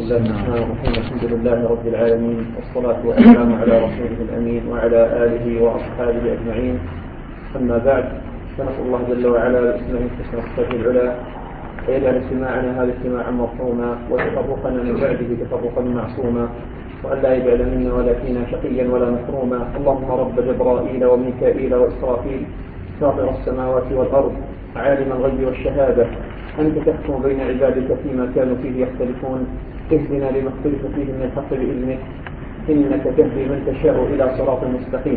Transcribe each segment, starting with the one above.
الله الرحمن الرحيم. الحمد لله رب العالمين، والصلاة والسلام على رسوله الأمين وعلى آله وأصحابه أجمعين. أما بعد، فنسأل الله جل وعلا باسمه الحسنى والصفات العلى فيجعل استماعنا هذا استماعا مرحوما، وتفرقنا من بعده تفرقا معصوما، وأن لا يجعل منا ولا فينا شقيا ولا محروما. اللهم رب جبرائيل وميكائيل وإسرافيل، فاطر السماوات والأرض، عالم الغيب والشهادة، أنت تحكم بين عبادك فيما كانوا فيه يختلفون، اهدنا لما اختلف فيه من الحق بإذنك، إنك تهدي من تشاء إلى صراط مستقيم.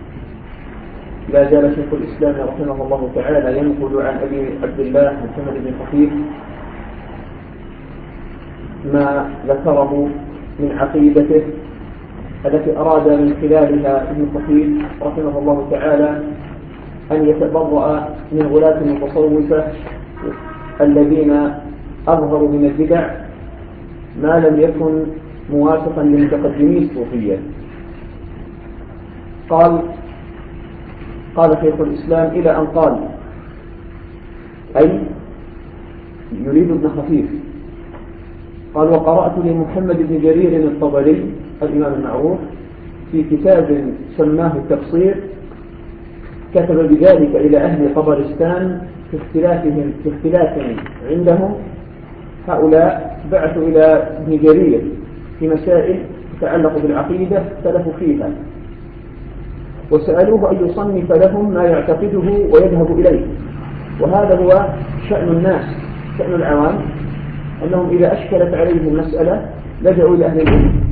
لا زال شيخ الإسلام رحمه الله تعالى ينقل عن أبي عبد الله محمد بن خفيف ما ذكره من عقيدته التي أراد من خلالها ابن خفيف رحمه الله تعالى أن يتبرأ من غلاة المتصوفة الذين أظهروا من البدع ما لم يكن موافقا لمتقدمي الصوفية. قال شيخ الإسلام إلى أن قال، أي يريد ابن خفيف، قال: وقرأت لمحمد بن جرير الطبري الإمام المعروف في كتاب سماه التفسير، كتب بذلك إلى أهل طبرستان في اختلاف عندهم. هؤلاء بعثوا إلى ابن جرير في مسائل تتعلق بالعقيدة اختلفوا فيها، وسألوه أن يصنف لهم ما يعتقده ويذهب إليه. وهذا هو شأن الناس، شأن العوام، أنهم إذا أشكلت عليهم مسألة لجأوا إلى أهل العلم،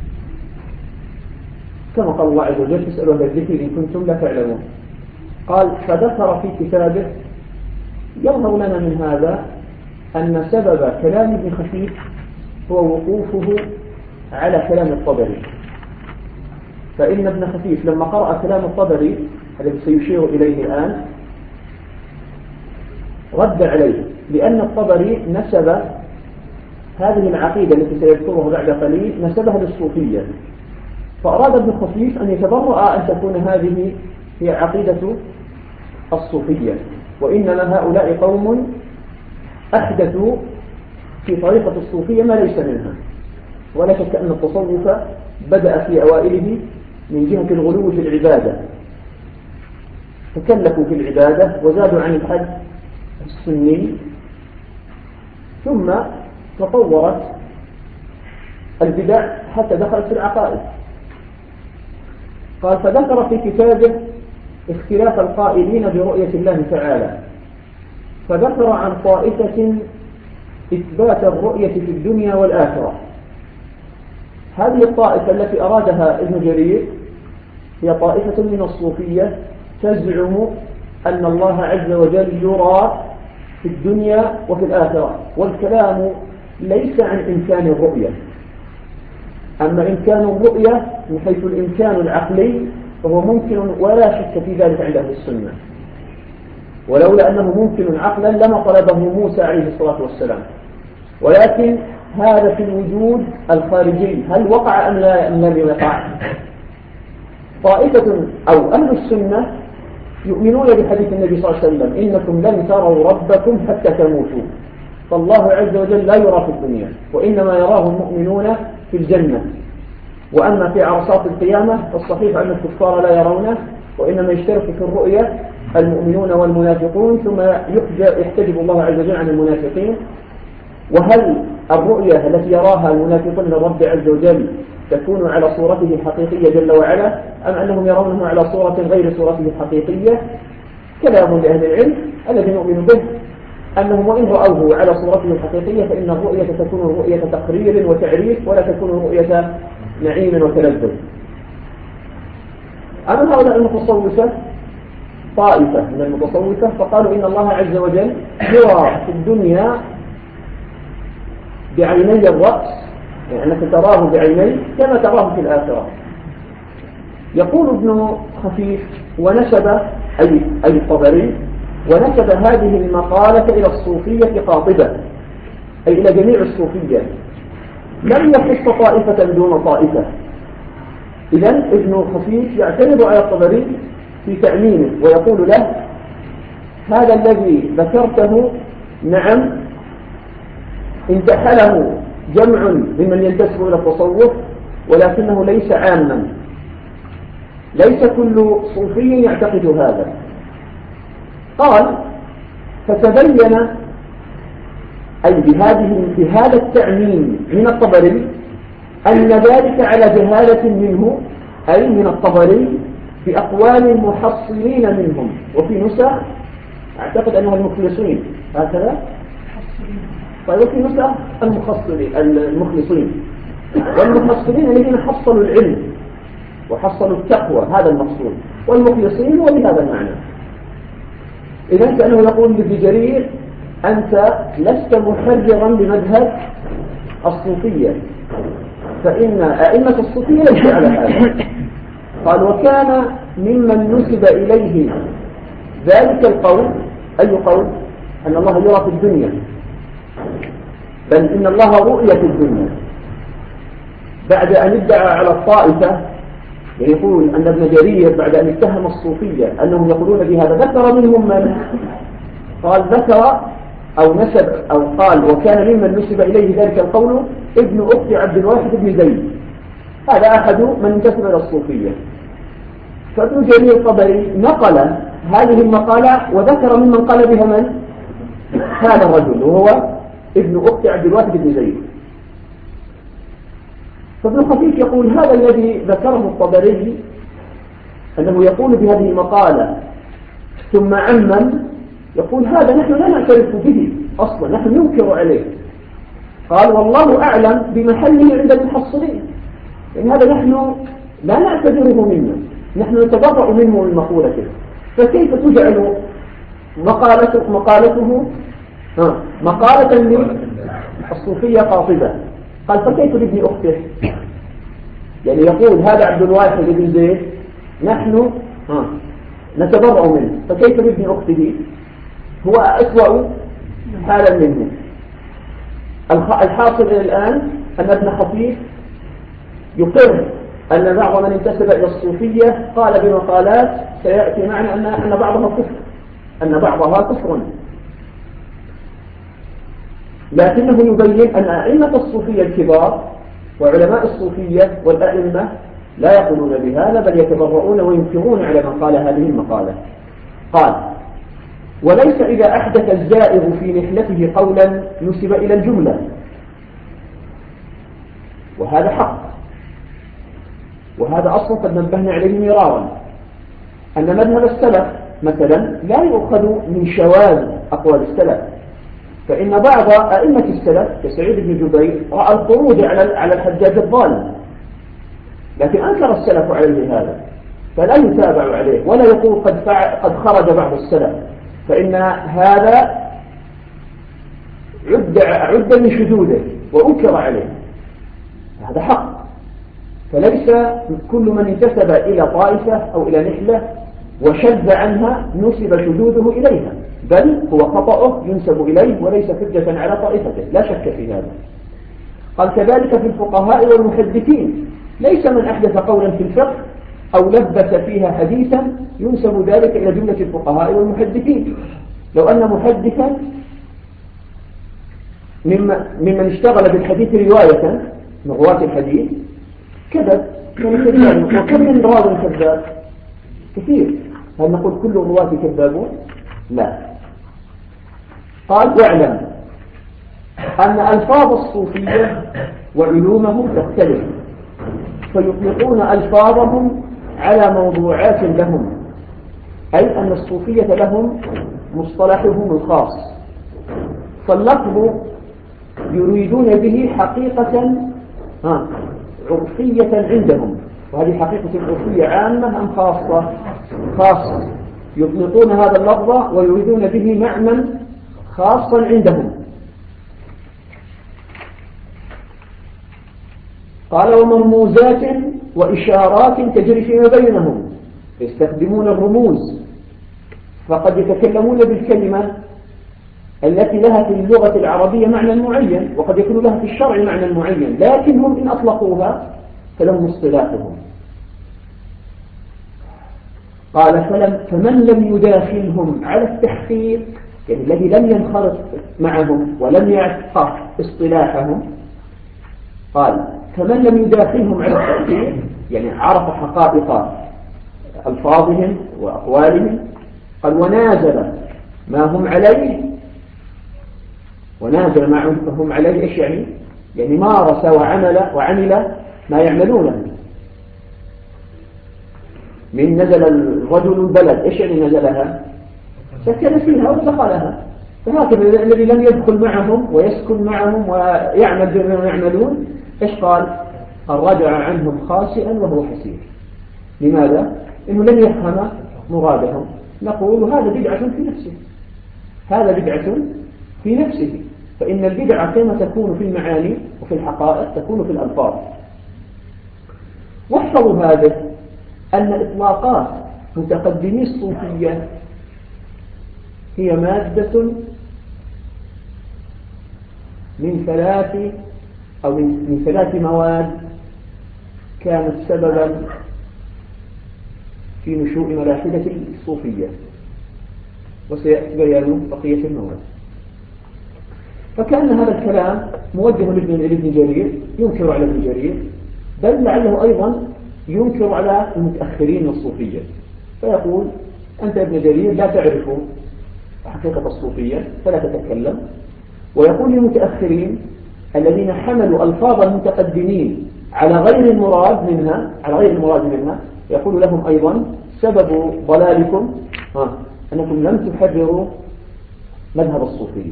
كما قال الله عز وجل: فاسألوا أهل الذكر إن كنتم لا تعلمون. قال: فذكر في كتابه يظهر لنا من هذا أن سبب كلام ابن خفيف هو وقوفه على كلام الطبري. فإن ابن خفيف لما قرأ كلام الطبري الذي سيشير إليه الآن رد عليه، لأن الطبري نسب هذه العقيدة التي سيذكرها بعد قليل نسبها للصوفية، فأراد ابن خفيف أن يتبرأ أن تكون هذه هي عقيدة الصوفية، وإنما هؤلاء قوم أحدثوا في طريقة الصوفية ما ليس منها. ولا شك أن التصوف بدأ في أوائله من جهة الغلو في العبادة، تكلفوا في العبادة وزادوا عن الحد السني، ثم تطورت البدع حتى دخلت في العقائد. قال: فذكر في كتابه اختلاف القائلين برؤية الله تعالى، فذكر عن طائفة إثبات الرؤية في الدنيا والآخرة. هذه الطائفة التي أرادها ابن جرير هي طائفة من الصوفية تزعم أن الله عز وجل يرى في الدنيا وفي الآخرة، والكلام ليس عن إمكان الرؤية. أما إمكان الرؤية من حيث الإمكان العقلي فهو ممكن ولا شك في ذلك عند أهل السنة، ولولا أنه ممكن عقلا لما طلبه موسى عليه الصلاة والسلام. ولكن هذا في الوجود الخارجي، هل وقع أم لم يقع؟ طائفة أو أهل السنة يؤمنون بحديث النبي صلى الله عليه وسلم: إنكم لن تروا ربكم حتى تموتوا. فالله عز وجل لا يرى في الدنيا، وإنما يراه المؤمنون في الجنة. وأما في عرصات القيامة فالصحيح أن الكفار لا يرونه، وإنما يشترك في الرؤية المؤمنون والمنافقون، ثم يحتجب الله عز وجل عن المنافقين. وهل الرؤية التي يراها المنافقون للرب عز وجل تكون على صورته الحقيقية جل وعلا، أم أنهم يرونه على صورة غير صورته الحقيقية؟ كلام لأهل العلم الذي نؤمن به أنهم وإن رأوه على صورته الحقيقية فإن الرؤية تكون رؤية تقرير وتعريف، ولا تكون رؤية نعيم وتلذذ. أما هؤلاء المتصوفة طائفة من المتصوفة فقالوا إن الله عز وجل يرى في الدنيا بعيني الرأس، يعني أنك تراه بعيني كما تراه في الآخرة. يقول ابن خفيف ونسب أي الطبري ونسب هذه المقالة إلى الصوفية قاطبة، أي إلى جميع الصوفية، لم يخص طائفة دون طائفة. إذن ابن خفيف يعتمد على الطبري في تأمينه ويقول له: هذا الذي ذكرته نعم انتحله جمع ممن ينتسب إلى التصوف، ولكنه ليس عاما، ليس كل صوفي يعتقد هذا. قال: فتبين أي بهذا التعميم من الطبري أن ذلك على جهالة منه، أي من الطبري، في أقوال المحصلين منهم، وفي نسخ أعتقد أنها المخلصين هكذا، طيب وفي نسخ المخلصين، والمحصلين الذين حصلوا العلم وحصلوا التقوى، هذا المقصود، والمخلصين وبهذا المعنى. إذا كأنه يقول لابن جرير: أنت لست محررا بمذهب الصوفية، فإن أئمة الصوفية ليسوا على هذا. قال: وكان ممن نسب إليه ذلك القول، أي قول؟ أن الله يرى في الدنيا، بل إن الله رؤية في الدنيا، بعد أن ادعى على الطائفة، يقول أن ابن جرير بعد أن اتهم الصوفية أنهم يقولون بهذا، ذكر منهم من؟ قال: ذكر أو نسب أو قال: وكان ممن نسب إليه ذلك القول ابن أخت عبد الواحد بن زيد، هذا أحد من انتسب إلى الصوفية. فابن جرير الطبري نقل هذه المقالة وذكر ممن قال بها من؟ هذا الرجل، وهو ابن أخت عبد الواحد بن زيد. فابن خفيف يقول: هذا الذي ذكره الطبري أنه يقول بهذه المقالة ثم عمم، يقول هذا نحن لا نعترف به أصلا، نحن ننكر عليه. قال: والله أعلم بمحله عند المحصلين، يعني هذا نحن لا نعتبره منا، نحن نتبرأ منه من مقولته، فكيف تجعل مقالته مقالة للصوفية قاطبة؟ قال: فكيف لابن أخته؟ يعني يقول هذا عبد الواحد بن زيد نحن نتبرأ منه، فكيف لابن أخته؟ هو أسوأ حالا منه. الحاصل الآن أن ابن خفيف يقر أن بعض من انتسب إلى الصوفية قال بمقالات سيأتي معنا أن بعضها كفر، أن بعضها كفر، لكنه يبين أن أئمة الصوفية الكبار وعلماء الصوفية والأئمة لا يقولون بهذا، بل يتبرؤون وينكرون على من قال هذه المقالة. قال: وليس إذا أحدث الزائر في نحلته قولا نسب إلى الجملة، وهذا حق، وهذا أصلا قد نبهنا عليه مرارا، أن مذهب السلف مثلا لا يؤخذ من شواذ أقوال السلف، فإن بعض أئمة السلف كسعيد بن جبير رأى الخروج على الحجاج الظالم، لكن أنكر السلف عليه هذا، فلا يتابع عليه ولا يقول قد خرج بعض السلف، فإن هذا عد من شذوذه وأنكر عليه، هذا حق. فليس كل من انتسب إلى طائفة أو إلى نحلة وشذ عنها نسب شذوذه إليها، بل هو خطأه ينسب إليه وليس حجة على طائفته، لا شك في هذا. قال: كذلك في الفقهاء والمحدثين، ليس من أحدث قولا في الفقه أو لبس فيها حديثا ينسب ذلك إلى جملة الفقهاء والمحدثين. لو أن محدثا ممن اشتغل بالحديث رواية من رواة الحديث كذب، وكم من راو كذاب؟ كثير. هل نقول كل الرواة كذابون؟ لا. قال: واعلم أن ألفاظ الصوفية وعلومهم تختلف، فيطلقون ألفاظهم على موضوعات لهم، أي أن الصوفية لهم مصطلحهم الخاص، فاللفظ يريدون به حقيقة عرفية عندهم، وهذه حقيقة عرفية عامة أم خاصة؟ خاصة. يطلقون هذا اللفظ ويريدون به معنى خاصا عندهم. قال: ومرموزات وإشارات تجري فيما بينهم، يستخدمون الرموز، فقد يتكلمون بالكلمة التي لها في اللغة العربية معنى معين، وقد يكون لها في الشرع معنى معين، لكنهم إن أطلقوها فلهم اصطلاحهم. قال: فمن لم يداخلهم على التحقيق، يعني الذي لم ينخرط معهم ولم يعتقد اصطلاحهم، قال فمن لم يداخلهم على التأثير يعني عرف حقائق ألفاظهم وأقوالهم، قال ونازل ما هم عليه، ونازل ما هم عليه إيش يعني؟ يعني مارس وعمل ما يعملونه. من نزل الرجل البلد إيش يعني نزلها؟ سكن فيها ودخلها. فهكذا الذي لم يدخل معهم ويسكن معهم ويعمل بما يعملون إيش قال؟ الرجع عنهم خاسئا وهو حسير. لماذا؟ إنه لم يفهم مرادهم. نقول هذا بدعة في نفسه، هذا بدعة في نفسه. فإن البدعة كما تكون في المعاني وفي الحقائق تكون في الألفاظ. واحفظوا هذا أن إطلاقات متقدمي الصوفية هي مادة من ثلاث مواد كانت سببا في نشوء ملاحدة الصوفية، وسيأتي بيان بقية المواد. فكأن هذا الكلام موجه لابن جرير، ينكر على ابن جرير، بل لعله أيضا ينكر على المتأخرين الصوفية، فيقول أنت ابن جرير لا تعرف حقيقة الصوفية فلا تتكلم. ويقول للمتأخرين الذين حملوا ألفاظ المتقدمين على غير المراد منها يقول لهم أيضا سبب ضلالكم أنكم لم تحرروا مذهب الصوفية.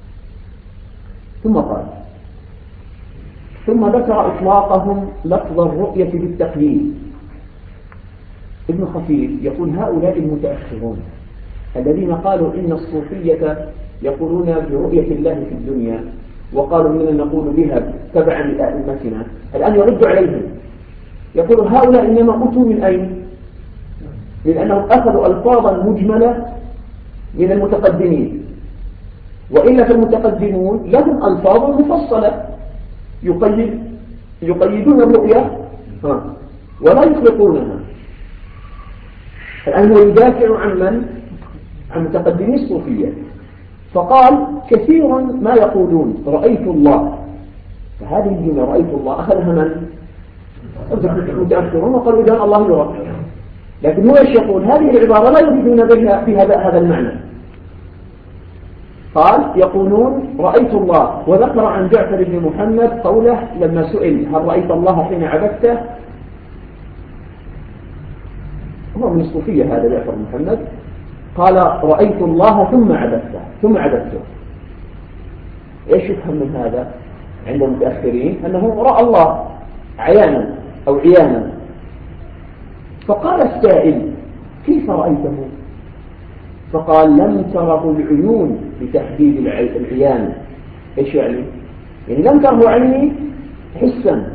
ثم قال ثم ذكر إطلاقهم لفظ الرؤية بالتقييد. ابن خفيف يقول هؤلاء المتأخرون الذين قالوا إن الصوفية يقولون برؤية الله في الدنيا وقالوا إننا نقول بها تبعا لأئمتنا، الآن يرد عليهم يقول هؤلاء إنما أتوا من أين؟ لأنهم أخذوا ألفاظا مجملة من المتقدمين، وإلا فالمتقدمون لهم ألفاظ مفصلة يقيدون الرؤية ولا يطلقونها. الآن هو يدافع عن من؟ عن متقدمي الصوفية. فقال كثير ما يقولون رأيت الله، فهذه الجملة رأيت الله أخذها من؟ المتأخرون وقالوا إذا الله يرى، لكن هو يقول هذه العبارة لا يريدون بها هذا المعنى. قال يقولون رأيت الله، وذكر عن جعفر بن محمد قوله لما سئل هل رأيت الله حين عبدته، هو من الصوفية هذا جعفر بن محمد، قال رأيت الله ثم عبدته. ايش يفهم من هذا عند المتأخرين؟ أنه رأى الله عيانا أو عيانا. فقال السائل كيف رأيته؟ فقال لم تره العيون بتحديد العيان. ايش يعني؟ يعني لم تره عيني حسا،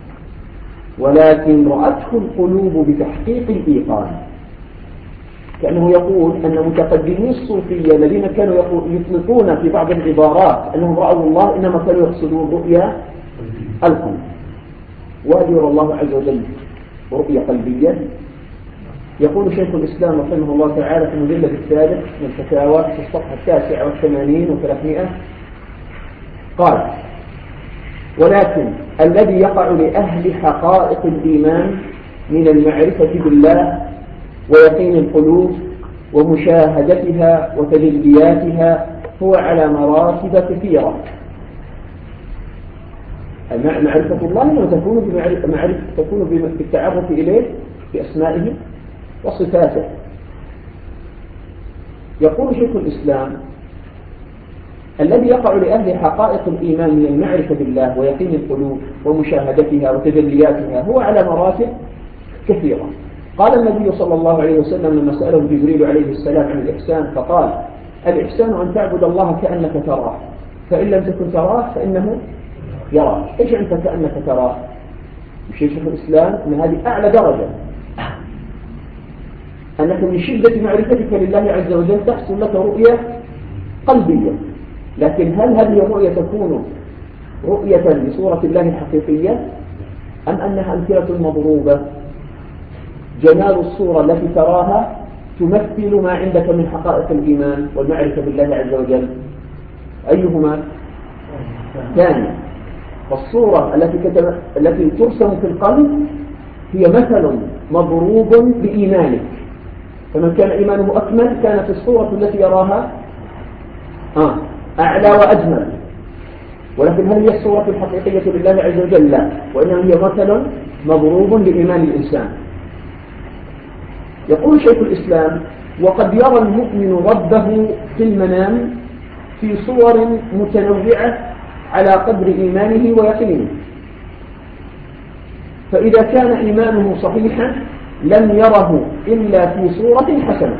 ولكن رأته القلوب بتحقيق الإيقان. كأنه يقول أن متقدمي الصوفية الذين كانوا يطلقون في بعض العبارات أنهم رأوا الله إنما كانوا يقصدون رؤيا القلب، وهل يرى الله عز وجل رؤيا قلبية؟ يقول شيخ الإسلام رحمه الله تعالى في المجلد الثالث من الفتاوى في الصفحة 89 و300 قال ولكن الذي يقع لأهل حقائق الإيمان من المعرفة بالله ويقين القلوب ومشاهدتها وتجلياتها هو على مراتب كثيرة. معرفة الله تكون بالتعرف إليه بأسمائه وصفاته. يقول شيخ الإسلام الذي يقع لأهل حقائق الإيمان من المعرفة بالله ويقين القلوب ومشاهدتها وتجلياتها هو على مراتب كثيرة. قال النبي صلى الله عليه وسلم لما سأله جبريل عليه السلام عن الإحسان فقال الإحسان أن تعبد الله كأنك تراه فإن لم تكن تراه فإنه يراك. إيش أنت كأنك تراه؟ شيخ الإسلام أن هذه أعلى درجة، أنك من شدة معرفتك لله عز وجل تحصل لك رؤية قلبية. لكن هل هذه الرؤية تكون رؤية لصورة الله الحقيقية أم أنها أمثلة مضروبة؟ جمال الصورة التي تراها تمثل ما عندك من حقائق الإيمان والمعرفة بالله عز وجل، أيهما؟ ثاني. فالصورة التي ترسم في القلب هي مثل مضروب بإيمانك، فمن كان إيمانه أكمل كانت الصورة التي يراها أعلى وأجمل. ولكن هل هي الصورة الحقيقية لله عز وجل؟ لا، وإنما هي مثل مضروب لإيمان الإنسان. يقول شيخ الإسلام: وقد يرى المؤمن ربه في المنام في صور متنوعة على قدر إيمانه ويقينه، فإذا كان إيمانه صحيحا لم يره إلا في صورة حسنة.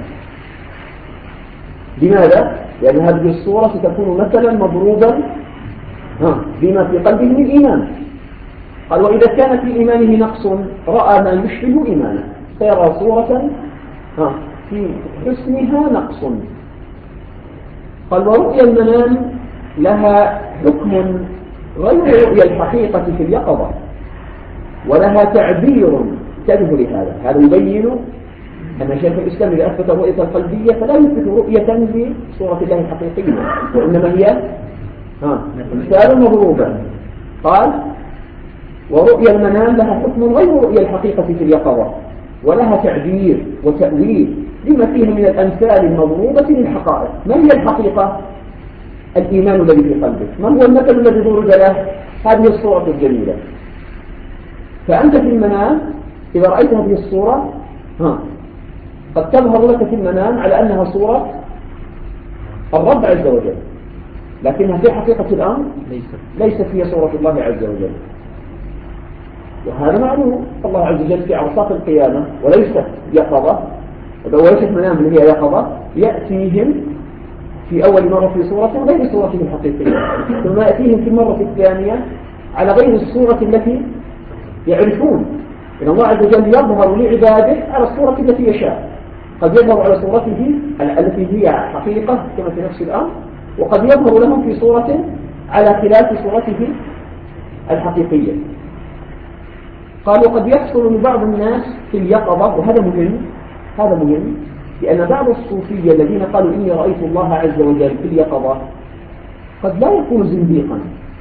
لماذا؟ لأن هذه الصورة ستكون مثلا مضروبا بما في قلبه من إيمان. قال: وإذا كان في إيمانه نقص رأى ما يشبه إيمانه، فيرى صورة في حسنها نقص. قال: ورؤيا المنام لها حكم غير رؤيا الحقيقة في اليقظة، ولها تعبير تدعو لهذا. هذا يبين أن شيخ الإسلام إذا أثبت الرؤية القلبية فلا يثبت رؤية لصورة الله الحقيقية، وإنما هي مثال مضروبا. قال: ورؤيا المنام لها حكم غير رؤيا الحقيقة في اليقظة، ولها تعبير وتأويل لما فيه من الأمثال المضروبة للحقائق. ما هي الحقيقة؟ الإيمان الذي في قلبك. ما هو المثل الذي ضرب له؟ هذه الصورة الجميلة. فأنت في المنام إذا رأيت هذه الصورة قد تظهر لك في المنام على أنها صورة الرب عز وجل، لكنها في حقيقة الأمر ليست هي صورة الله عز وجل. وهذا معلوم، الله عز وجل في عرصات القيامة وليست يقظة، وليست منام اللي هي يقظة، يأتيهم في أول مرة في صورة غير صورته الحقيقية، ثم يأتيهم في المرة الثانية على غير الصورة التي يعرفون. إن الله عز وجل يظهر لعباده على الصورة التي يشاء، قد يظهر على صورته التي هي حقيقة كما في نفس الأمر، وقد يظهر لهم في صورة على خلاف صورته الحقيقية. قال: وقد يحصل لبعض الناس في اليقظة، وهذا مهم، هذا مهم، لأن بعض الصوفية الذين قالوا إني رأيت الله عز وجل في اليقظة قد لا يكون زنديقا،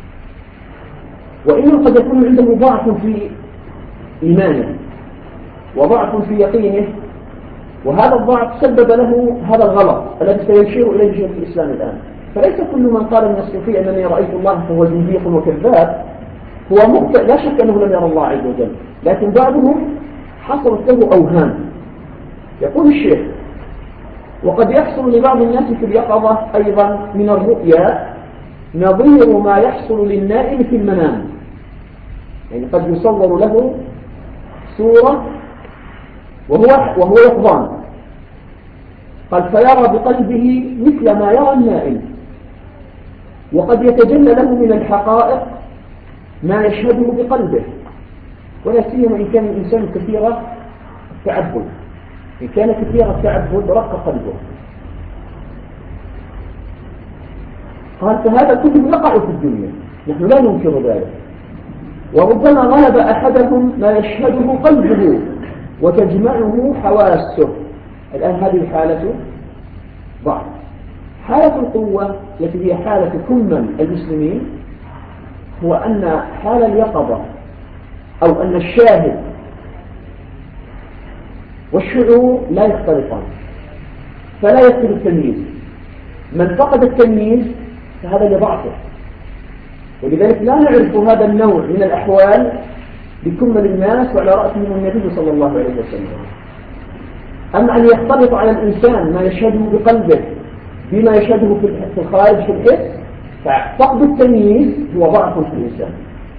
وإنه قد يكون عنده ضعف في إيمانه وضعف في يقينه، وهذا الضعف سبب له هذا الغلط الذي سيشير إليه شيخ الإسلام الآن. فليس كل من قال من الصوفية أنني رأيت الله فهو زنديق وكذاب، هو مخطئ لا شك أنه لم يرى الله عز وجل، لكن بعضهم حصلت له أوهام. يقول الشيخ: وقد يحصل لبعض الناس في اليقظة أيضا من الرؤيا نظير ما يحصل للنائم في المنام، يعني قد يصور له صورة وهو يقظان. قال: فيرى بقلبه مثل ما يرى النائم، وقد يتجلى له من الحقائق ما يشهده بقلبه، ولا سيما إن كان الإنسان كثير التعبد. إن كان كثير التعبد رق قلبه. قال: فهذا كله يقع في الدنيا، نحن لا ننكر ذلك، وربما غلب أحدهم ما يشهده قلبه وتجمعه حواسه. الآن هذه الحالة ضعف. حالة القوة التي هي حالة كمل المسلمين هو أن حال اليقظة أو أن الشاهد والشعور لا يختلطان، فلا يفقد التمييز. من فقد التمييز فهذا لضعفه، ولذلك لا نعرف هذا النوع من الأحوال بكمل الناس وعلى رأسهم النبي صلى الله عليه وسلم. أما أن يختلط على الإنسان ما يشهده بقلبه بما يشهده في الخارج في الحس، ففقد التمييز هو ضعف في الإنسان.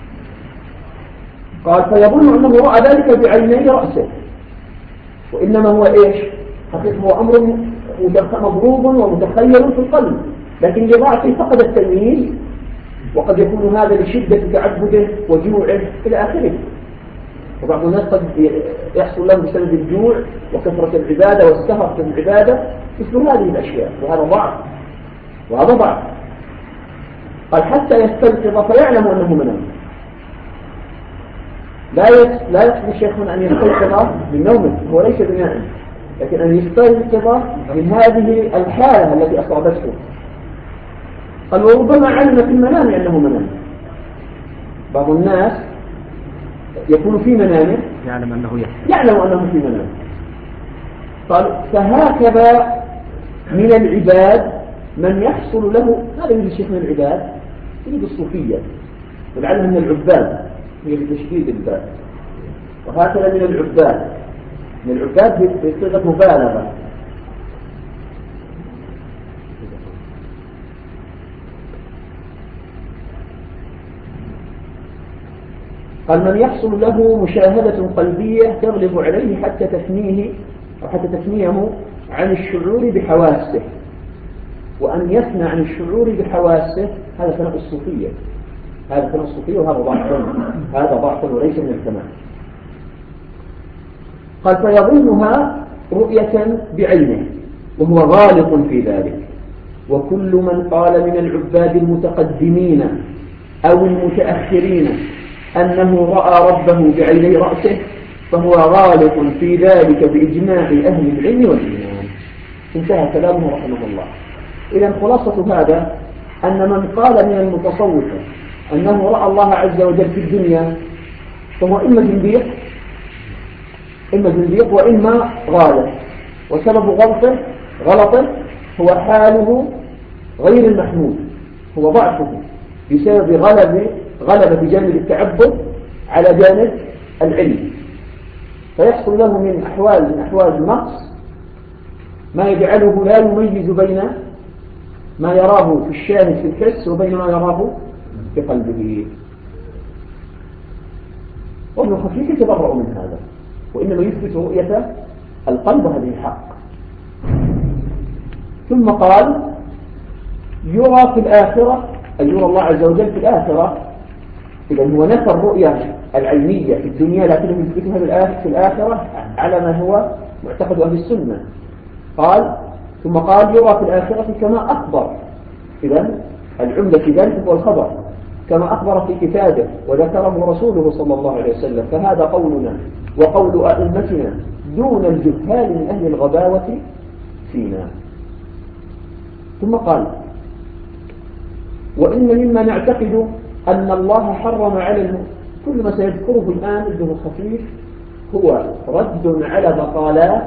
قال: فيظن أنه رأى ذلك بعيني رأسه، وإنما هو إيش؟ حقيقة هو أمر مضروب ومتخيل في القلب، لكن لضعفه فقد التمييز، وقد يكون هذا لشدة تعبده وجوعه إلى آخره. وبعض الناس قد يحصل له بسبب الجوع وكثرة العبادة والسهر في العبادة مثل هذه الأشياء، وهذا ضعف، وهذا ضعف. قال: حتى يستيقظ فيعلم أنه منام. لا يقصد شيخنا أن يستيقظ من نومه، هو ليس بنائم، لكن أن يستيقظ من هذه الحالة التي أصابته. قال: وربما علم في المنام أنه منام. بعض الناس يكون في منامه يعلم أنه في منامه. قال فهكذا من العباد من يحصل له، هذا يريد الشيخ من العباد، يريد الصوفية، ولعله من العباد، هي بتشديد الباب. وهكذا من العباد بصيغة مبالغة. قال من يحصل له مشاهدة قلبية تغلب عليه حتى تثنيه عن الشعور بحواسه، وأن يثنى عن الشعور بحواسه هذا ثناء الصوفية، وهذا ضعف وليس من الكمال. قال فيظنها رؤية بعينه وهو غالط في ذلك. وكل من قال من العباد المتقدمين أو المتأخرين أنه رأى ربه بعيني رأسه فهو غالط في ذلك بإجماع أهل العلم والإيمان. انتهى كلامه رحمه الله. إذا خلاصة هذا أن من قال من المتصوفة أنه رأى الله عز وجل في الدنيا فهو إما زنديق وإما غالط، وسبب غلطه هو حاله غير المحمود، هو ضعفه بسبب غلبة بجانب التعبد على جانب العلم، فيحصل له من أحوال النقص ما يجعله لا يميز بين ما يراه في الشاهد في الحس وبين ما يراه في قلبه. وابن خفيف يتبرأ من هذا، وإنما يثبت رؤية القلب هذه الحق. ثم قال يرى في الآخرة، أي يرى الله عز وجل في الآخرة. إذن هو نفى الرؤية العينية في الدنيا لكنه يثبتها في الآخرة على ما هو معتقد أهل السنة. ثم قال يرى في الآخرة كما أخبر. إذن العمدة في ذلك هو الخبر كما أخبر في كتابه وذكره رسوله صلى الله عليه وسلم. فهذا قولنا وقول أئمتنا دون الجهال من أهل الغباوة فينا. ثم قال وإن مما نعتقد أن الله حرم على كل ما سيذكره الآن ابن الخفيف هو رد على مقالات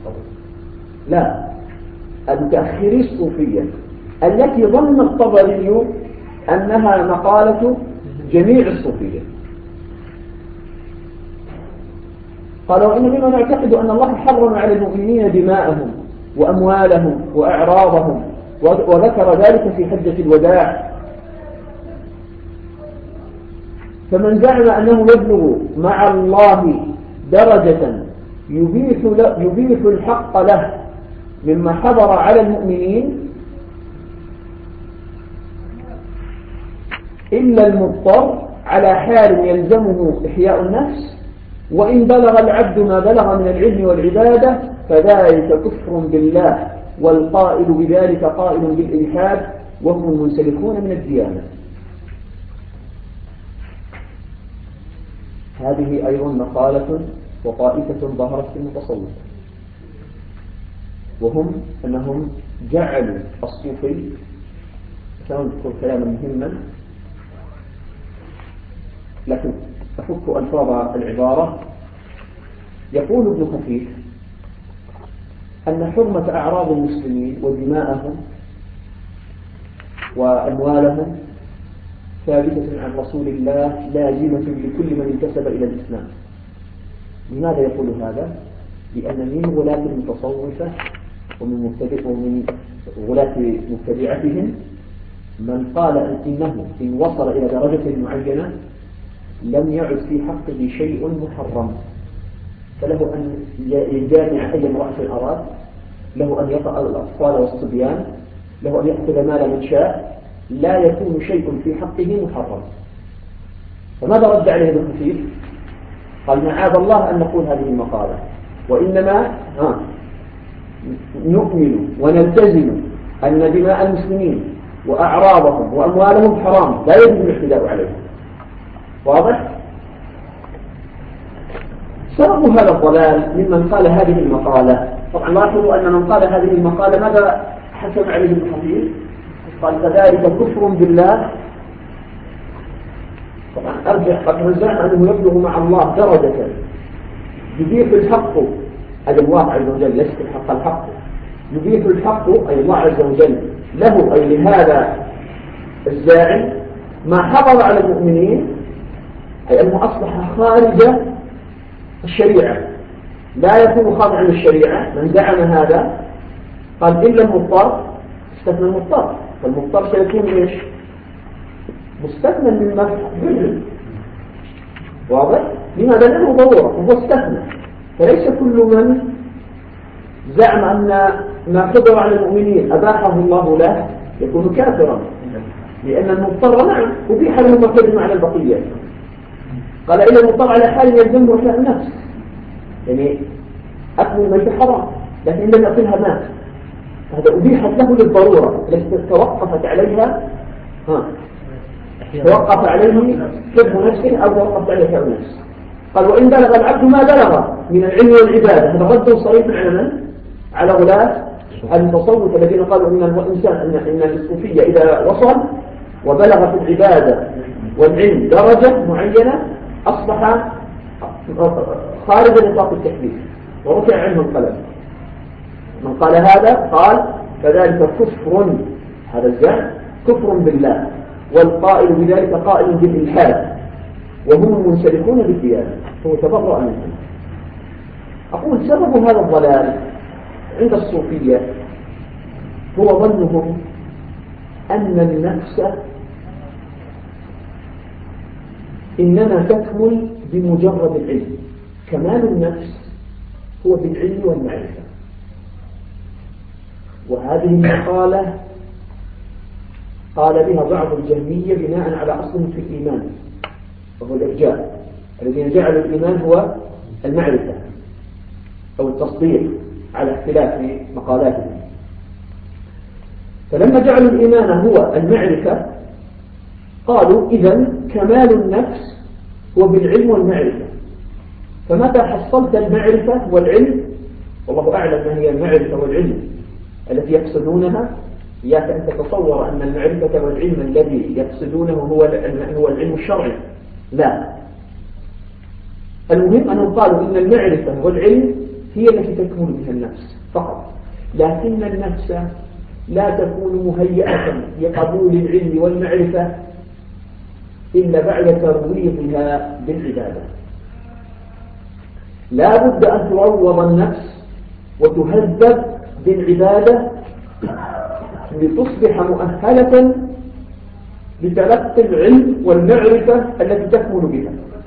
المتأخري الصوفية التي ظن الطبري أنها مقالة جميع الصوفية. قال وإن مما نعتقد أن الله حرم على المؤمنين دماءهم وأموالهم وأعراضهم، وذكر ذلك في حجة الوداع. فمن زعم أنه يبلغ مع الله درجة يبيح الحق له مما حضر على المؤمنين إلا المضطر على حال يلزمه إحياء النفس، وإن بلغ العبد ما بلغ من العلم والعبادة فذلك كفر بالله، والقائل بذلك قائل بالإلحاد وهم المنسلخون من الديانة. هذه أيضا مقالة وطائفة ظهرت في المتصوف، وهم أنهم جعلوا الصوفي، سأذكر كلاما مهما لكن أفك ألفاظ العبارة. يقول ابن خفيف أن حرمة أعراض المسلمين ودماءهم وأموالهم ثابتة عن رسول الله لازمة لكل من انتسب إلى الإسلام. لماذا يقول هذا؟ لأن من غلاة المتصوفة ومن غلاة مبتدعتهم من قال إنه إن وصل إلى درجة معينة لم يعد في حقه شيء محرم، فله أن يجامع أي امرأة أراد، له أن يطأ الأطفال والصبيان، له أن يأخذ مال من شاء، لا يكون شيء في حقه محرم. فماذا رد عليه ابن خفيف؟ قال معاذ الله أن نقول هذه المقالة، وإنما نؤمن ونلتزم أن دماء المسلمين وأعراضهم وأموالهم حرام لا يجب الاعتداء عليهم. واضح؟ سبب هذا الضلال ممن قال هذه المقالة. طبعا لاحظوا أن من قال هذه المقالة ماذا حكم عليه ابن خفيف؟ قال فذلك كفر بالله. طبعا أرجع قد من زعم أنه يبلغ مع الله درجة يضيف الحق أي الله عز وجل، ليس الحق يضيف الحق أي الله عز وجل له أي لهذا الزاعم ما حفظ على المؤمنين، أي أنه أصبح خارج الشريعة لا يكون خاضعا للشريعة. من زعم هذا قال إلا المضطر استثنى المضطر، فالمضطر سيكون ايش؟ مستثنى من مفعول. واضح؟ لماذا؟ لأنه ضرورة وهو استثنى. فليس كل من زعم أن ما حضر على المؤمنين أباحه الله له يكون كافرا، لأن المضطر نعم أبيح له ما حرم على البقية. قال إلا المضطر على حال يلزمه إحياء النفس، يعني أكل الميت حرام لكن لم يأكلها مات، هذا أبيحت له للضرورة التي توقفت عليها توقف عليه حب نفسه أو توقفت عليه حب نفس. قال وإن بلغ العبد ما بلغ من العلم والعبادة، هذا رد صريح على من؟ على غلاة المتصوف الذين قالوا إن الإنسان إن الصوفية إذا وصل وبلغ في العبادة والعلم درجة معينة أصبح خارج نطاق التكليف ورفع عنه القلم. من قال هذا قال فذلك كفر، هذا الزعم كفر بالله، والقائل بذلك قائل بالإلحاد، وهم المنسلخون بالديانة، هو تبرأ منهم. أقول سبب هذا الضلال عند الصوفية هو ظنهم أن النفس إنما تكمل بمجرد العلم، كمال النفس هو بالعلم والمعرفة. وهذه المقالة قال بها بعض الجهمية بناء على أصل في الإيمان وهو الإرجاء، الذين جعلوا الإيمان هو المعرفة أو التصديق على اختلاف في مقالاتهم. فلما جعلوا الإيمان هو المعرفة قالوا إذن كمال النفس هو بالعلم والمعرفة. فمتى حصلت المعرفة والعلم، والله أعلم ما هي المعرفة والعلم التي يقصدونها، إياك أن تتصور أن المعرفة والعلم الذي يقصدونه هو العلم الشرعي، لا. المهم أنهم قالوا إن المعرفة والعلم هي التي تكمل بها النفس فقط، لكن النفس لا تكون مهيئة لقبول العلم والمعرفة إلا بعد ترويضها بالعبادة. لا بد أن تروض النفس وتهذب بالعبادة لتصبح مؤهلة لتلقي العلم والمعرفة التي تكمل بها.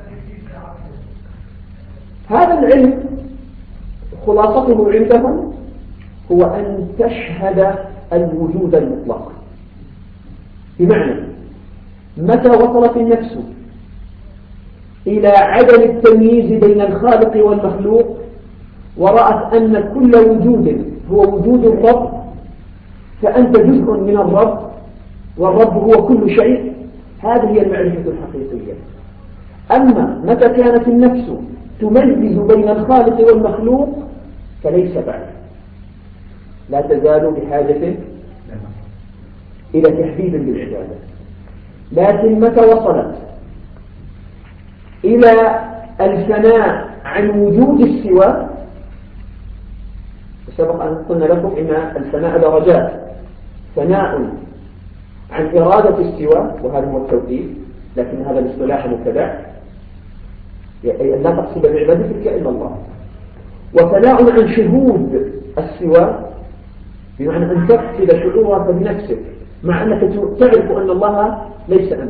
هذا العلم خلاصته عندهم هو أن تشهد الوجود المطلق، بمعنى متى وصلت النفس إلى عدم التمييز بين الخالق والمخلوق ورأت أن كل وجود هو وجود الرب، فأنت جزء من الرب والرب هو كل شيء، هذه هي المعرفة الحقيقية. أما متى كانت النفس تميز بين الخالق والمخلوق فليس بعد، لا تزال بحاجة إلى تحديد بالعبادة. لكن متى وصلت إلى الفناء عن وجود السوى، سبق أن قلنا لكم إن الفناء درجات، فناء عن إرادة السوى وهذا هو التوحيد، لكن هذا الاصطلاح مبتدع، أي لا تقصد بعبادتك إلا الله. وفناء عن شهود السوى بمعنى أن تفقد شعورك بنفسك مع أنك تعرف أن الله ليس أنت.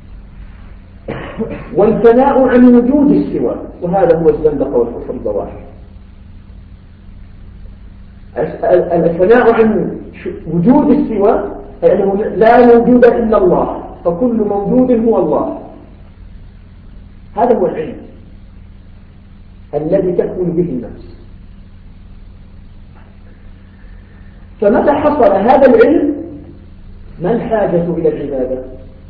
والفناء عن وجود السوى، وهذا هو الزندقة والكفر الظواهر. الفناء عن وجود السوى أي أنه لا موجود إلا الله، فكل موجود هو الله. هذا هو العلم الذي تكون به النفس. فمتى حصل هذا العلم ما الحاجة إلى العبادة؟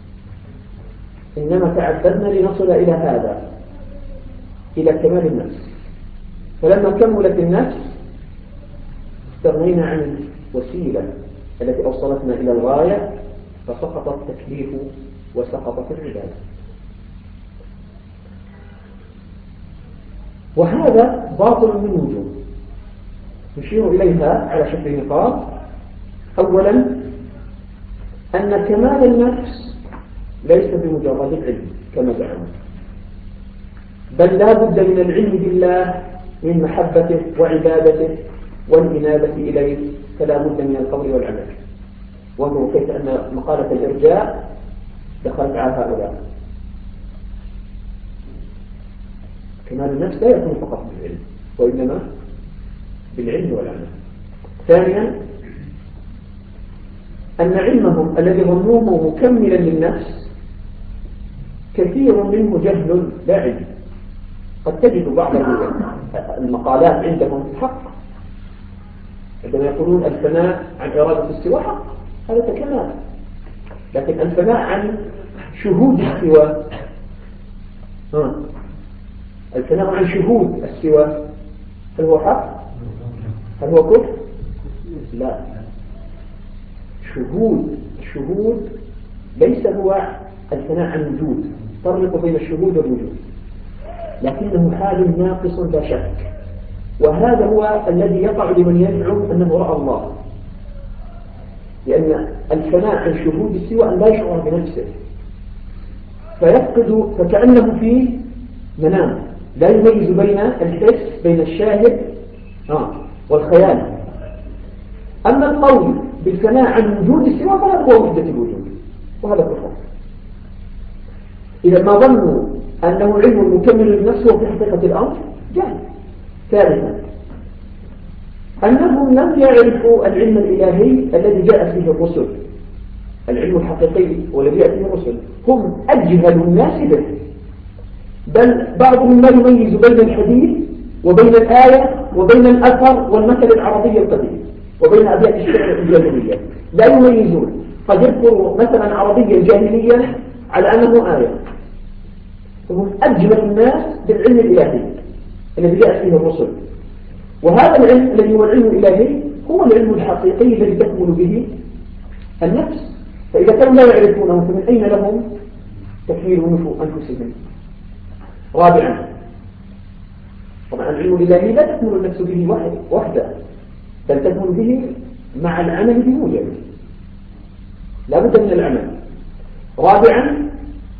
إنما تعبدنا لنصل إلى هذا، إلى كمال النفس. فلما كملت النفس استغنينا عن الوسيلة التي أوصلتنا إلى الغاية، فسقط التكليف وسقطت العبادة. وهذا باطل من وجوه نشير إليها على شكل نقاط. أولا أن كمال النفس ليس بمجرد العلم كما زعموا، بل لا بد من العلم بالله، من محبته وعبادته والإنابة إليه، فلا بد من القول والعمل. وانظروا كيف أن مقالة الإرجاء دخلت على هؤلاء. كمال النفس لا يكون فقط بالعلم، وإنما بالعلم والعمل. ثانيا أن علمهم الذي ظنوه مكملا للنفس كثير منه جهل لا علم. قد تجد بعض المقالات عندهم حق، عندما يقولون الفناء عن إرادة السوى حق، هذا كمال، لكن الفناء عن شهود السوى، الفناء عن شهود السوى هل هو حق؟ هل هو كفر؟ لا. الشهود ليس هو الفناء عن وجود، فرق بين الشهود والوجود، لكنه حال ناقص لا شك، وهذا هو الذي يقع لمن يزعم أنه رأى الله، لأن الفناء عن شهود السوى أن لا يشعر بنفسه، فيفقد، فكأنه في منام لا يميز بين الحس، بين الشاهد والخيال. أما القول بالفناء عن وجود السوى فهذا هو وحدة الوجود، وهذا كفر. إذا ما ظنوا أنه علم مكمل للنفس وفي حقيقة الأمر جهل. ثالثا أنهم لم يعرفوا العلم الإلهي الذي جاءت به الرسل، العلم الحقيقي والذي جاءت به الرسل، هم أجهل الناس به، بل بعضهم لا يميز بين الحديث وبين الآية وبين الأثر والمثل العربي القديم وبين أبيات الشعر الجاهلية، لا يميزون. قد يذكر مثلا عربيا جاهليا على أنه آية. هم أجهل الناس بالعلم الإلهي الذي جاءت به الرسل، وهذا العلم الذي هو العلم الإلهي هو العلم الحقيقي الذي تكمل به النفس. فإذا كانوا لا يعرفونه فمن أين لهم تكميل أنفسهم؟ رابعا طبعا العلم الإلهي لا تكمل النفس به وحده، بل تكمل به مع العمل بموجبه، لا بد من العمل. رابعا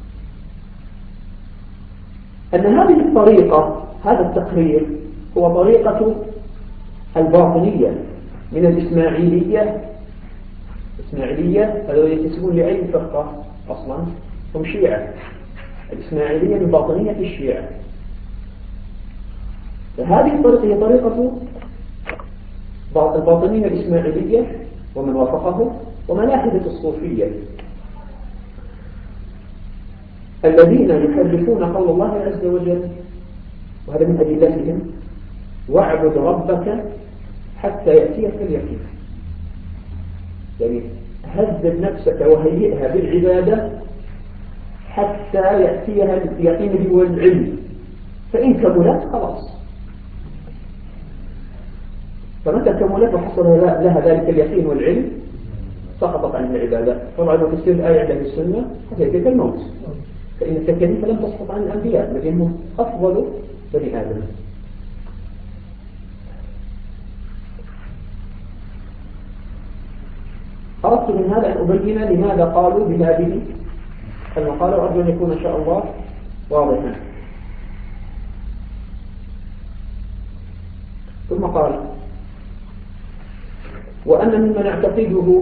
أن هذه الطريقة، هذا التقرير هو طريقة الباطنية من الإسماعيلية. هذول ينتسبون لأي فرقة أصلا؟ هم شيعة. الإسماعيلية من باطنية الشيعة. فهذه الطريقة هي طريقة الباطنية الإسماعيلية ومن وافقه وملاحدة الصوفية الذين يحرفون قول الله عز وجل، وهذا من أدلتهم: واعبد ربك حتى يأتيك اليقين. يعني هذب نفسك وهيئها بالعبادة حتى يأتيها اليقين والعلم، فإن كملت خلاص. فمتى كملت وحصل لها ذلك اليقين والعلم سقطت عن العبادة. طبعا وتفسير الآية عند السنة هذا الموت، فإن التكاليف لم تسقط عن الأنبياء الذين هم أفضل بني آدم. أردت من هذا أن أبين لماذا قالوا بهذه المقالة، وأرجو أن يكون إن شاء الله واضحا. ثم قال: وأن ممن اعتقده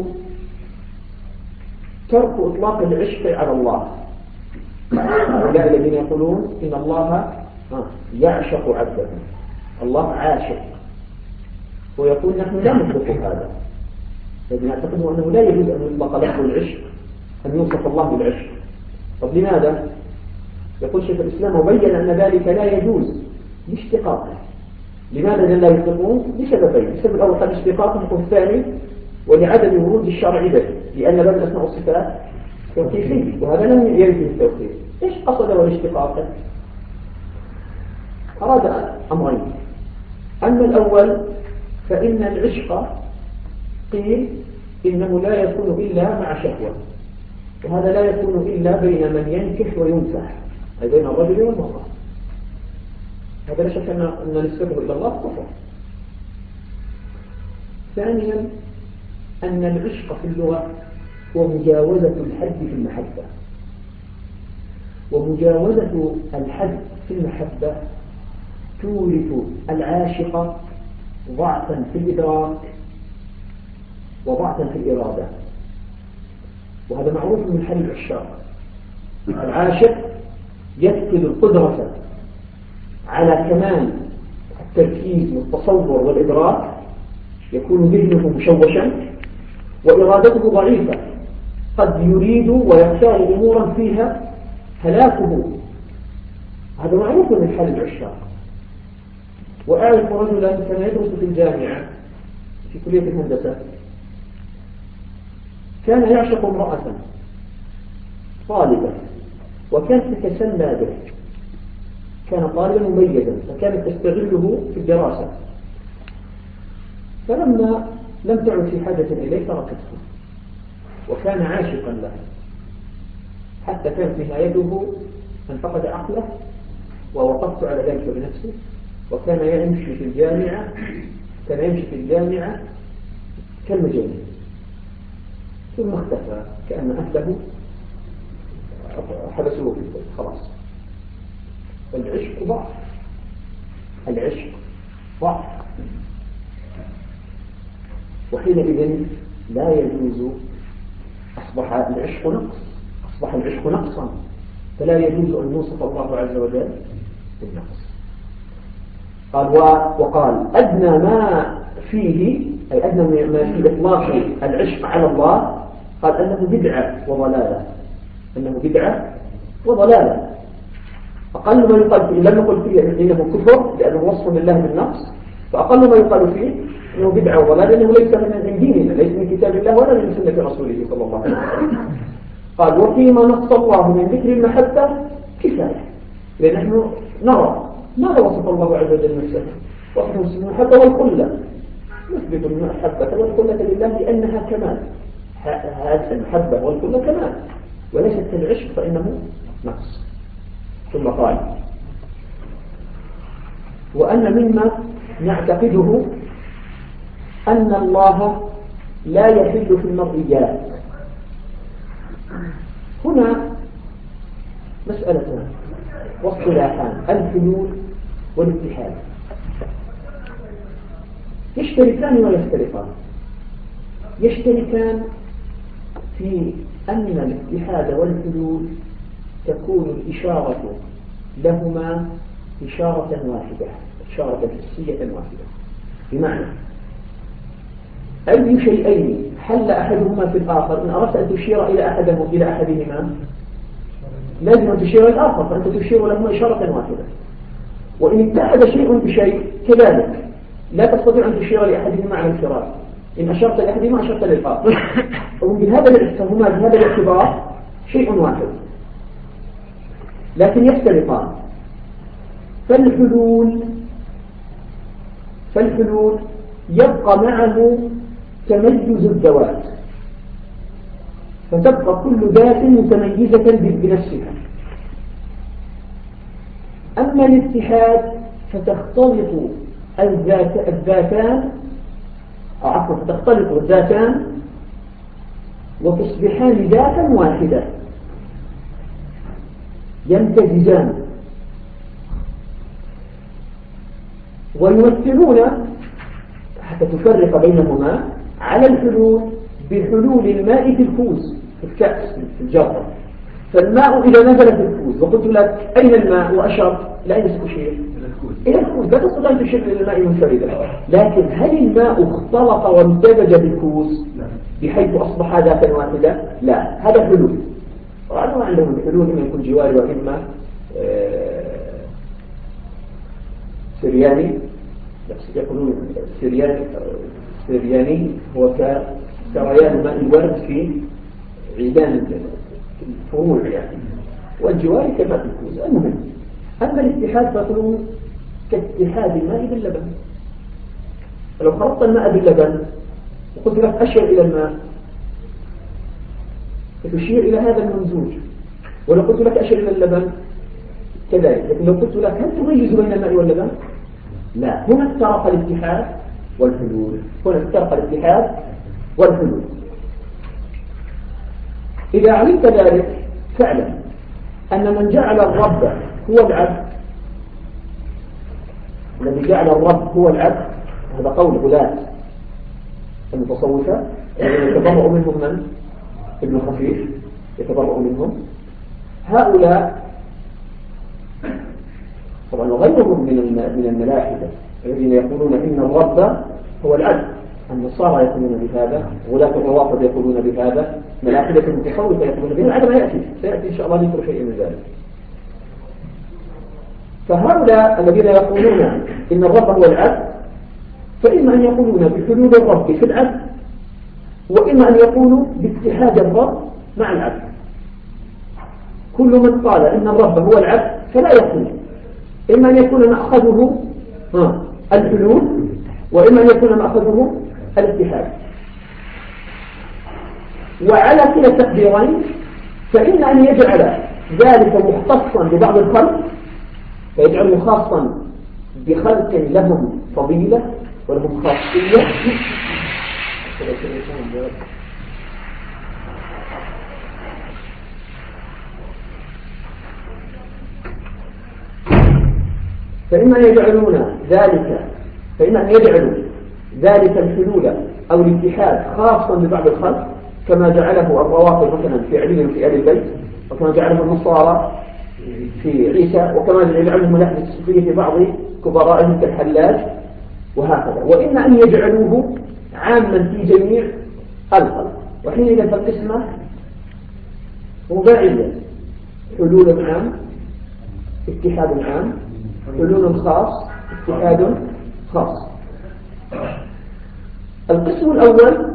ترك إطلاق العشق على الله. هؤلاء الذين يقولون إن الله يعشق عبده، الله عاشق، ويقول نحن لا نطلق هذا، الذين يعتقدون أنه لا يجوز أن يطلق لفظ العشق، أن يوصف الله بالعشق. طب لماذا؟ يقول شيخ الإسلام وبين أن ذلك لا يجوز لاشتقاقه. لماذا لا يطلقون؟ لسببين: السبب الأول قد اشتقاقه، والثاني ولعدم ورود الشرع به، لأن باب الأسماء والصفات توقيفي، وهذا لم يرد التوقيف. إيش قصد والاشتقاق؟ أراد أمرين: أما الأول فإن العشق قيل إنه لا يكون إلا مع شهوة، وهذا لا يكون إلا بين من ينكح وينكح، أي بين الرجل والمرأة. هذا لا شك أن نسبته إلى الله كفر. ثانيا أن العشق في اللغة هو مجاوزة الحد في المحبة، ومجاوزة الحد في المحبة تورث العاشق ضعفا في الإدراك وضعفا في الإرادة، وهذا معروف من حال العشاق. العاشق يفقد القدرة على كمال التركيز والتصور والإدراك، يكون ذهنه مشوشا وإرادته ضعيفة، قد يريد ويختار أمورا فيها هلاكه. هذا معروف من حال العشاق. وأعرف رجلا كان يدرس في الجامعة في كلية الهندسة، كان يعشق امرأة طالبة وكانت تتسلى به، كان طالبا مميزا فكانت تستغله في الدراسة، فلما لم تعد في حاجة إليه تركته، وكان عاشقا له حتى كانت نهايته أن فقد عقله. ووقفت على ذلك بنفسي، وكان يمشي في الجامعة كالمجانين، ثم اختفى كأن أهله حبسوه في البيت خلاص. العشق ضعف، العشق ضعف، وحينئذ لا يجوز، أصبح العشق نقصا، فلا يجوز أن يوصف الله عز وجل بالنقص. قال وقال أدنى ما فيه، أي أدنى ما في إطلاق العشق على الله، قال أنه بدعة وضلالة، أقل ما يقال فيه، لم نقل فيه إنه كفر لأنه وصف لله بالنقص، فأقل ما يقال فيه إنه بدعة وضلالة، لأنه ليس من ديننا، ليس من كتاب الله ولا من سنة رسوله صلى الله عليه وسلم. قال وفيما نقص الله من ذكر المحبة كفاية، لأن نحن نرى ماذا وصف الله عز وجل نفسه، وصف المحبة والخلة، نثبت المحبة والخلة لله لأنها كمال، هذه المحبة والخلة كمال وليست كالعشق فإنه نقص. ثم قال وأن مما نعتقده أن الله لا يحل في المرئيات. هنا مسألتان واصطلاحان، الحلول والاتحاد، يشتركان ويختلفان. يشتركان في أن الاتحاد والحلول تكون الإشارة لهما إشارة واحدة، إشارة حسية واحدة، بمعنى أي شيئين حل أحدهما في الآخر، إن أردت أن تشير إلى أحدهما لازم أن تشير الآخر، فأنت تشير لهما إشارة واحدة. وإن اتحد شيء بشيء كذلك لا تستطيع أن تشير لأحدهما على انفراد، إن أشرت لأحدهما أشرت للآخر، ومن هذا الاعتبار شيء واحد، لكن يختلفان. فالحلول يبقى معه تميز الذوات، فتبقى كل ذات متميزة بنفسها. أما الاتحاد فتختلط الذاتان وتصبحان ذاتا واحدة يمتزجان، ويمثلون حتى تفرق بينهما على الحلول بحلول الماء في الكوز، في الكأس، في الجرة. فالماء إذا نزل في الكوز وقلت لك أين الماء وأشرت، لا أين ستشير؟ إلى الكوز، لا تستطيع أن تشير إلى الماء منفردا. لكن هل الماء اختلط وامتزج بالكوز بحيث أصبح ذاتا واحدة؟ لا، هذا حلول. وأنا عندهم الحلول إما يكون جواري وإما سرياني، يقولون سرياني هو كسريان ماء الورد في عيدان الفروع يعني، والجواري كما في الكوز. المهم أما الاتحاد فيقولون كاتحاد الماء باللبن. لو خلطت الماء باللبن وقلت لك أشر إلى الماء فتشير إلى هذا الممزوج، ولو قلت لك أشر إلى اللبن كذلك. لكن لو قلت لك هل تميز بين الماء واللبن؟ لا، هنا افترق الاتحاد والحلول، هنا افترق الاتحاد والحلول. إذا علمت ذلك فاعلم أن من جعل الرب هو العبد، الذي جعل الرب هو العبد، هذا قول غلاة المتصوفة يتبرأ منهم من؟ ابن خفيف يتبرأ منهم. هؤلاء طبعا وغيرهم من الملاحدة الذين يقولون إن الرب هو العبد، النصارى يقولون بهذا، غلاة الروافض يقولون بهذا، ملاحدة المتصوفة يقولون بهذا. هذا ما سيأتي إن شاء الله ذكر شيء من ذلك. فهؤلاء الذين يقولون إن الرب هو العبد فإما أن يقولون بحلول الرب في العبد، وإما أن يقولوا باتحاد الرب مع العبد. كل من قال إن الرب هو العبد فلا يقول، إما أن يكون مأخذه الحلول، وإما أن يكون مأخذه الاتحاد. وعلى كلا التقديرين فإما أن يجعل ذلك مختصا ببعض الخلق فيجعله خاصا بخلق لهم فضيلة ولهم خاصية، فإما أن يجعلون ذلك الحلول أو الاتحاد خاصا ببعض الخلق كما جعله الروافض مثلا في علي وفي آل البيت، وكما جعله النصارى في عيسى، وكما جعله ملاحدة الصوفية في بعض كبرائهم كالحلاج وهكذا. وإما أن يجعلوه عاما في جميع الخلق، وحينئذ فالقسمة رباعية: حلول عام، اتحاد عام، حلول خاص، اتحاد خاص. القسم الأول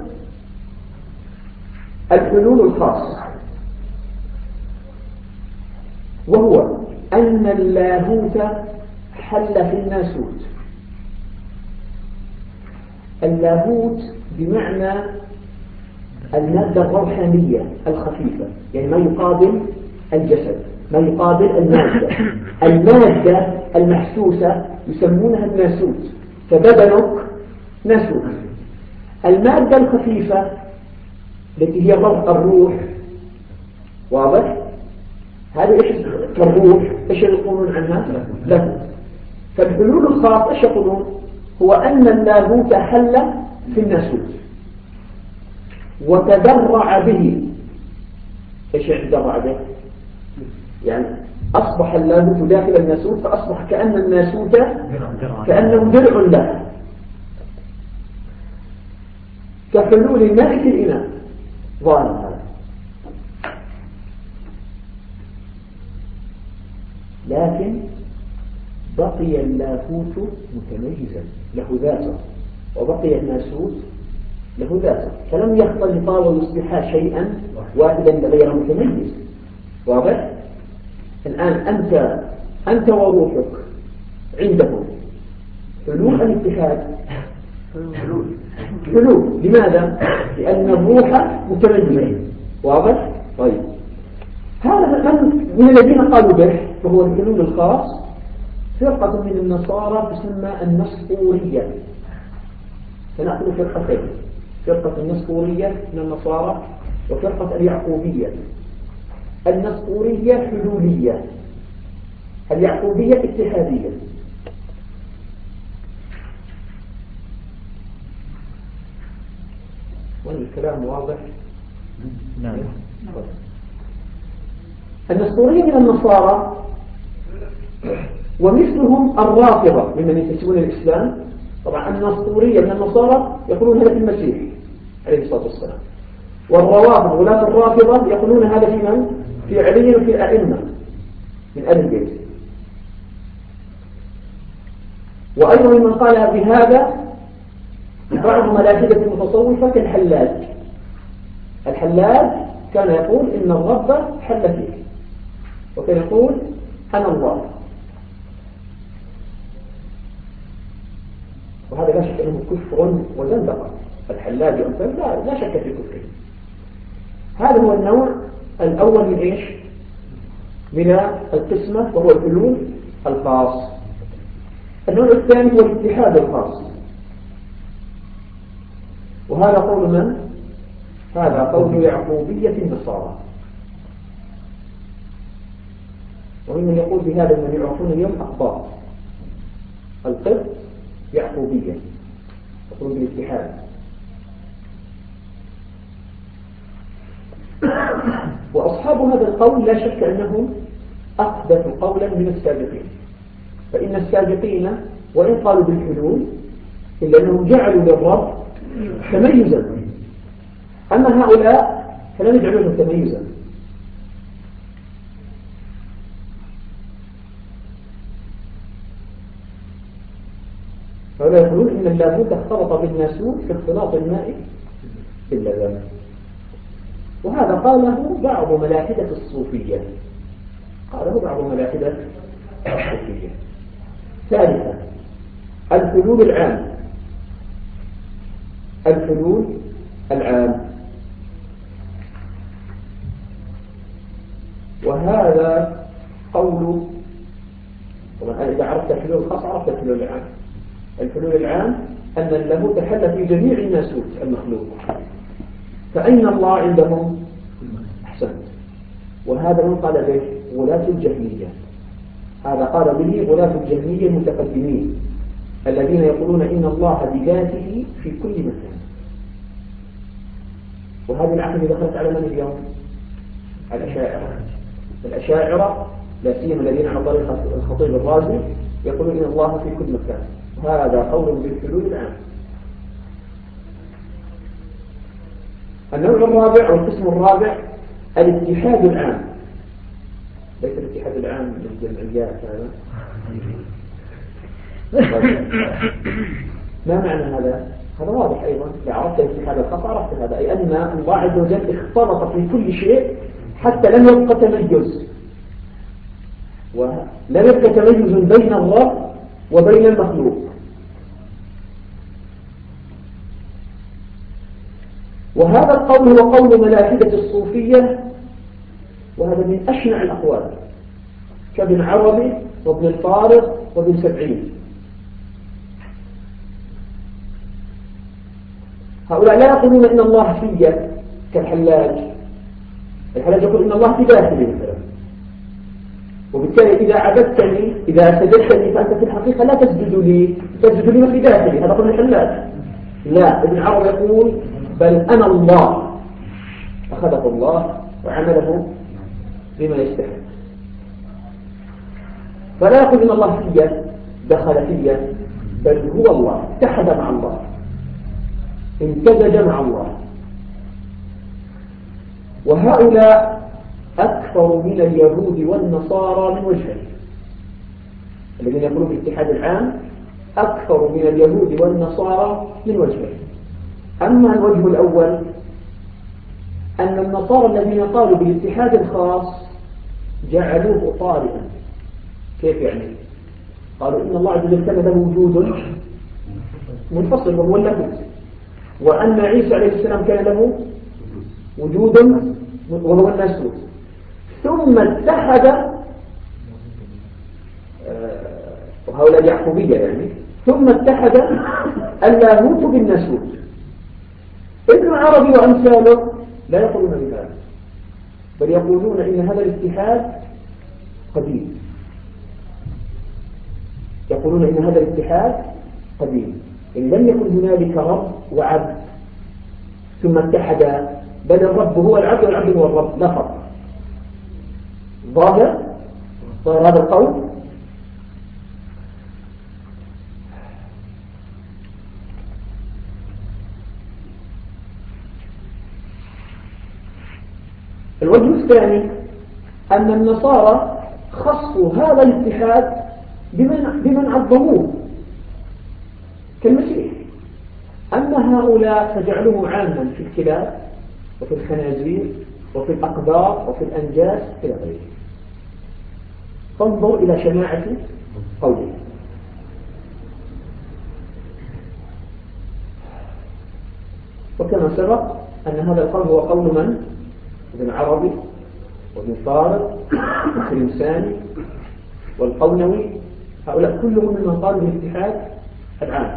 الحلول الخاص، وهو أن اللاهوت حل في الناسوت. اللاهوت بمعنى المادة الروحانية الخفيفة، يعني ما يقابل الجسد، ما يقابل المادة المحسوسة يسمونها الناسوت، فبدنك ناسوت. المادة الخفيفة التي هي الروح، واضح؟ هذه إيش كالروح؟ إيش يقولون عنها؟ لاهوت. فالحلول الخاص إيش يقولون؟ هو أن اللاهوت حل في الناسوت وتدرع به. إيش يتدرع به؟ يعني أصبح اللاهوت داخل الناسوت، فأصبح كأن الناسوت كأنه درع له، كحلول الماء في الإناء. ظاهر هذا، لكن بقي اللاهوت متميزا له ذاته، وبقي الناسوت له ذاته، فلم يختلطا ويصبحا شيئا واحدا غير متميز. واضح؟ الآن أنت وروحك عندكم حلول الاتحاد، حلول. لماذا؟ لأن الروح متميزة. واضح؟ طيب، هذا من الذين قالوا به فهو الحلول الخاص. فرقة من النصارى تسمى النسطورية، فنأخذ فرقتين: فرقة النسطورية من النصارى وفرقة اليعقوبية. النسطورية حلولية، اليعقوبية اتحادية. والكلام واضح؟ نعم. النسطورية من النصارى ومثلهم الرافضة ممن ينتسبون الإسلام. طبعا النسطورية من النصارى يقولون هذا في المسيح عليه الصلاة والسلام، والروافض غلاة الرافضة يقولون هذا في من؟ في علي وفي الأئمة من آل البيت. وأيضا من قال بهذا بعض ملاحدة المتصوفة كالحلاج. الحلاج كان يقول إن الرب حل فيه، وكان يقول أنا الله، وهذا لا شك أنه كفر وزندقة. الحلاج أمثال لا شك في كفره. هذا هو النوع الأول من إيش؟ من القسمة وهو الحلول الخاص. النوع الثاني هو الاتحاد الخاص، وهذا قول من؟ هذا قول يعقوبية النصارى، ومن يقول بهذا من يعرفون اليوم أقباط القبط يعقوبية، يقولون بالاتحاد. وأصحاب هذا القول لا شك أنهم أحدثوا قولا من السابقين، فإن السابقين وإن قالوا بالحلول إلا أنهم جعلوا للرب تميزا، أما هؤلاء فلم يجعلوا له تميزا. فلا يقولون إن اللاهوت اختلط بالناسوت في اختلاط الماء باللبن، وهذا قاله بعض ملاحدة الصوفية، قاله بعض ملاحدة الصوفية. ثالثا الحلول العام، الحلول العام، وهذا قول، طبعا إذا عرفت الحلول الخاص عرفت الحلول العام. الحلول العام أن اللاهوت تحل في جميع الناسوت المخلوق، فأين الله عندهم؟ أحسنت. وهذا من قال به غلاة الجهمية، هذا قال به غلاة الجهمية المتقدمين الذين يقولون إن الله بذاته في كل مكان. وهذه العقيدة دخلت على من اليوم؟ الأشاعرة. الأشاعرة لا سيما الذين على طريقة الخطيب الرازي يقولون إن الله في كل مكان، وهذا قول بالحلول العام. النوع الرابع أو القسم الرابع الاتحاد العام، ليس الاتحاد العام من الجمعيات هذا. ما معنى هذا؟ هذا واضح أيضا، إذا عرفت الاتحاد الخاص عرفت هذا، أي أن الله عز وجل اختلط في كل شيء حتى لم يبقى تميز، ولم يبقى تميز بين الرب وبين المخلوق. وهذا القول هو قول ملاحدة الصوفية، وهذا من أشنع الأقوال كابن عربي وابن الفارض وابن سبعين. هؤلاء لا يقولون إن الله فيه كالحلاج. الحلاج يقول إن الله في داخلي مثلا، وبالتالي إذا عبدتني إذا سجدتني فأنت في الحقيقة لا تسجد لي، تسجد لي في داخلي. هذا قول الحلاج. لا، ابن عربي يقول بل أنا الله، أخذه الله وعمله بما يستحق. فلا يقول إن الله فيه دخل فيه، بل هو الله اتحد مع الله، امتزج مع الله. وهؤلاء أكثر من اليهود والنصارى من وجهين. الذين يقولون بالاتحاد العام أكثر من اليهود والنصارى من وجهين. أما الوجه الأول أن النصارى الذين قالوا بالاتحاد الخاص جعلوه طارئا. كيف يعني؟ قالوا إن الله عز وجل كان له وجود منفصل وهو اللاهوت، وأن عيسى عليه السلام كان له وجود وهو الناسوت، ثم اتحد، وهؤلاء يعقوبية يعني، ثم اتحد اللاهوت بالناسوت. ابن عربي وأمثاله لا يقولون بهذا، بل يقولون إن هذا الاتحاد قديم، يقولون إن هذا الاتحاد قديم، إن لم يكن هنالك رب وعبد ثم اتحد، بل الرب هو العبد والعبد هو الرب، لا فرق. ظاهر هذا القول. الوجه الثاني أن النصارى خصوا هذا الاتحاد بمن عظموه كالمسيح، أما هؤلاء فجعلوه عاما في الكلاب وفي الخنازير وفي الأقدار وفي الأنجاس إلى غيره. فانظر إلى شناعة قوله. وكما سبق أن هذا القول هو قول من؟ ابن عربي وابن فارض والفرنساني والقونوي، هؤلاء كلهم ممن قالوا بالاتحاد العام.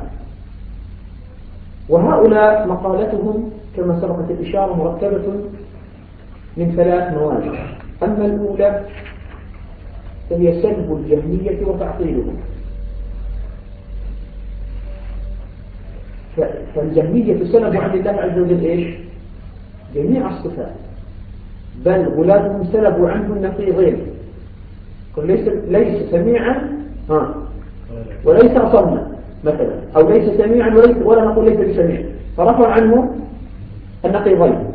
وهؤلاء مقالتهم كما سبقت الإشارة مركبة من 3 مواد. أما الأولى فهي سلب الجهمية وتعطيلهم. فالجهمية سلبوا عن الله عز وجل إيش؟ جميع الصفات، بل غلاتهم سلبوا عنه النقيضين، ليس سميعا وليس أصمنا مثلا، أو ليس سميعا ولا نقول ليس بسميع، فرفع عنه النقيضين.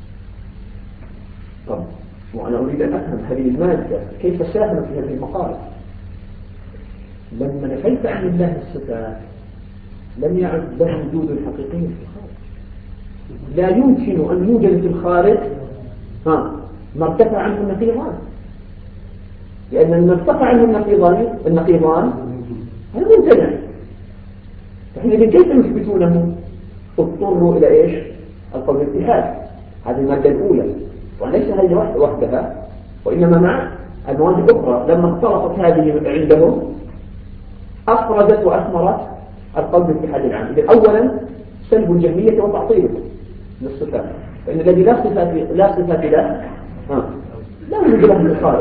طب وأنا أريد أن أفهم هذه المادة كيف ساهمت في هذه المقالة. لما نفيت عن الله الصفات لم يعد له وجود حقيقي في الخارج. لا يمكن أن يوجد في الخارج ما ارتفع عنه النقيضان، لأن ما ارتفع عنه النقيضان هذا ممتنع. فحين كيف يثبتونه؟ اضطروا إلى إيش؟ القول الاتحاد. هذه المادة الأولى، وليس هذه وحدها، وإنما مع المواد الأخرى. لما اختلطت هذه عندهم أفردت وأثمرت القول بالاتحاد العام. إذن أولا سلب الجهمية وتعطيله للصفات، فإن الذي لا صفات له لا يوجد له في الخارج،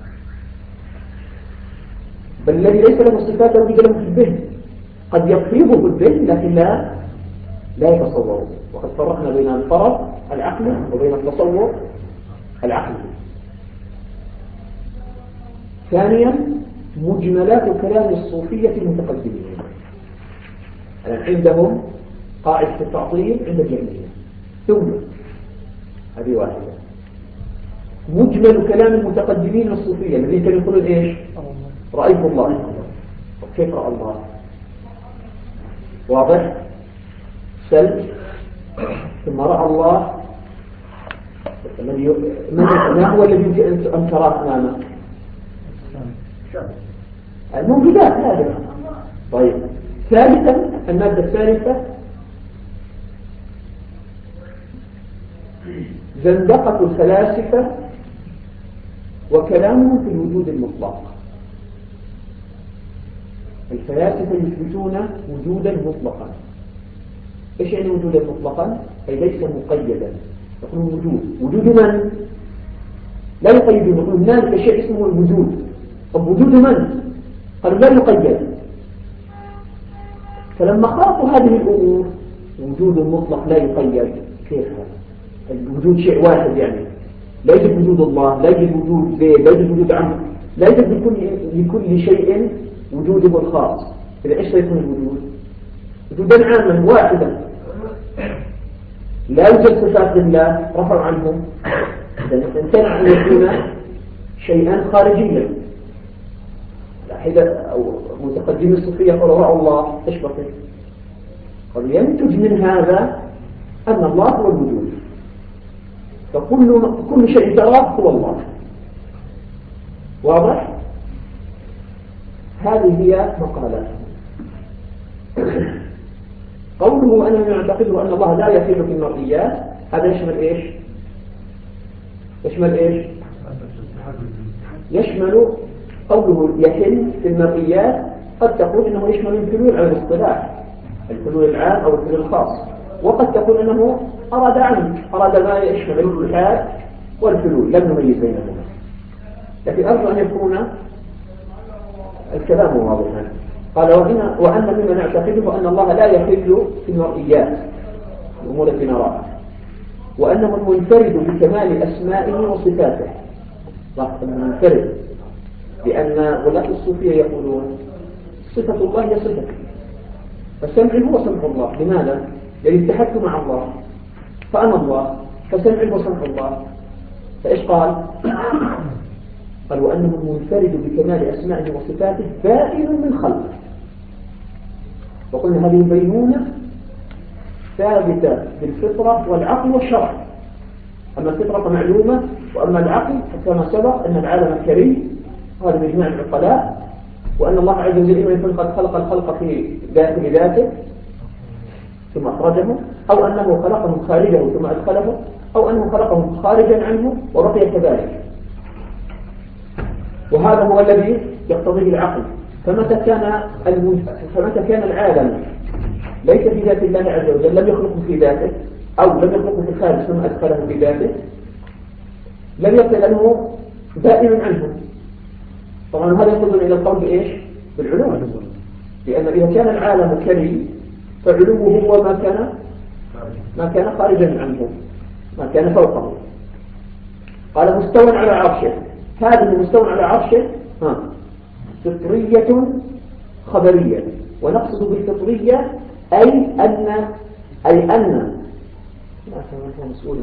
بل الذي ليس له صفات لا يوجد له في الذهن. قد يفيضه الذهن لكن لا يتصوره. وقد فرقنا بين الفرض العقل وبين التصور العقل. ثانيا مجملات كلام الصوفية المتقدمين. عندهم قاعدة التعطيل عند الجهمية. ثم هذه واحدة مجمل كلام المتقدمين الصوفية الذين كانوا يقولون إيش؟ رأيت الله. كيف رأى الله؟ واضح؟ سلب. ثم رأى الله ما هو الذي يمكن أن تراه أمامك؟ الموجودات هذه. طيب ثالثا المادة الثالثة زندقة الفلاسفة وكلامهم في الوجود المطلق. الفلاسفة يثبتون وجودا مطلقا. ايش يعني وجودا مطلقا؟ اي ليس مقيدا. يقولون وجود من؟ لا يقيدون. يقولون هنالك شيء اسمه الوجود. طب وجود من؟ قالوا لا يقيد. فلما خلطوا هذه الامور وجود مطلق لا يقيد، كيف هذا؟ الوجود شيء واحد، يعني لا يوجد وجود الله، لا يوجد وجود زيد، لا يوجد وجود عمرو، لا يوجد لكل شيء وجوده الخاص. إذا إيش سيكون الوجود؟ وجودا عاما واحدا. لا يوجد صفات لله رفع عنهم، إذا امتنع أن يكون شيئا خارجيا. أو متقدمي الصوفية قالوا رأوا الله، إيش بقي؟ قالوا ينتج من هذا أن الله هو الوجود، فكل شيء تراه هو الله. واضح؟ هذه هي مقالات. قوله أنا يعتقد أن الله لا يحل في المرئيات، هذا يشمل إيش؟ يشمل إيش؟ يشمل قوله يحل في المرئيات. قد تقول إنه يشمل الحلول على الاصطلاح، الحلول العام أو الحلول الخاص، وقد تقول أنه أراد ما يشمل الاتحاد والحلول، لم نميز بينهما. لكن أرجو أن يكون الكلام واضحا. قال وأن مما نعتقده أن الله لا يحل في المرئيات، الأمور التي نراها، وأنه المنفرد بكمال أسمائه وصفاته. المنفرد، لأن غلاة الصوفية يقولون صفة الله هي صفة، فسمعي هو سمع الله. لماذا؟ يعني اتحدت مع الله فأنا الله، فسمعي هو سمع الله. فإيش قال؟ قال وأنه المنفرد بكمال أسمائه وصفاته بائن من خلقه. وقلنا هذه البينونة ثابتة بالفطرة والعقل والشرع. أما الفطرة معلومة، وأما العقل كما سبق أن العالم كريم، هذا بإجماع العقلاء، وأن الله عز وجل قد خلق الخلق في ذاته ثم أخرجهم، أو أنه خلقهم خارجه ثم أدخلهم، أو أنه خلقهم خارجا عنه وبقي كذلك. وهذا هو الذي يقتضيه العقل. فمتى كان العالم ليس في ذات الله عز وجل، لم يخلقه في ذاته أو لم يخلقه في الخارج ثم أدخله في ذاته، لم يصل أنه دائما عنه. طبعا هذا يقودنا إلى القول بإيش؟ بالعلو، لأن إذا كان العالم كريم فعلوه هو ما كان خارجا عنه، ما كان فوقه. قال مستوى على عرشه. هذه مستوى على عرشه فطرية خبرية، ونقصد بالفطرية أي أن مسؤول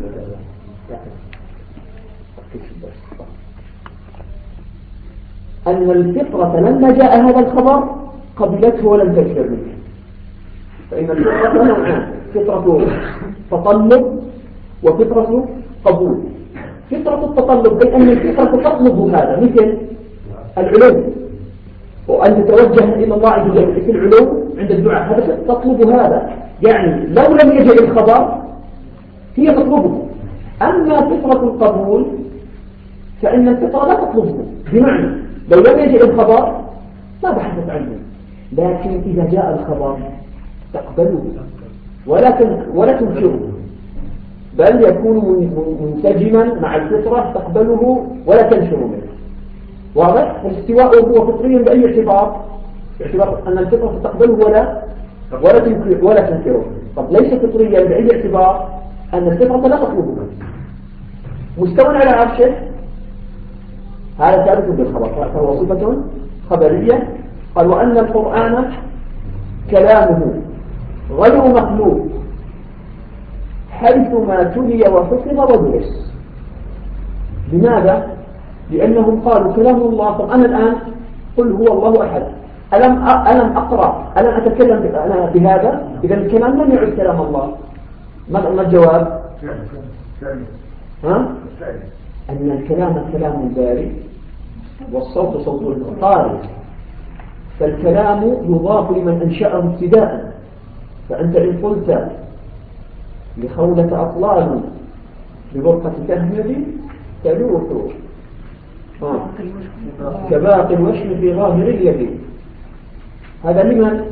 أن الفطرة لما جاء هذا الخبر قبلته ولم تكفر منه. فإن الفطرة نوعان: فطرة تطلب وفطرة قبول. فطرة التطلب أي أن الفطرة تطلب هذا، مثل العلو، وأن تتوجه إلى الله عز وجل في العلو عند الدعاء، هذا تطلب هذا، يعني لو لم يجئ الخبر هي تطلبه. أما فطرة القبول فإن الفطرة لا تطلبه، بمعنى لو لم يجئ الخبر ما بحثت عنه، لكن إذا جاء الخبر تقبله ولا تنكره، بل يكون منسجما مع الفطرة تقبله ولا تنشر منه. واضح؟ الاستواء هو فطري بأي اعتبار؟ باعتبار أن الفطرة تقبله ولا تنكره. طب ليس فطريا بأي اعتبار؟ أن الفطرة لا تطلبه. مستوى على عرشه هذا ثابت بالخبر، فهو صفة خبرية. قال وأن القرآن كلامه غير مخلوق حيثما تلي وحفظ ودرس. لماذا؟ لأنهم قالوا كلام الله. طب أنا الآن قل هو الله أحد، ألم أقرأ، ألم أتكلم أنا بهذا؟ إذا الكلام لم يعد كلام الله. ما الجواب؟ أن الكلام كلام الباري والصوت صوت القارئ، فالكلام يضاف لمن أنشأه ابتداء. فأنت إن قلت لخولة أطلال ببرقة تهمد تلوح كباقي الوشم في ظاهر اليد، هذا لمن؟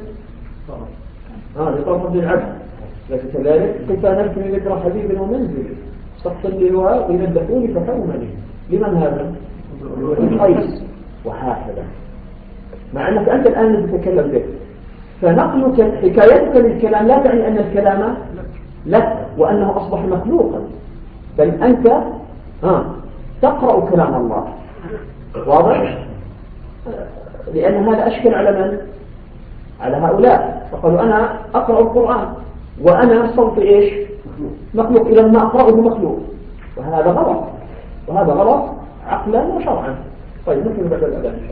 لطرف العبد. ليس كذلك؟ كيف نمكن ذكر حبيب ومنزل سقط للواء إلى الدخول فحومني، لمن هذا؟ القيس. وهكذا، مع أنك أنت الآن تتكلم به، فنقلك حكايتك للكلام لا تعني أن الكلام لك وأنه أصبح مخلوقا، بل أنت تقرأ كلام الله. واضح؟ لأن هذا أشكل على من؟ على هؤلاء، فقالوا أنا أقرأ القرآن وأنا صوتي إيش؟ مخلوق، إذا ما أقرأه مخلوق، وهذا غلط، وهذا غلط عقلا وشرعا. طيب نكمل بعد الأذان إن شاء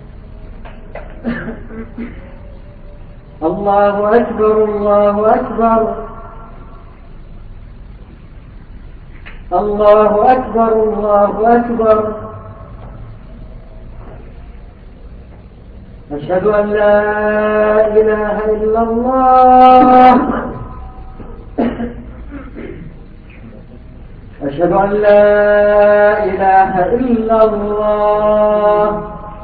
الله. الله أكبر الله أكبر الله أكبر الله أكبر. أشهد أن لا إله إلا الله أشهد أن لا إله إلا الله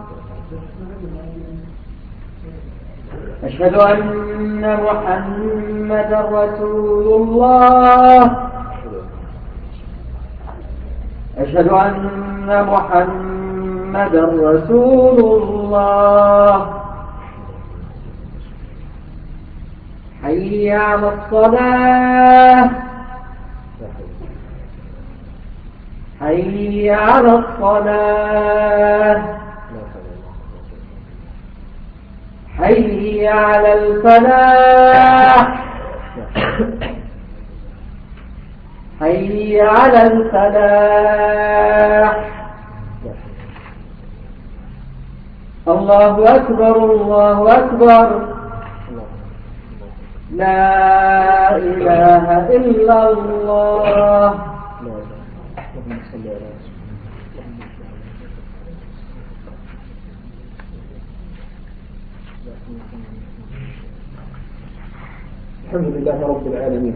أشهد أن محمدا رسول الله أشهد أن محمدا رسول الله. حي على الصلاة حي على الصلاة حي على الفلاح حي على الفلاح. الله أكبر الله أكبر. لا إله إلا الله. الحمد لله رب العالمين.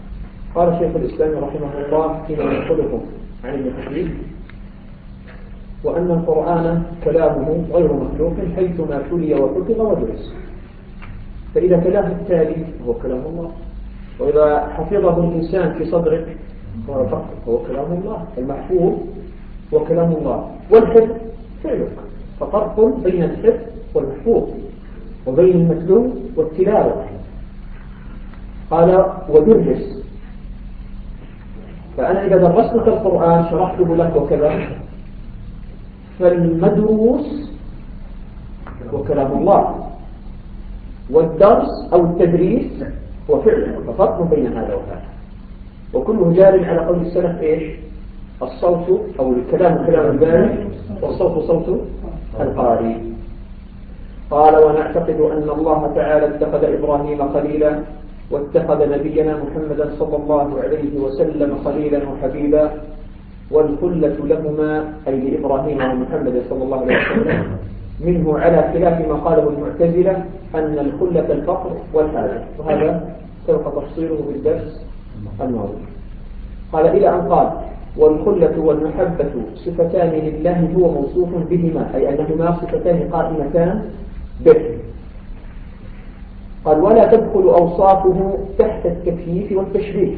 قال شيخ الإسلام رحمه الله فيما ينقله عن ابن كثير: وأن القرآن كلامه غير مخلوق حيثما تلي وحفظ ودرس. فإذا تلاه التالي هو كلام الله، وإذا حفظه الإنسان في صدره هو كلام الله. المحفوظ هو كلام الله، والحفظ فعلك. ففرق بين الحفظ والمحفوظ وبين المتلو والتلاوة. قال ودرس. فأنا إذا درست لك القرآن شرحته لك وكذا، فالمدروس هو كلام الله، والدرس أو التدريس هو فعله. ففرق بين هذا وهذا، وكله جار على قول السلف إيش؟ الصوت أو الكلام كلام الباري، والصوت صوت القارئ. قال ونعتقد أن الله تعالى اتخذ إبراهيم خليلا، واتخذ نبينا محمدا صلى الله عليه وسلم خليلا وحبيبا، والخلة لهما أي لإبراهيم ومحمد صلى الله عليه وسلم منه على خلاف ما قاله المعتزلة أن الخلة الفقر والحاجة، وهذا سبق تفصيله بالدرس الماضي. قال إلى أن قال والخلة والمحبة صفتان لله هو موصوف بهما، أي أنهما صفتان قائمتان به. قال ولا تدخل أوصافه تحت التكييف والتشبيه.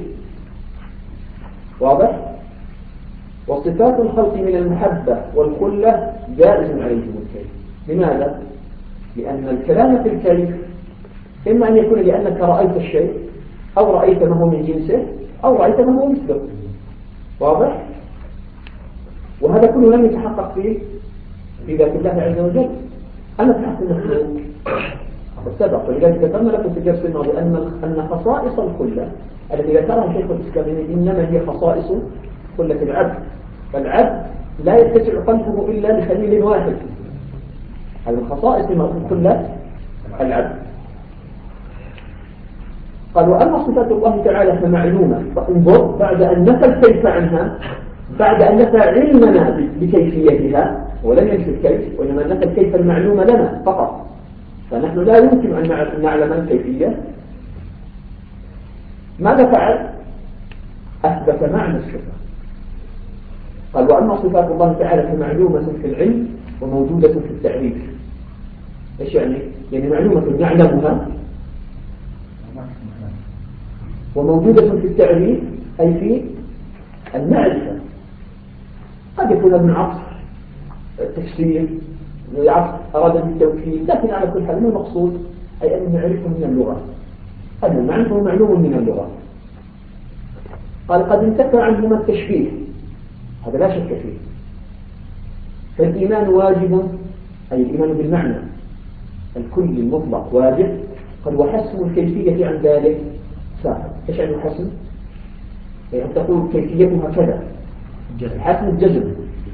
واضح؟ وصفات الخلق من المحبة والخلة جائز عليهم الكيف. لماذا؟ لأن الكلام في الكيف إما أن يكون لأنك رأيت الشيء، أو رأيت ما هو من جنسه، أو رأيت ما هو مثله. واضح؟ وهذا كله لم يتحقق فيه في ذات الله عز وجل. أما تحت المخلوق السبق. ولذلك ذكرنا لكم في الدرس الماضي أن خصائص الخلة التي ذكرها شيخ الإسلام إنما هي خصائص خلة العبد. فالعبد لا يتسع قلبه إلا لخليل واحد. هذه الخصائص خلة العبد. قال وأما صفات الله تعالى فمعلومة. فانظر بعد أن نفى الكيف عنها، بعد أن نفى علمنا بكيفيتها، ولم ينفي الكيف وإنما نفى الكيف المعلوم لنا فقط، فنحن لا يمكن أن نعلم الكيفية. ماذا فعل؟ أثبت معنى الصفة. قال وأما صفات الله تعالى فمعلومة في العلم وموجودة في التعريف. إيش يعني؟ يعني معلومة نعلمها، وموجودة في التعريف أي في المعرفة. قد يكون ابن عصر التفسير العصر أراد بالتوكيد، لكن على كل حال المقصود أي أن نعرفه من اللغة. هذا المعنى هو معلوم من اللغة. قال قد انتفى عنهما التشبيه، هذا لا شك فيه. فالإيمان واجب، أي الإيمان بالمعنى الكلي المطلق واجب. قد وحسم الكيفية عن ذلك ساقط. إيش يعني الحسم؟ يعني أن تقول كيفيتها كذا، حسم الجزم.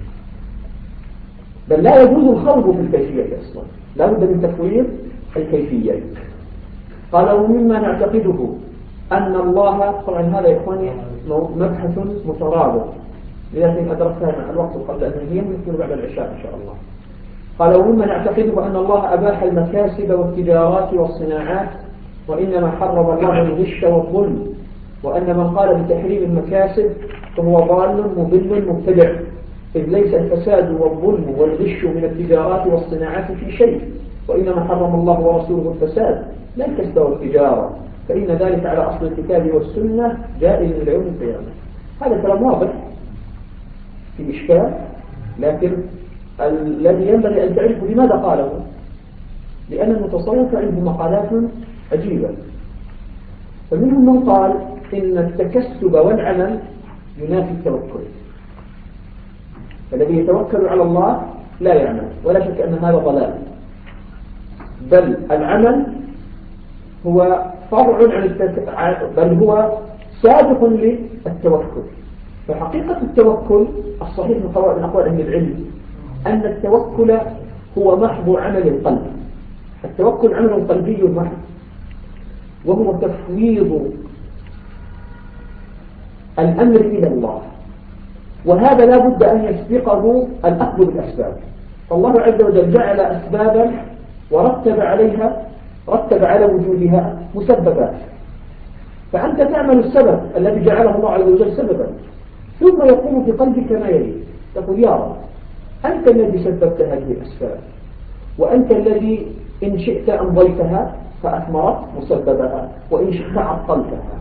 بل لا يجوز الخوض في الكيفية أصلا، لا بد من تفويض الكيفية. قال ومما نعتقده أن الله، طبعا هذا يا إخواني مبحث مترابط، لكن أدركتها الوقت قبل أن هي مثل بعد العشاء إن شاء الله. قال ومما نعتقده أن الله أباح المكاسب والتجارات والصناعات، وإنما حرم الله الغش والظلم، وأن من قال بتحريم المكاسب فهو ضال مضل مبتدع، إذ ليس الفساد والظلم والغش من التجارات والصناعات في شيء، وإنما حرم الله ورسوله الفساد لا الكسب والتجارة، فإن ذلك على أصل الكتاب والسنة جائز إلى يوم القيامة. هذا كلام واضح في إشكال، لكن الذي ينبغي أن تعرفه لماذا قاله، لأن المتصوف عنده مقالات عجيبة. فمنهم من قال إن التكسب والعمل ينافي التوكل، فالذي يتوكل على الله لا يعمل، ولا شك أن هذا ضلال، بل العمل هو فرع عن بل هو سابق للتوكل. فحقيقة التوكل الصحيح من أقوال أهل العلم أن التوكل هو محض عمل القلب. التوكل عمل قلبي محض، وهو تفويض الأمر إلى الله، وهذا لا بد أن يسبقه الأخذ بالأسباب. فالله عز وجل جعل أسبابا ورتب على وجودها مسببات، فأنت تعمل السبب الذي جعله الله عز وجل سببا، ثم يقوم في قلبك ما يلي، تقول يا رب أنت الذي سببت هذه الأسباب، وأنت الذي إن شئت أمضيتها فأثمرت مسببها، وإن شئت عطلتها.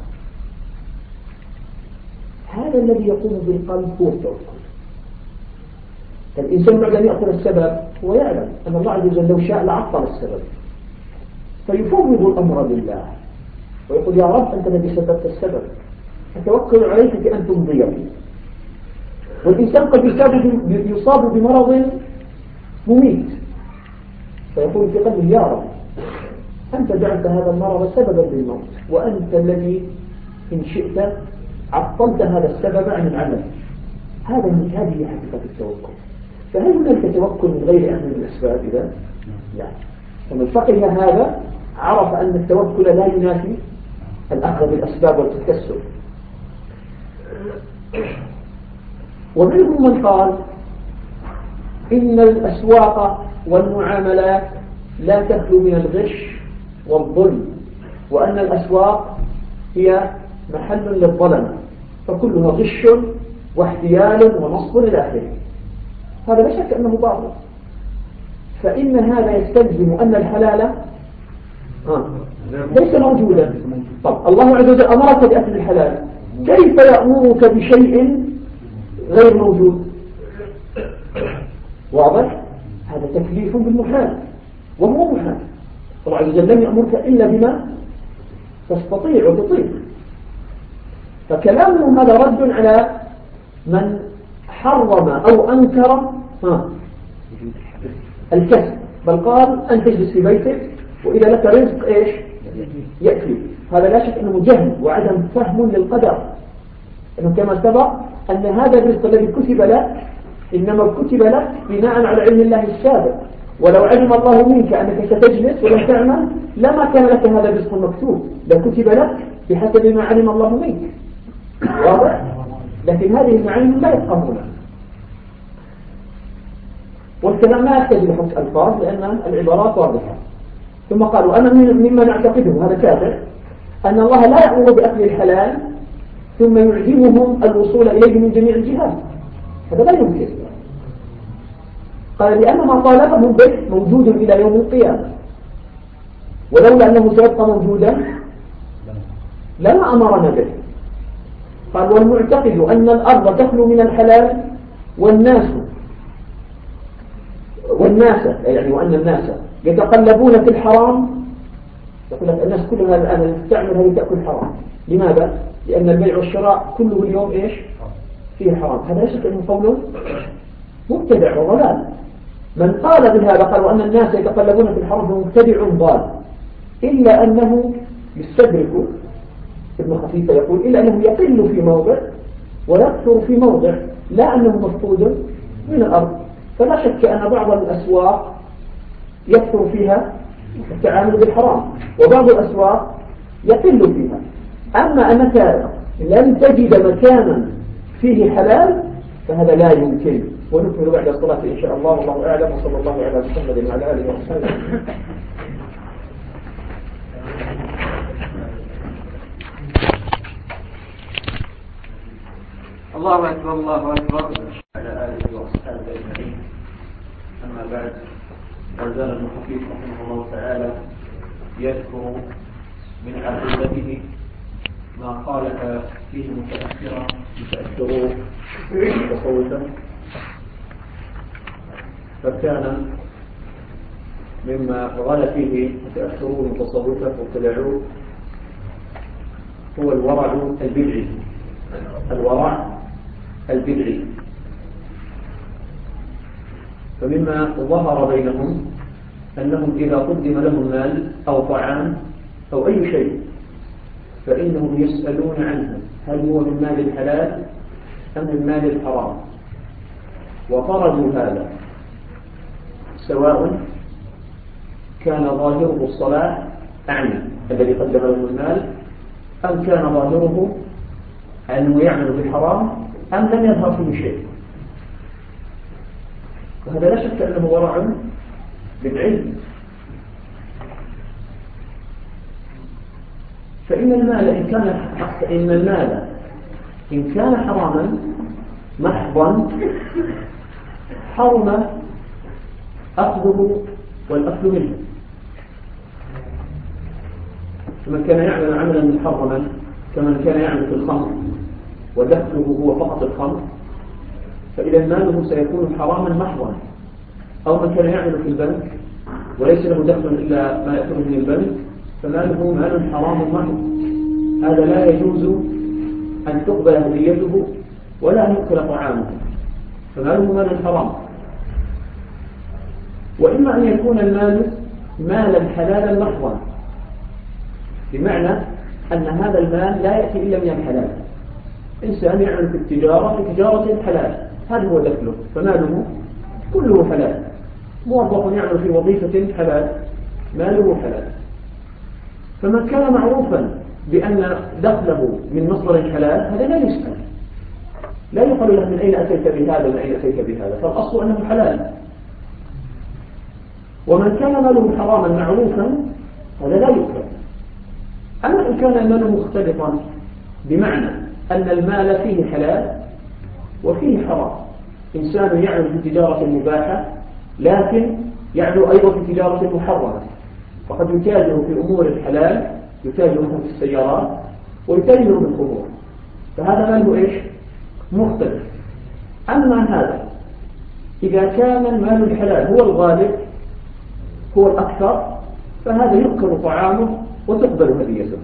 هذا الذي يقوم بالقلب هو التوكل. الإنسان بعد أن يأخذ السبب هو يعلم أن الله عز وجل لو شاء لعطل السبب، فيفوض الأمر لله ويقول يا رب أنت الذي سببت السبب، أتوكل عليك بأن تمضيني. والإنسان قد يصاب بمرض مميت، فيقول في قلبه يا رب أنت جعلت هذا المرض سببا للموت، وأنت الذي إن شئت عطلت هذا السبب عن العمل. هذه حقيقة التوكل. فهل هناك توكل من غير أخذ الأسباب إذا؟ لا. ومن فقه هذا عرف أن التوكل لا ينافي الأخذ بالأسباب والتكسب. ومنهم من قال إن الأسواق والمعاملات لا تخلو من الغش والظلم، وأن الأسواق هي محل للظلم، فكلها غش واحتيال ونصب إلى آخره. هذا لا شك أنه باطل، فإن هذا يستلزم أن الحلال ليس موجودا. طب الله عز وجل أمرك بأكل الحلال، كيف يأمرك بشيء غير موجود؟ واضح؟ هذا تكليف بالمحال، وهو محال. الله عز وجل لم يأمرك إلا بما تستطيع وتطيق. فكلامه هذا رد على من حرم أو أنكر الكسب، بل قال أن تجلس في بيتك وإذا لك رزق إيش يأتي. هذا لا شك أنه جهل وعدم فهم للقدر، أنه كما سبق أن هذا الرزق الذي كتب لك إنما كتب لك بناء على علم الله السابق، ولو علم الله منك أنك ستجلس ولم تعمل لما كان لك هذا الرزق المكتوب، لكتب لك بحسب ما علم الله منك. واضح؟ لكن هذه المعاني لا يفهمونها، والكلام لا يحتاج لحفظ ألفاظ لأن العبارات واضحة. ثم قالوا أنا مما نعتقده، هذا كافر، أن الله لا يأمر بأكل الحلال ثم يلزمهم الوصول إليه من جميع الجهات، هذا لا يمكن. قال لأن ما طالبهم به موجود إلى يوم القيامة، ولولا أنه سيبقى موجودا لما أمرنا به. قال والمعتقد أن الأرض تخلو من الحلال والناس يعني وأن الناس يتقلبون في الحرام. يقول لك الناس كلها الآن تعمل هذه تأكل حرام. لماذا؟ لأن البيع والشراء كله اليوم إيش فيه حرام. هذا لا شك أنه قول مبتدع وضلال. من قال بهذا قال وأن الناس يتقلبون في الحرام فمبتدع ضال، إلا أنه يستدرك. ابن خفيفة يقول إلا أنه يقل في موضع ويكثر في موضع، لا أنه مفقود من الأرض. فلا شك أن بعض الأسواق يكثر فيها التعامل بالحرام، وبعض الأسواق يقل فيها. أما أنك لن تجد مكانا فيه حلال فهذا لا يمكن. ونكمل بعد الصلاة إن شاء الله، والله أعلم، وصلى الله على محمد وعلى آله وصحبه. الله أكبر الله أكبر. على آله وأصحابه أجمعين. أما بعد، وزال ابن خفيف رحمه الله تعالى يذكر من عقيدته ما خالف فيه متأثرون تصوفا، فكان مما غلا فيه متأثرون تصوفا وابتدعوه هو الورع البدعي. الورع البدعي. فمما ظهر بينهم أنهم إذا قدم لهم مال أو طعام أو أي شيء فإنهم يسألون عنه هل هو من مال الحلال أم من مال الحرام، وطردوا هذا سواء كان ظاهره الصلاح أعني الذي قدم له المال، أم كان ظاهره أنه يعمل بالحرام، أم لم يظهر فيه شيء. وهذا لا شك أنه ورع بالعلم. فإن المال إن كان حراما محضا حرم أخذه والأكل منه. فمن كان يعمل عملا محرما كمن كان يعمل في الخمر ودخله هو فقط الخمر، فإذا ماله سيكون حراما محضا. أو من كان يعمل في البنك وليس له دخل إلا ما يأخذه من البنك، فماله مال حرام محض. هذا لا يجوز أن تقبل هديته ولا أن يؤكل طعامه، فماله مال حرام. وإما أن يكون المال مالا حلالا محضا، بمعنى أن هذا المال لا يأتي إلا من الحلال. إنسان يعمل في التجارة في تجارة حلال، هذا هو دخله، فماله كله حلال. موظف يعمل في وظيفة حلال، ماله حلال. فمن كان معروفا بأن دخله من مصدر حلال هذا لا يسأل، لا يقال له من أين أتيت بهذا ومن أين أتيت بهذا، فالأصل أنه حلال. ومن كان ماله حراما معروفا هذا لا يؤكل. أما إن كان المال مختلطا، بمعنى أن المال فيه حلال وفيه حرام، إنسان يعمل في تجارة مباحة لكن يعمل أيضا في تجارة محرمة، وقد يتاجر في أمور الحلال، يتاجر في السيارات ويتاجر في الخمور، فهذا ماله إيش؟ مختلف. أما هذا إذا كان المال الحلال هو الغالب هو الأكثر، فهذا يؤكل طعامه وتقبل هديته.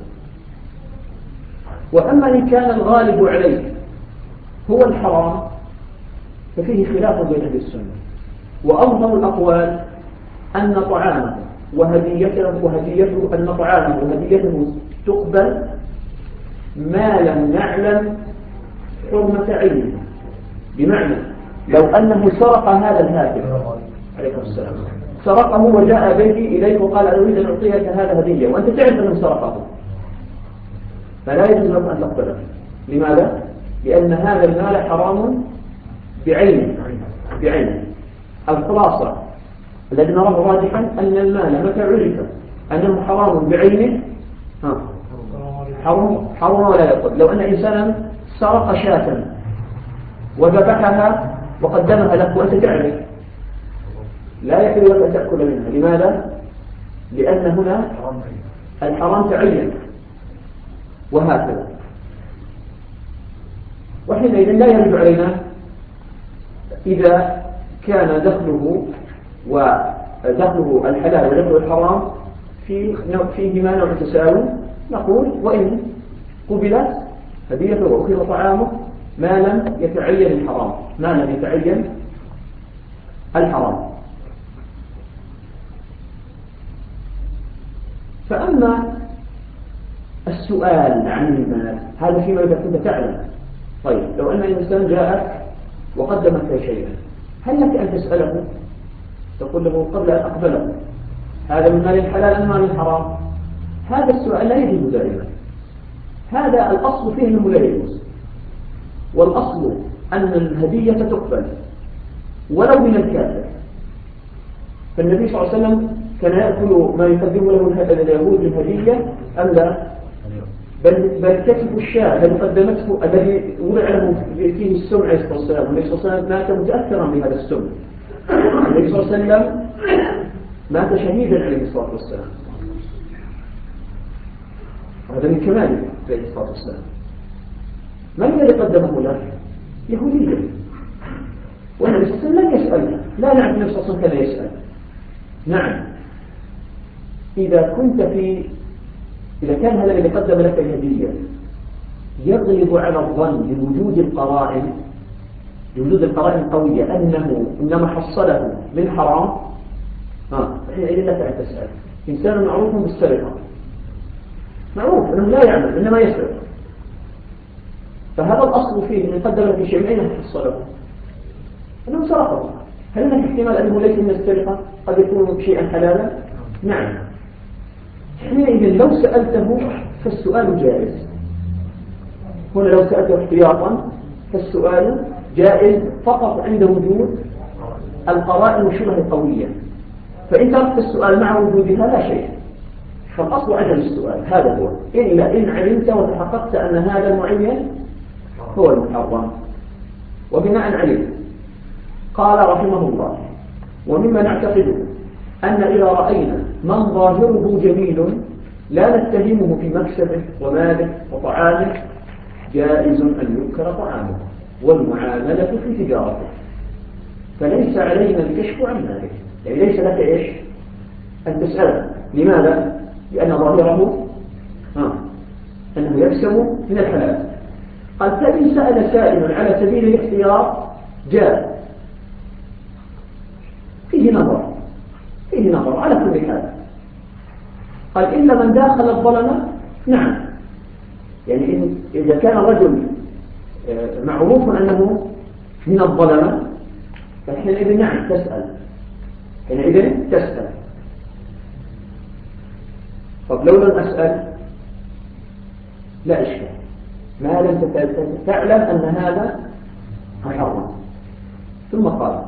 وأما إن كان الغالب عليه هو الحرام ففيه خلاف بين أهل السنة، وأظهر الأقوال أن طعامه وهديته أن طعامه وهديته تقبل ما لم نعلم حرمة عينه. بمعنى لو أنه سرق هذا الهاتف عليكم السلام، سرقه وجاء بيتي إليك وقال أنا أريد أن أعطيك هذا هدية وأنت تعرف أنه سرقه، فلا يجوز لك أن تقبله. لماذا؟ لأن هذا المال حرام بعينه. الخلاصة الذي نراه راجحا أن المال متى عرف أنه حرام بعينه حرام ولا يقبل. لو أن إنسانا سرق شاة وذبحها وقدمها لك وأنت تعرف، لا يحل لك أن تأكل منها. لماذا؟ لأن هنا الحرام تعين، وهكذا. وحينئذ لا يرد علينا إذا كان دخله الحلال ودخله الحرام فيهما نوع تساوي، نقول وإن قبلت هديته وأكل طعامه ما لم يتعين الحرام. فأما السؤال عن المال هذا فيما إذا كنت تعلم. طيب لو أن الإنسان جاءك وقدم لك شيئا، هل لك أن تسأله تقول له قبل أن أقبله هذا من مال الحلال أم مال الحرام؟ هذا السؤال لا يجوز دائما. هذا الأصل فيه أنه لا يجوز، والأصل أن الهدية تقبل ولو من الكافر. فالنبي صلى الله عليه وسلم كان يأكل ما يقدم له اليهود من هدية أم لا؟ بل كتف الشاة الذي قدمته الذي وضع له فيه السم عليه الصلاة والسلام، والنبي صلى الله عليه وسلم مات متأثرا بهذا السم. النبي صلى الله عليه وسلم مات شهيدا عليه الصلاة والسلام، هذا من كماله عليه الصلاة والسلام. من الذي قدمه له؟ يهوديا. والنبي صلى الله عليه وسلم لم يسأل، لا نعرف النبي صلى الله عليه وسلم كان يسأل. نعم، إذا كان هذا الذي قدم لك الهدية يغلب على الظن بوجود القرائن القوية أنه إنما حصله من حرام، فحينئذ لك أن تسأل. إنسان معروف بالسرقة، معروف أنه لا يعمل إنما يسرق، فهذا الأصل فيه أن قدم لك شيء من أين حصله؟ أنه سرقه. هل هناك احتمال أنه ليس من السرقة؟ قد يكون شيئا حلالا؟ نعم. حينئذ لو سألته فالسؤال جائز. هنا لو سألته احتياطا فالسؤال جائز فقط عند وجود القرائن والشبه القوية. فإن تركت السؤال مع وجودها لا شيء، فالأصل عدم السؤال. هذا هو، إلا إن علمت وتحققت أن هذا المعين هو المحرم. وبناء عليه قال رحمه الله: ومما نعتقد أن إذا رأينا من ظاهره جميل لا نتهمه في مكسبه وماله وطعامه جائز أن ينكر طعامه والمعاملة في تجارته، فليس علينا الكشف عن ماله. يعني ليس لك إيش أن تسأله. لماذا؟ لأن ظاهره أنه يكسب من الحلال. قال: فإن سأل سائل على سبيل الاختيار جاء فيه نظر على كل حال. قال: إلا من داخل الظلم. نعم، يعني إذا كان الرجل معروف أنه من الظلمة فحينئذ نعم تسأل. طب لو لم أسأل لا إشكال، ما لم تعلم أن هذا محرم. ثم قال: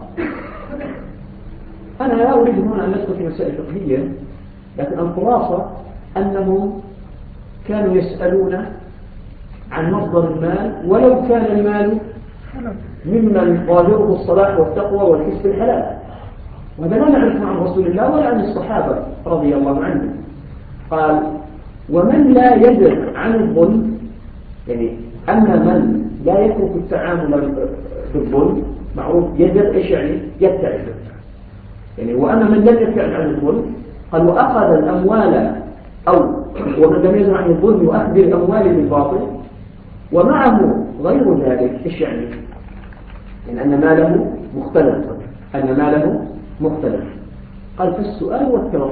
أنا لا أريد هنا أن ندخل في مسائل فقهية، لكن الخلاصة أنهم كانوا يسألون عن مصدر المال ولو كان المال ممن ظاهره الصلاح والتقوى والحس الحلال، وهذا لا نعرفه عن رسول الله ولا عن الصحابة رضي الله عنهم. قال: ومن لا يدر عن الظلم، يعني أما من لا يترك التعامل بالظلم معروف يدر إيش يعني يبتعد، يعني وأما من لم يبتعد عن الظلم قال: وأخذ الأموال ومن لم يدر عن الظلم وأخذ الأموال بالباطل ومعه غير ذلك. إيش يعني أن ماله مختلف. قال: فالسؤال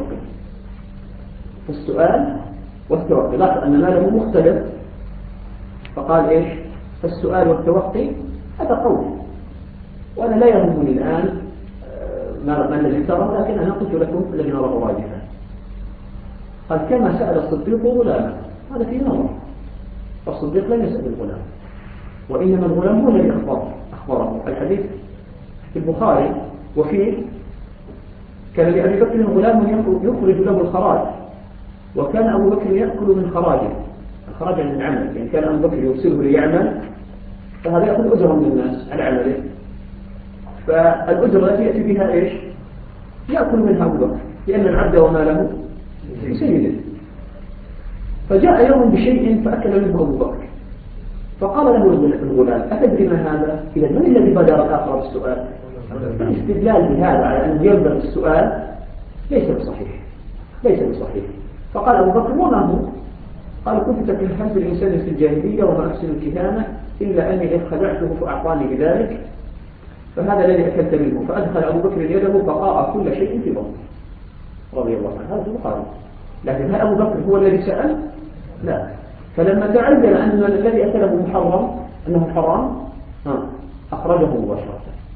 والتوقي لاحظ أن ماله مختلف، فقال إيش؟ فالسؤال والتوقي. هذا قول، وأنا لا يهمني الآن ما الذي اختاره، لكن أنا قلت لكم الذي نراه راجحا. قال: كما سأل الصديق غلاما. هذا فيه نظر، الصديق لم يسأل الغلام، وإنما الغلام هو الذي أخبره. الحديث في البخاري وفيه: كان لأبي بكر غلام يخرج له الخراج، وكان أبو بكر يأكل من خراجه. الخراج عن العمل، يعني كان أبو بكر يرسله ليعمل، فهذا يأخذ أجرا من الناس على عمله، فالأجرة التي يأتي بها إيش؟ يأكل منها أبو بكر، لأن العبد وماله سيده. فجاء يوم بشيء فأكل منه أبو بكر، فقال له الغلام: أتدري ما هذا؟ إذا من الذي بدر الآخر بالسؤال؟ الاستدلال بهذا على أنه يبدأ بالسؤال ليس بصحيح. فقال أبو بكر: وما هو؟ قال: كنت تكهنت الإنسان في الجاهلية وما أحسن الكهانة إلا أني إذ خدعته فأعطاني بذلك، فهذا الذي أكلت منه. فأدخل أبو بكر يده فقاء كل شيء في بطنه رضي الله عنه. هذا البخاري. لكن هل أبو بكر هو الذي سأل؟ لا. فلما تعين أن الذي أكله محرم أنه حرام أخرجه مباشرة.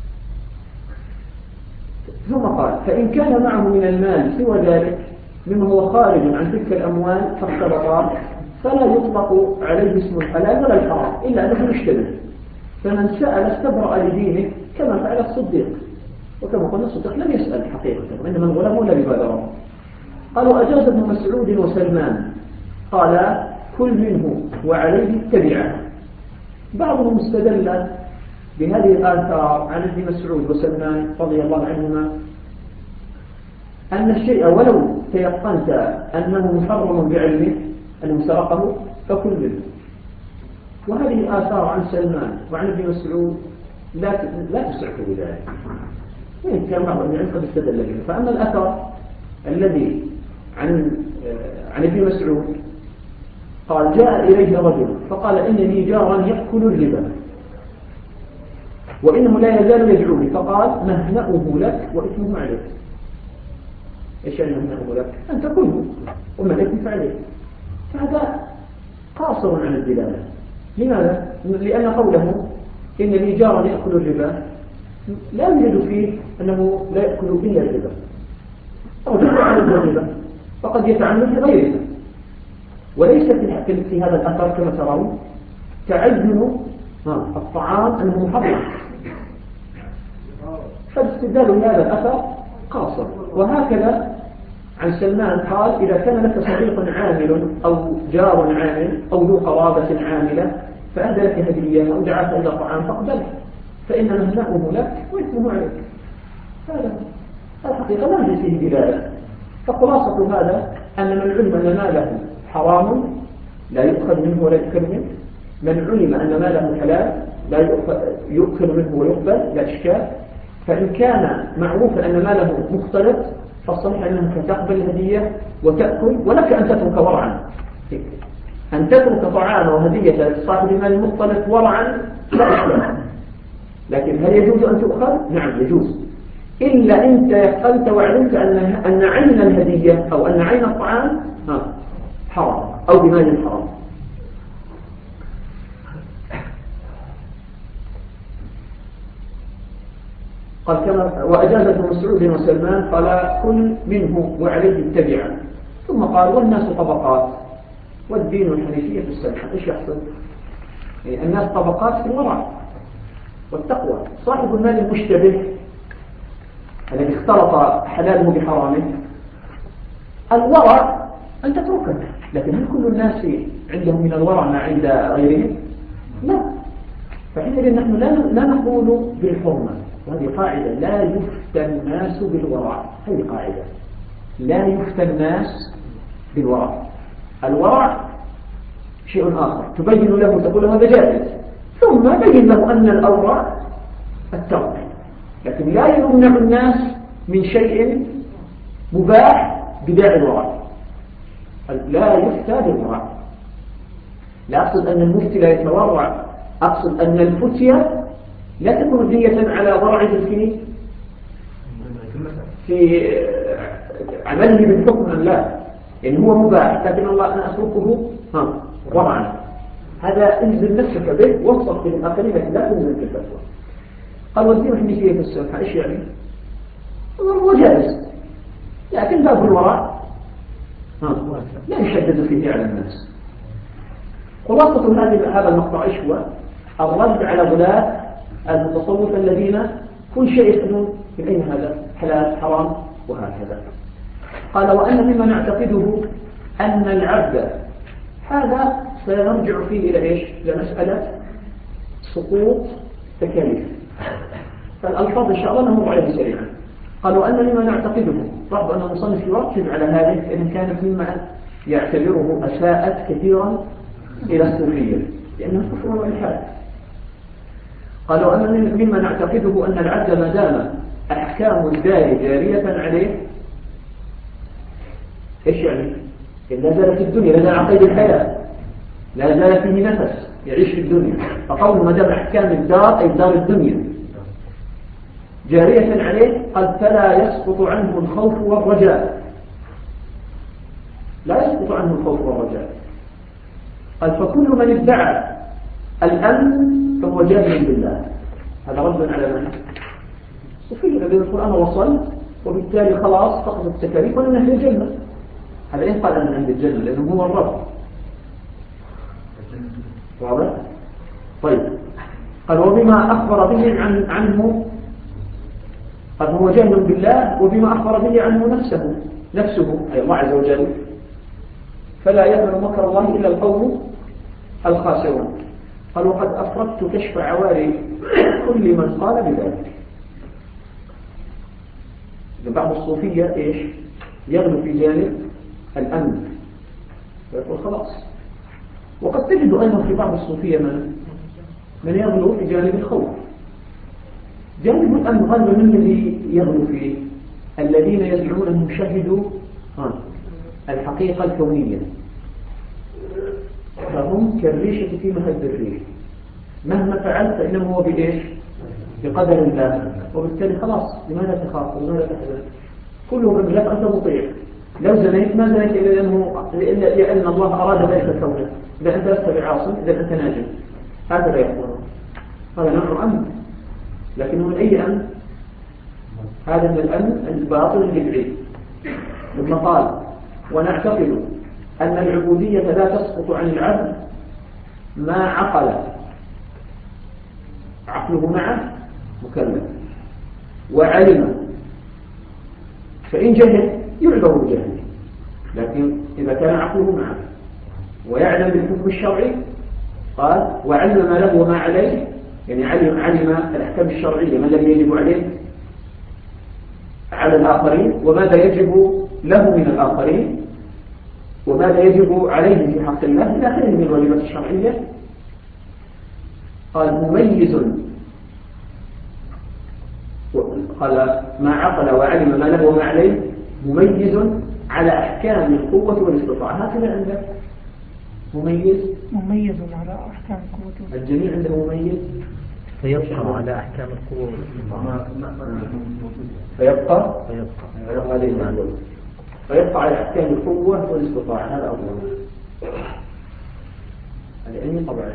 ثم قال: فإن كان معه من المال سوى ذلك مما هو خارج عن تلك الأموال فاختلطا فلا يطلق عليه اسم الحلال ولا الحرام إلا أنه يشتبه، فمن سأل استبرأ لدينه كما فعل الصديق. وكما قلنا الصديق لم يسأل حقيقة، وإنما الغلام ولا ببادره. قالوا: أجاز ابن مسعود وسلمان. قال: كل منه وعليه اتبعه. بعضهم استدل بهذه الآثار عن ابن مسعود وسلمان رضي الله عنهما أن الشيء ولو تيقنت أنه محرم بعلمه أنه سرقه فكل منه. وهذه الآثار عن سلمان وعن ابن مسعود لا تسعف بذلك، وإن كان بعض العلم قد استدل به. فأما الأثر الذي عن ابن مسعود قال: جاء إليه رجل فقال: إن لي جارا يأكل الربا وإنه لا يزال يدعوني، فقال: مهنأه لك وإثمه عليك. إيش يعني مهنأه لك؟ أن تكونه وما الإثم فعليك. فهذا قاصر عن الدلالة. لماذا؟ لأن قوله إن لي جارا يأكل الربا لا يوجد فيه أنه لا يأكل إلا الربا، أو يتعامل بالربا، فقد يتعامل بغيره. وليس في هذا الأثر كما ترون تعين الطعام أنه محرم، فالاستدلال بهذا الأثر قاصر. وهكذا عن سلمان قال: إذا كان لك صديق عامل أو جار عامل أو ذو قرابة عاملة فأهدى لك هدية أو دعاك إلى طعام فاقبله، فإن مهنأه لك وإثمه عليك. هذا الحقيقة لا يوجد فيه دلالة. فخلاصة هذا أن من علم أن ماله حرام لا يؤخذ منه ولا يؤكل منه، من علم أن ماله حلال لا يؤكل منه ويقبل لا إشكال. فإن كان معروفا أن ماله مختلط فالصحيح أنك تقبل الهدية وتأكل، ولك أن تترك ورعا، أن تترك طعام وهدية لصاحب المال مختلط ورعا لا إشكال. لكن هل يجوز أن تؤخذ؟ نعم يجوز، إلا أنت يقلت وعلمت أن عين الهدية أو أن عين الطعام حرام أو بمال حرام. قال كما وأجاز ابن مسعود وسلمان قال كل منه وعليه التبعة. ثم قال والناس طبقات والدين الحنيفية في السمحة. إيش يحصل؟ يعني الناس طبقات في الورع والتقوى. صاحب المال المشتبه الذي اختلط حلاله بحرامه الورع أن تتركه، لكن هل كل الناس عندهم من الورع ما عند غيرهم؟ لا. فحينئذ نحن لا نقول بالحرمة، وهذه قاعدة لا يفتى الناس بالورع. هذه قاعدة لا يفتى الناس بالورع. الورع شيء آخر تبين له تقول هذا جائز، ثم بين له أن الأورع الترك، لكن لا يمنع الناس من شيء مباح بداعي الورع. لا يفتى بالورع. لا أقصد أن المفتي لا يتورع، أقصد أن الفتية لا تكون مبنية على ورع في عمله بالحكم أم لا، يعني هو مباح لكن الله أنا أتركه ورعا. هذا انزل نفسك به وانصف به الآخرين، لكن لا تنزل في الفتوى. قال والدين الحنيفية في السمحة. إيش يعني؟ هو جائز، لكن باب الورع لا يشدد فيه على الناس. خلاصة هذا المقطع إيش هو؟ الرد على غلاة المتصوفة الذين كل شيء يسألون من أين هذا؟ حلال حرام وهكذا. قال وأن مما نعتقده أن العبد هذا سيرجع فيه إلى إيش؟ إلى مسألة سقوط تكاليف. فالألفاظ إن شاء الله نمر عليها سريعا. قال وأن مما نعتقده، رغم أن المصنف يركز على هذه لأن كانت مما يعتبره أساءت كثيرا إلى الصوفية لأنها كفر والحاد. قالوا أن مما نعتقده أن العبد ما دام أحكام الدار جارية عليه. إيش يعني؟ لا زال في الدنيا، لا زال على قيد الحياة، لا زال فيه نفس يعيش في الدنيا. فقول ما دام أحكام الدار أي دار الدنيا جارية عليه قال فلا يسقط عنه الخوف والرجاء. لا يسقط عنه الخوف والرجاء. قال فكل من ادعى الأمن فهو جاهل بالله. هذا رد على من؟ وفي الذي يقول أنا وصلت وبالتالي خلاص فقط التكاليف وأنا من أهل الجنة. هذا إن قال أنا من أهل الجنة لأنه هو الرب. واضح؟ طيب قال وبما أخبر به عنه قد هو جاهل بالله، وبما أخبر به عنه نفسه أي الله عز وجل فلا يأمن مكر الله إلا القوم الخاسرون. قال وقد أفردت كشف عواري كل من قال بذلك. بعض الصوفية إيش يغلو في جانب الأمن ويقول خلاص. وقد تجد أنه في بعض الصوفية من يغلو في جانب الخوف. جانب الأمن غالبا من الذي يغلو فيه؟ الذين يزعمون أنهم شهدوا الحقيقة الكونية، فهم كالريشة في مهد الريح، مهما فعلت فإنه هو بإيش؟ بقدر الله. وبالتالي خلاص لماذا تخاف ولماذا تحزن؟ كله بالله أنت مطيع. لو زنيت ما زنيت إلا لأن الله أراد ذلك كونه. إذا أنت لست بعاصم إذا أنت ناجم. هكذا يقولون. هذا نوع أمن، لكنه من أي أمن؟ هذا من الأمن الباطل البدعي. ثم قال ونعتقد أن العبودية لا تسقط عن العبد ما عقله معه مكلف وعلم، فإن جهل يعذر الجهل، لكن إذا كان عقله معه ويعلم بالحكم الشرعي قال وعلم ما له وما عليه يعني علم الأحكام الشرعية ما الذي يجب عليه على الآخرين وماذا يجب له من الآخرين وماذا يجب عليه في حق الله إلى آخره من الواجبات الشرعية. قال مميز، قال ما عقل وعلم ما له وما عليه مميز على أحكام القوة والاستطاعة. هكذا عندك مميز على أحكام القوة والاستطاعة. الجميع عنده مميز فيبقى على أحكام القوة والاستطاعة. فيبقى على أحكام القوة والاستطاعة. هذا أفضل. هذا أي طبعا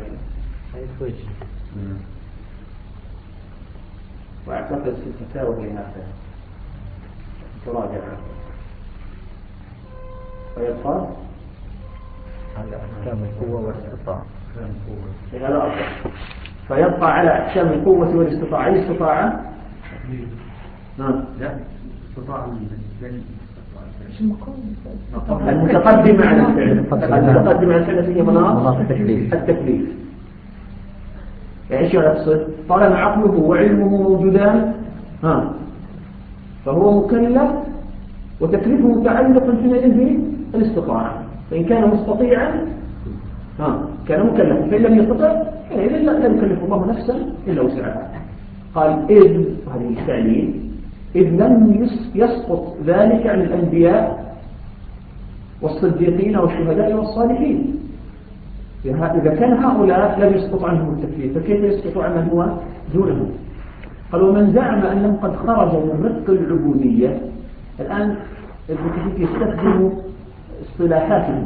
وأعتقد في الفتاوى هناك تراجع. فيبقى على أحكام القوة والاستطاعة. هذا أفضل. فيبقى على أحكام القوة والاستطاعة. أي استطاعة؟ نعم. لا استطاعة المتقدمة على الفعل هي مناط التكليف. يعني ايش يقصد؟ طالما عقله وعلمه موجودان فهو مكلف وتكليفه متعلق حينئذ بالاستطاعة. فإن كان مستطيعا كان مكلفا، فإن لم يستطع حينئذ لا يكلف الله نفسا إلا وسعها. قال إذ هذه التعليل إذ لم يسقط ذلك عن الأنبياء والصديقين والشهداء والصالحين. إذا كان هؤلاء لم يسقط عنهم التكليف فكيف يسقط عن من هو دونهم؟ قال ومن زعم أنهم قد خرج من رق العبودية. الآن ابن كثير يستخدم اصطلاحاته.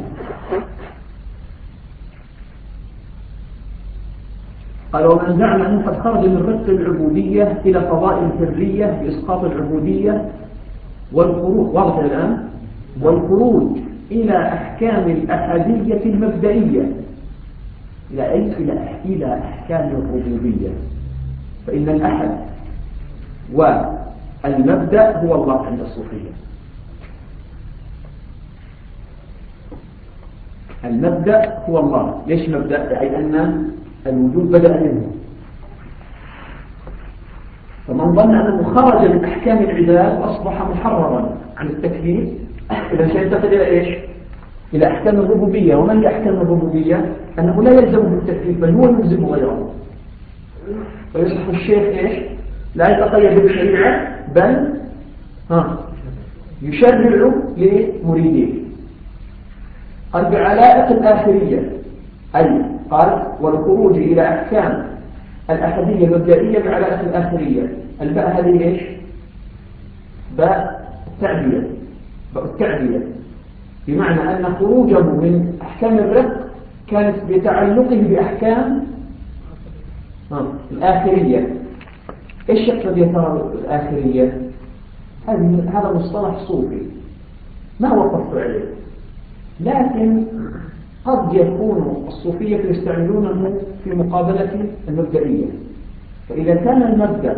قال ومن زعم أنه قد خرج من رق العبودية إلى فضاء الحرية بإسقاط العبودية والخروج واضح الآن والخروج إلى أحكام الأحدية المبدئية إلى أحكام الربوبية. فإن الأحد والمبدأ هو الله عند الصوفية. المبدأ هو الله. ليش مبدأ؟ يعني أن الوجود بدأ منه. فمن ظن أنه خرج من أحكام العباد وأصبح محررا عن التكليف إذا سينتقل إلى إيش؟ إلى أحكام الربوبية. وما هي أحكام الربوبية؟ أنه لا يلزمه التكليف بل هو يلزم غيره. ويصبح الشيخ إيش؟ لا يتقيد بالشريعة بل يشرع لمريديه. قال بعلائق الآخرية أي قال والخروج إلى أحكام الأحدية المبدئية بعلائق الآخرية. الباء هذه إيش؟ باء التعبية بمعنى أن خروجه من أحكام الرق كانت بتعلقه بأحكام الآخرية. إيش يقصد يا ترى الآخرية؟ هذا مصطلح صوفي ما وقفت عليه، لكن قد يكون الصوفية يستعملونه في مقابلة المبدئية. فإذا كان المبدأ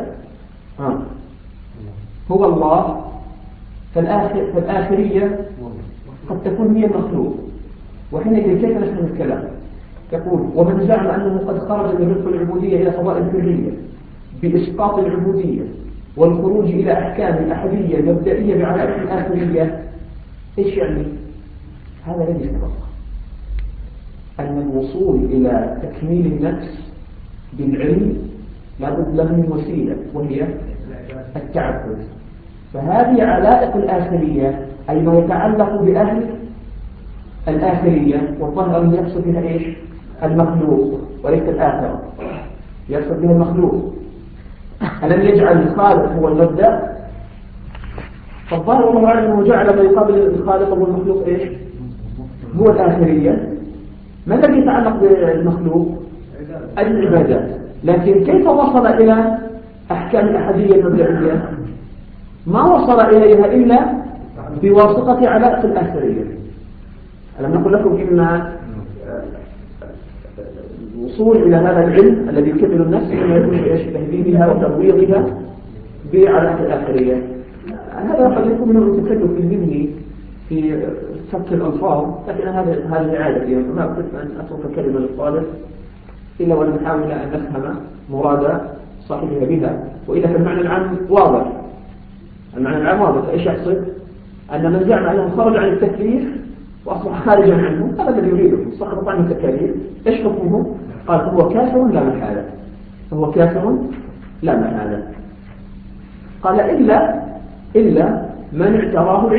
هو الله فالآخرية قد تكون هي المخلوق. وحينئذ كيف نفهم الكلام؟ يقول ومن زعم أنه قد خرج من رق العبودية إلى فضاء الحرية بإسقاط العبودية والخروج إلى أحكام الأحدية المبدئية بعلائق الآخرية. إيش يعني؟ هذا الذي سبق أن الوصول إلى تكميل النفس بالعلم لابد له من وسيلة وهي التعبد. فهذه علائق الآخرية أي ما يتعلق بأهل الآخرية، والظاهر أنه يقصد بها إيش؟ المخلوق وليس الآخرة، يقصد بها المخلوق. ألم يجعل الخالق هو المبدأ؟ فالظاهر الله أعلم أنه جعل ما يقابل الخالق والمخلوق إيش؟ هو الآخرية. ما الذي يتعلق بالمخلوق؟ العبادات. لكن كيف وصل إلى أحكام الأحدية المبدئية؟ ما وصل إليها إلا بواسطة علائق الآخرية. ألم نقول لكم إن الوصول إلى هذا العلم الذي يكمل النفس إنما يكون بإيش؟ تهذيبها وتبويضها بعلائق الآخرية. هذا قد يكون من التكلف المبني في فك الألفاظ، لكن هذه عادة فما أردت أن أترك كلمة للطالب إلا وأن نحاول أن نفهم مراد صاحبها بها، وإذا كان المعنى العام واضح. المعنى العام واضح. إيش يحصل؟ أن من زعم أنه خرج عن التكليف وأصبح خارجا عنه، هذا الذي يريده، سقط عنه التكاليف. إيش حكمه؟ قال هو كافر لا محالة، هو كافر لا محالة. قال إلا من اعتراه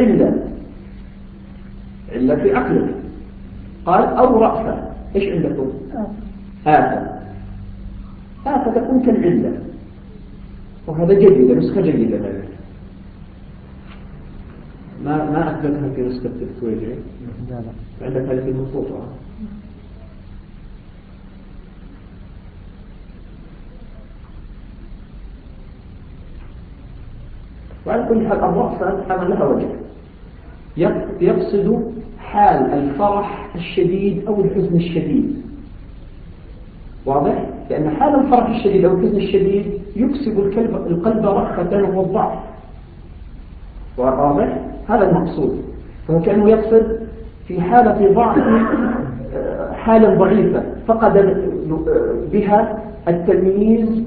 علة في عقله. قال أو رأسه. إيش عندكم؟ آفة تكون كالعلة، وهذا جديد، نسخة جديدة ذلك. ما أثبتها في نسخة التويجري. عندك هذه المنصوصة. وعلى كل حال الرأفة هذا لها وجه، يقصد حال الفرح الشديد أو الحزن الشديد. واضح؟ لأن حال الفرح الشديد أو الحزن الشديد يكسب القلب رأفة والضعف. واضح؟ هذا المقصود. فهو كأنه يقصد في حالة ضعف، حالة ضعيفة فقد بها التمييز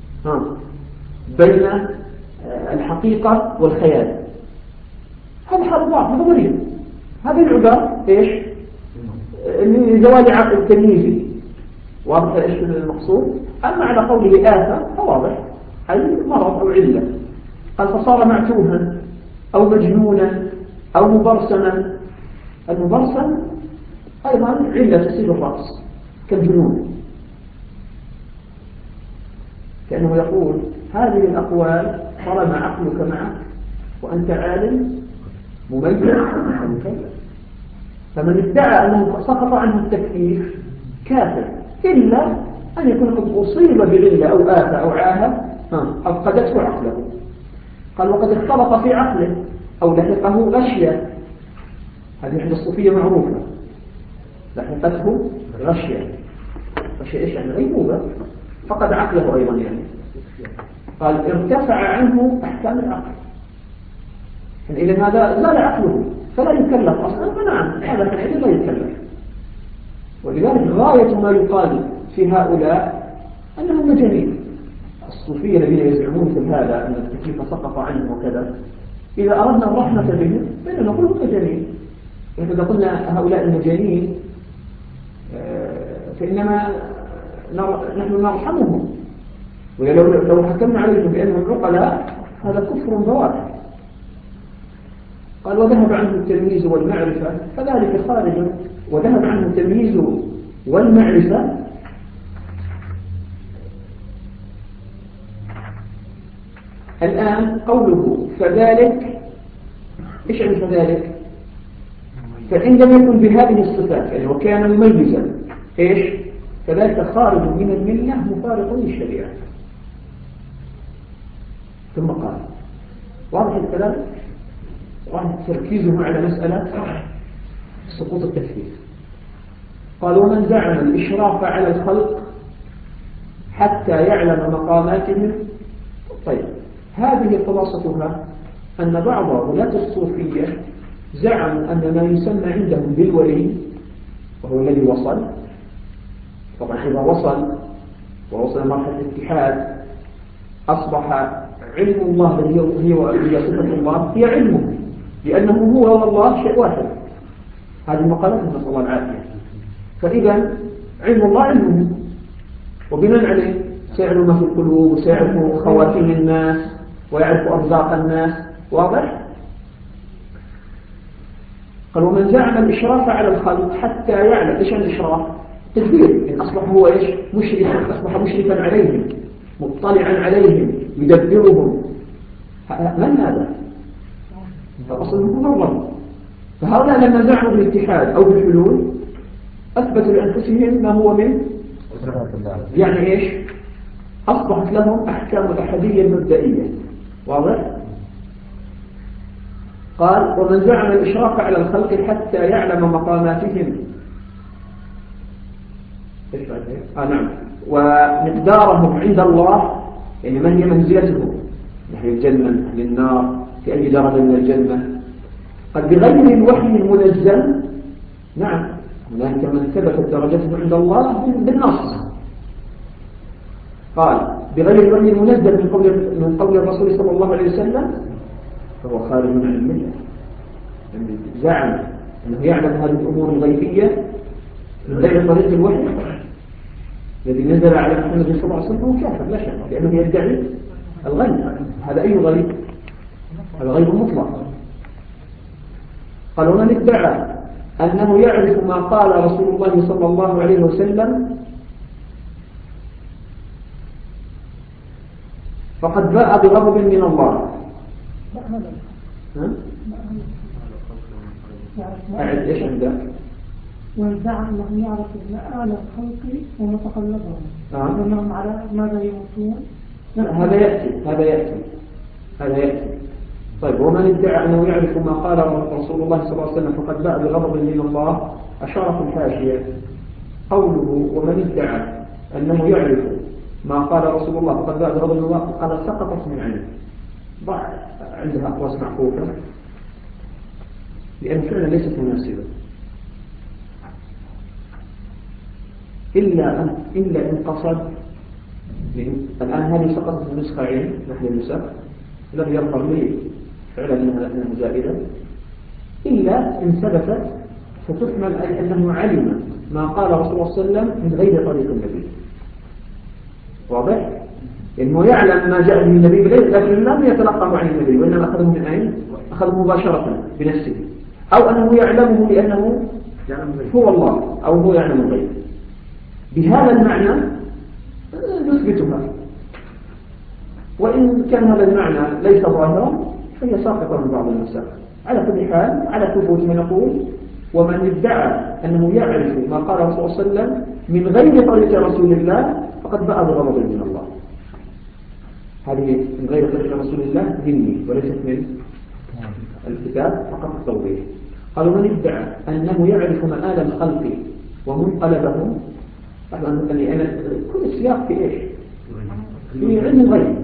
بين الحقيقة والخيال. هذا حال ضعف، هذا مريض. هذه العبارة إيش؟ لزوال عقل التمييزي. واضح إيش المقصود؟ أما على قوله آفة فواضح، أي مرض أو علة. قال فصار معتوها أو مجنونا أو مبرسما. المبرسم أيضا علة تصيب الرأس كالجنون، كأنه يقول هذه الأقوال طالما عقلك معك وأنت عالم مميز فمكلف. فمن ادعى أنه سقط عنه التكليف كافر، إلا أن يكون قد أصيب بعلة أو آفة أو عاهة أفقدته عقله. قال وقد اختلط في عقله أو لحقه غشية. هذه عند الصوفية معروفة، لحقته غشية. غشية إيش يعني؟ غيبوبة، فقد عقله أيضا يعني. قال ارتفع عنه أحكام العقل، إذن هذا زال عقله فلا يكلف أصلا. فنعم هذا حينئذ لا يكلف. ولذلك غاية ما يقال في هؤلاء أنهم مجانين. الصوفية الذين يزعمون مثل هذا أن التكليف سقط عنهم وكذا، إذا أردنا الرحمة بهم فإننا نقول هم مجانين. إذا قلنا هؤلاء المجانين فإنما نحن نرحمهم، ولو حكمنا عليهم بأنهم عقلاء هذا كفر بواح. قال وذهب عنه التمييز والمعرفة فذلك خارج. وذهب عنه التمييز والمعرفة الآن قوله فذلك. إيش يعني فذلك؟ فإن لم يكن بهذه الصفات يعني وكان مميزا، إيش؟ فذلك خارج من الملة مفارق للشريعة. ثم قال واضح الكلام، واضح تركيزه على مسألة سقوط التكليف. قال ومن زعم الإشراف على الخلق حتى يعلم مقاماتهم. طيب هذه خلاصتها أن بعض ولاة الصوفية زعموا أن ما يسمى عندهم بالولي وهو الذي وصل. طبعا إذا ووصل مرحلة الاتحاد أصبح علم الله الذي هي صفة الله هي علمه، لأنه هو والله شيء واحد. هذه المقالات نسأل الله العافية. فإذا علم الله علمه، وبناء عليه سيعلم ما في القلوب وسيعرف خواتيم الناس ويعرف أرزاق الناس. واضح؟ قال ومن زعم الإشراف على الخلق حتى يعلم. إيش الإشراف؟ تدبير. إن أصبح هو إيش؟ مشرفا، أصبح مشرفا عليهم، مطلعا عليهم، يدبرهم. من هذا؟ فأصله منظم. فهؤلاء لما زعموا بالاتحاد أو بالحلول أثبتوا لأنفسهم ما هو من يعني إيش؟ أصبحت لهم أحكام الأحدية المبدئية. واضح؟ قال ومن زعم الإشراف على الخلق حتى يعلم مقاماتهم. نعم. ومقدارهم عند الله، يعني ما هي منزلتهم نحو الجنة نحو النار في أي درجة من الجنة. قد بغير الوحي المنزل. نعم هناك من ثبتت درجته عند الله بالنص، قال بغير الوحي المنزل من قول الرسول صلى الله عليه وسلم فهو خارج عن الملة. يعني زعم أنه يعلم هذه الأمور الغيبية من غير طريق الوحي الذي نزل على محمد صلى الله عليه وسلم هو كافر لا شك، لأنه يدعي الغيب. هذا أي غيب؟ هذا غيب مطلق. قال ومن ادعى أنه يعرف ما قال رسول الله صلى الله عليه وسلم فقد باء بغضب من الله. أعد إيش عندك؟ ويدعى أنه يعرف مآل الخلق ومتقلبهم وأنهم على ماذا يموتون. هذا يأتي. طيب ومن ادعى أنه يعرف ما قال رسول الله صلى الله عليه وسلم فقد باء بغضب من الله. أشار في الحاشية قوله ومن ادعى أنه يعرف ما قال رسول الله فقد باء بغضب من الله قال سقطت من عينه. ضع عندها أقواس معقوفة لأن فعلا ليست مناسبة إلا إن قصد الآن هذه سقطت النسخة عين نحن النسخ الذي يظهر لي فعلا أنها زائدة إلا إن ثبتت فتحمل أنه علم ما قال رسول الله صلى الله عليه وسلم من غير طريق النبي. واضح؟ إنه يعلم ما جاء به النبي بليل لكن لم يتلقى عن النبي وإنما أخذه من أين؟ أخذه مباشرة بنفسه أو أنه يعلمه لأنه هو الله أو هو يعلم الغيب. بهذا المعنى نثبتها، وإن كان هذا المعنى ليس ظاهرا فهي ساقطة من بعض النسخ. على كل حال على ثبوت ما نقول ومن ادعى أنه يعرف ما قال رسول الله صلى الله عليه وسلم من غير طريق رسول الله فقد باء بغضب من الله. هذه من غير طريق رسول الله ذمي وليست من الكتاب فقط التوضيح. قالوا من ادعى أنه يعرف مآل الخلق ومنقلبهم. يعني كل السياق في إيش؟ في علم الغيب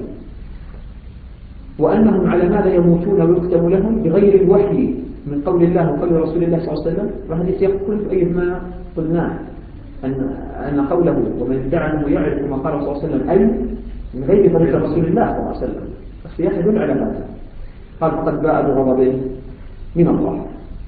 وأنهم على ماذا يموتون ويكتب لهم بغير الوحي من قول الله وقول رسول الله صلى الله عليه وسلم. وهذا السياق كله أي ما قلناه أن قوله ومن ادعى أنه يعرف ما قال صلى الله عليه وسلم أي من غير طريق رسول الله صلى الله عليه وسلم. السياق يدل على هذا. قال فقد باء بغضب من الله.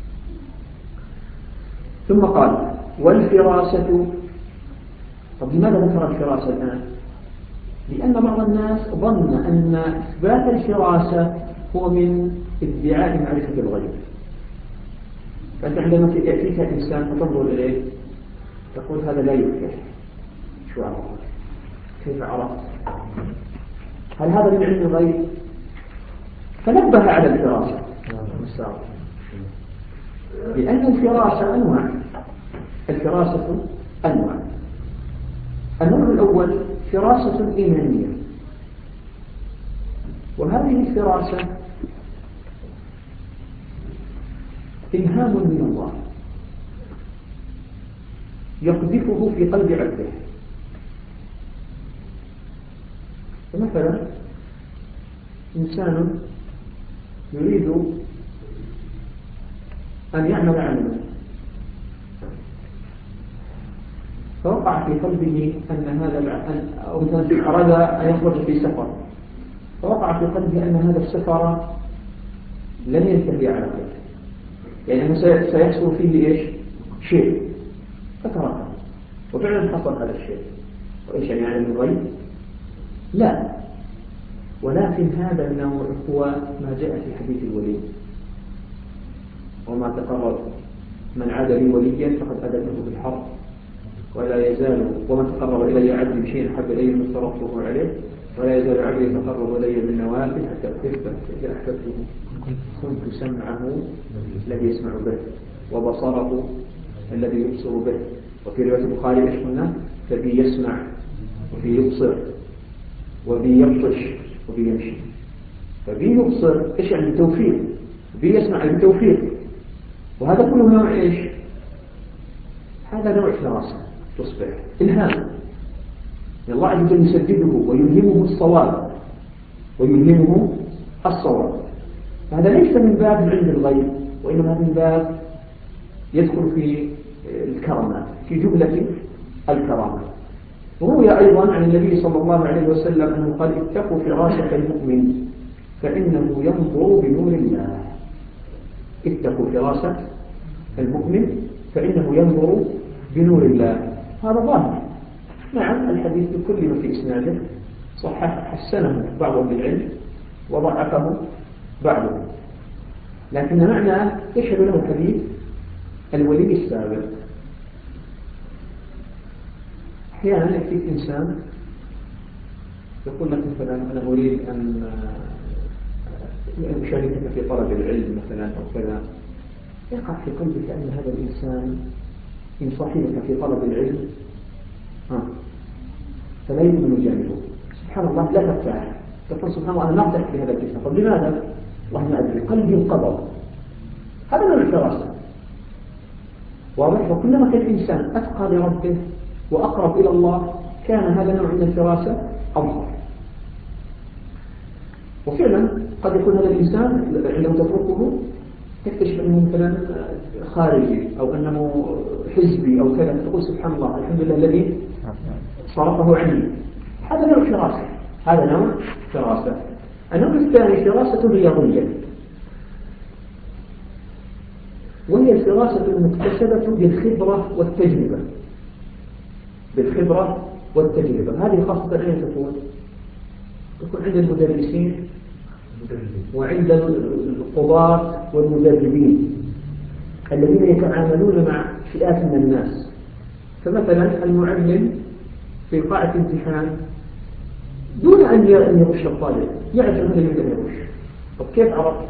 ثم قال والفراسة. طب لماذا ذكر الفراسة الآن؟ لأن بعض الناس ظن أن إثبات الفراسة هو من ادعاء معرفة الغيب. فأنت عندما يأتيك إنسان فتنظر إليه تقول هذا لا يفكر شو عرفت؟ كيف عرفت؟ هل هذا من علم الغيب؟ فنبه على الفراسة لأن الفراسة أنواع. الفراسة أنواع. النوع الأول فراسة إيمانية، وهذه الفراسة إلهام من الله يقذفه في قلب عبده. فمثلا إنسان يريد أن يعمل عملا فوقع في قلبه أن هذا أو مثلا أراد أن يخرج في سفر فوقع في قلبه أن هذا السفر لن ينتهي على خير، يعني أنه سيحصل فيه إيش؟ شيء فتركه وفعلا حصل هذا الشيء. وإيش يعني من الغيب؟ لا، ولكن هذا النوع هو ما جاء في حديث الولي وما تقرب من عاد لي وليا فقد أدبه بالحرب ولا يزال ومن تقرب إلي عبدي بشيء أحب إلي من افترضته عليه ولا يزال عبدي يتقرب إلي بالنوافل حتى أحببته. كنت سمعه الذي يسمع به وبصره الذي يبصر به. وفي رواية البخاري ايش قلنا؟ فبي يسمع وفي يبصر وبي يبطش وبي يمشي. فبي يبصر ايش يعني التوفيق، وبي يسمع التوفيق، وهذا كله نوع ايش؟ هذا نوع فراسة تصبح إلهام الله عز وجل يسدده ويلهمه الصواب ويلهمه الصواب. هذا ليس من باب علم الغيب وإنما من باب يدخل في الكرامات في جملة الكرامات. روي أيضا عن النبي صلى الله عليه وسلم أنه قال اتقوا فراشة المؤمن فإنه ينظر بنور الله. اتقوا فراشة المؤمن فإنه ينظر بنور الله. هذا ظاهر. نعم الحديث بكل ما في إسناده صحح حسنه بعض أهل العلم وضعفه بعضهم، لكن معنى يشهد له حديث الولي السابق. أحيانا يأتيك إنسان يقول لك مثلا أنا أريد أن أشاركك في طلب العلم مثلا أو كذا، يقع في قلبك أن هذا الإنسان إن صاحبك في طلب العلم فلا يؤمن جانبه. سبحان الله لا ترتاح، تقول سبحان الله أنا ما أرتاح بهذا الجسم. طب لماذا؟ والله ما أدري، قلبي انقبض. هذا نوع الفراسة واضح. وكلما كان الإنسان أتقى لربه وأقرب إلى الله كان هذا نوع من الفراسة أظهر. وفعلا قد يكون هذا الإنسان عندما تتركه تكتشف أنه مثلا خارجي أو أنه حزبي أو كذا، تقول سبحان الله الحمد لله الذي صرفه عني. هذا نوع فراسة. هذا نوع فراسة. النوع الثاني فراسة رياضية، وهي الفراسة المكتسبة بالخبرة والتجربة. بالخبرة والتجربة هذه خاصة أين تكون؟ تكون عند المدرسين وعند القضاة والمدربين الذين يتعاملون مع فئات من الناس. فمثلا المعلم في قاعة امتحان دون أن يغش الطالب يعرف أنه يريد أن يغش. طب كيف عرفت؟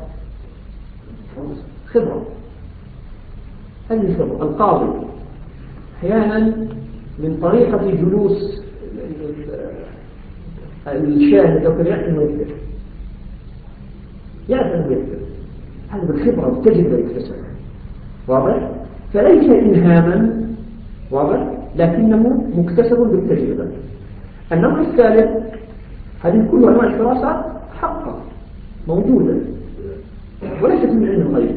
خبرة. هذه خبرة. القاضي أحيانا من طريقة جلوس الشاهد أو كذا يعرف أنه يكذب، يعرف أنه يكذب. هذا بالخبرة والتجربة يكتسبها. واضح؟ فليس إلهاما، واضح، لكنه مكتسب بالتجربة. النوع الثالث هذه كل أنواع الفراسة حقا موجودة وليست من علم الغيب،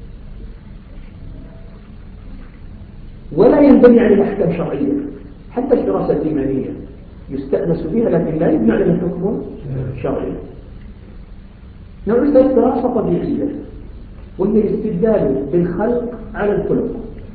ولا ينبني عليها أحكام شرعية. حتى الفراسة الإيمانية يستأنس بها لكن لا يبنى عليها حكم شرعي. نوع الثالث فراسة طبيعية، وهي الاستدلال بالخلق على الخلق.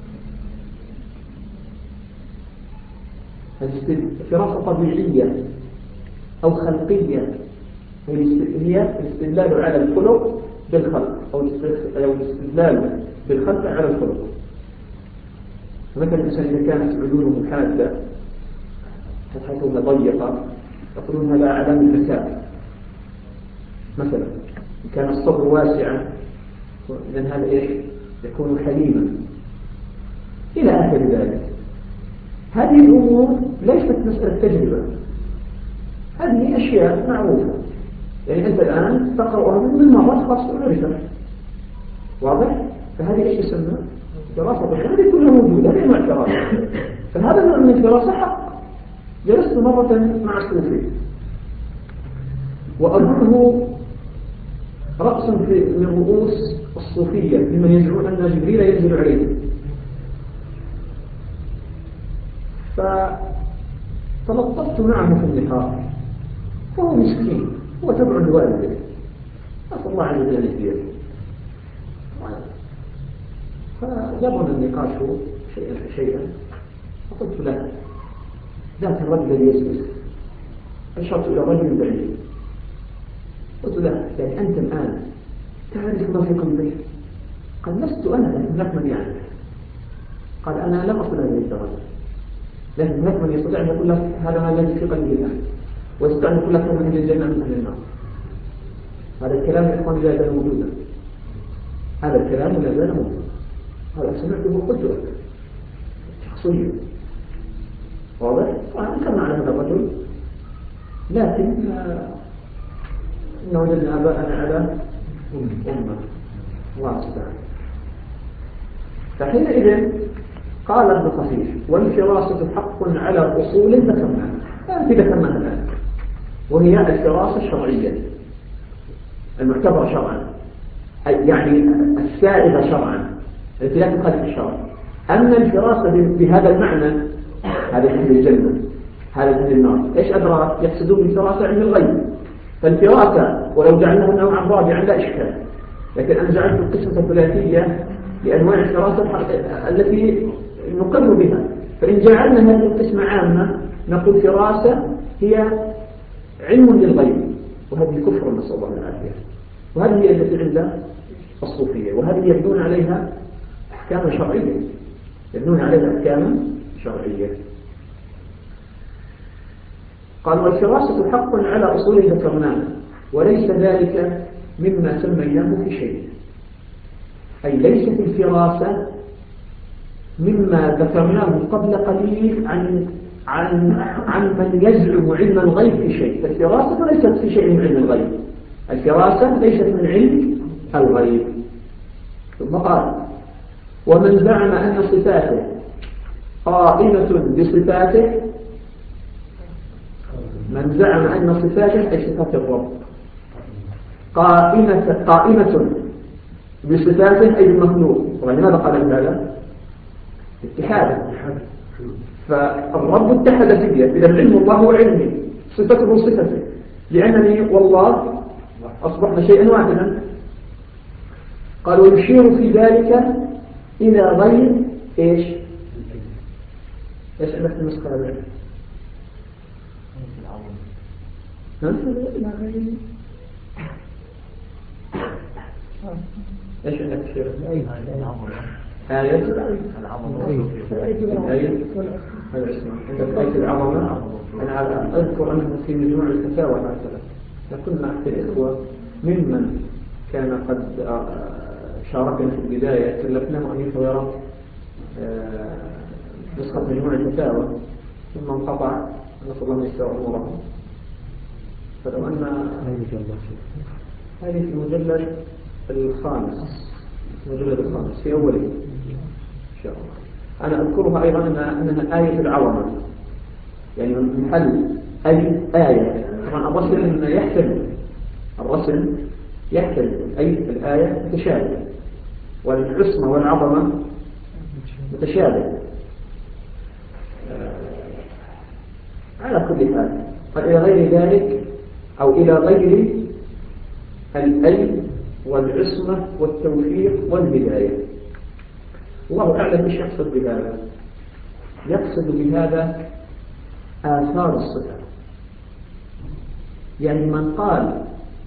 فراسة طبيعية أو خلقية هي الاستدلال على الخلق بالخلق أو الاستدلال بالخلق على الخلق. مثلا الإنسان إذا كانت عيونه حادة فتحتها ضيقة يقولون هذا علامة الفساد. مثلا إن كان الصدر واسعا إذن هذا إيش؟ يكون حليما إلى آخر ذلك. هذه الأمور ليست مسألة تجربة، هذه أشياء معروفة. يعني أنت الآن تقرأها من مرة خلاص تعرفها. واضح؟ فهذه إيش يسمى؟ دراسة. هذه كلها موجودة، هذه نوع دراسة. فهذا النوع من الدراسة حق. جلست مرة مع صوفي وأظنه رأسا من رؤوس الصوفية ممن يزعمون أن جبريل ينزل عليه. فتلطفت معه في اللقاء، فهو مسكين، هو تبع لوالده، أسأل الله عز وجل أن يهديه. فجرنا النقاش شيئا فشيئا، فقلت له ذاك الرجل الذي يسلك، أشرت إلى رجل بعيد، قلت له يعني أنت الآن تعرف ما في قلبي؟ قال لست أنا، لكن هناك من يعرف. قال أنا لم أصل هذه الدرجة، لكن هناك من يستطيع أن يقول لك هذا ما الذي في قلبي الآن، ويستطيع أن يقول لك من أهل الجنة من أهل النار. هذا الكلام يا إخواني لا يزال موجودا، هذا الكلام لا يزال موجودا. هذا سمعته وقلت لك شخصيا. واضح؟ وأنكرنا على هذا الرجل، لكن إن وجدنا آباءنا على أمة، الله المستعان. فحينئذ قال ابن خفيف والفراسة حق على أصول ذكرناها، التي ذكرناها الآن، وهي الفراسة الشرعية المعتبرة شرعا، يعني السائغة شرعا التي لا تخالف الشرع. أما الفراسة بهذا المعنى، هذا أهل الجنة، هذا مثل النار. إيش أدراك؟ يقصدون بالفراسة علم الغيب. فالفراسة ولو جعلناها نوعا رابعا لا إشكال، لكن أنا جعلت القسمة الثلاثية لأنواع الفراسة التي نقر بها. فإن جعلنا هذه القسمة عامة نقول فراسة هي علم للغيب، وهذه كفر نسأل الله العافية. وهذه هي التي عند الصوفية، وهذه يبنون عليها أحكاما شرعية، يبنون عليها أحكاما شرعية. قال والفراسة حق على أصوله ذكرناه، وليس ذلك مما سميناه في شيء، أي ليست الفراسة مما ذكرناه قبل قليل عن من يزعم علم الغيب في شيء. فالفراسة ليست في شيء من علم الغيب، الفراسة ليست من علم الغيب. ثم قال ومن زعم أن صفاته قائمة بصفاته، من زعم أن صفاته أي صفات الرب قائمة بصفاته أي المخلوق. طبعا لماذا قال هذا؟ اتحادا، فالرب اتحد فيه، إذا علم الله هو علمي، صفته صفته، لأنني والله أصبحنا شيئا واحدا. قال ويشير في ذلك إلى غير إيش عندك النسخة هذه؟ إيش عندك تشير؟ آية العصمة. عندك آية العظمة. أنا أذكر أنه في مجموع الفتاوى مثلا لكن مع الإخوة ممن كان قد شاركنا في البداية كلفناه أن يصور نسخة مجموع الفتاوى ثم انقطع، نسأل الله أن يستوى أموره. فلو أن هذه في المجلد الخامس في أوله إن شاء الله. أنا أذكرها أيضا أنها آية العظمة، يعني من حل أي آية. طبعا الرسم يحتل أي الآية متشابه، والعصمة والعظمة متشابه. على كل حال إلى غير ذلك أو إلى غير الأي والعصمة والتوفيق والهداية. الله أعلم إيش يقصد بهذا. يقصد بهذا آثار الصفة، يعني من قال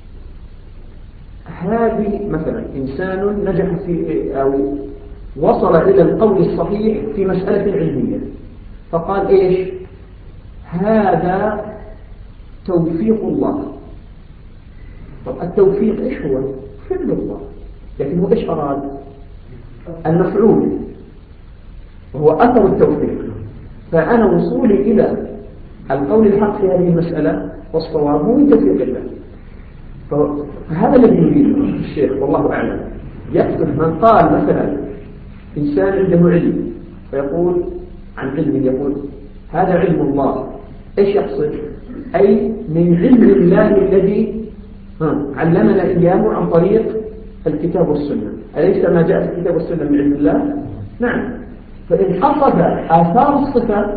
هذه مثلا إنسان نجح في أو وصل إلى القول الصحيح في مسألة علمية، فقال إيش هذا توفيق الله. طب التوفيق إيش هو؟ فعل الله، لكن هو إيش أراد؟ المفعول، وهو أثر التوفيق. فأنا وصولي إلى القول الحق في هذه المسألة والصواب هو من توفيق الله. فهذا الذي يريده الشيخ والله أعلم. يقصد من قال مثلا إنسان عنده علم فيقول عن علمه يقول هذا علم الله، إيش يقصد؟ أي من علم الله الذي علمنا إياه عن طريق الكتاب والسنة. أليس ما جاء في الكتاب والسنة من علم الله؟ نعم. فإن قصد آثار الصفة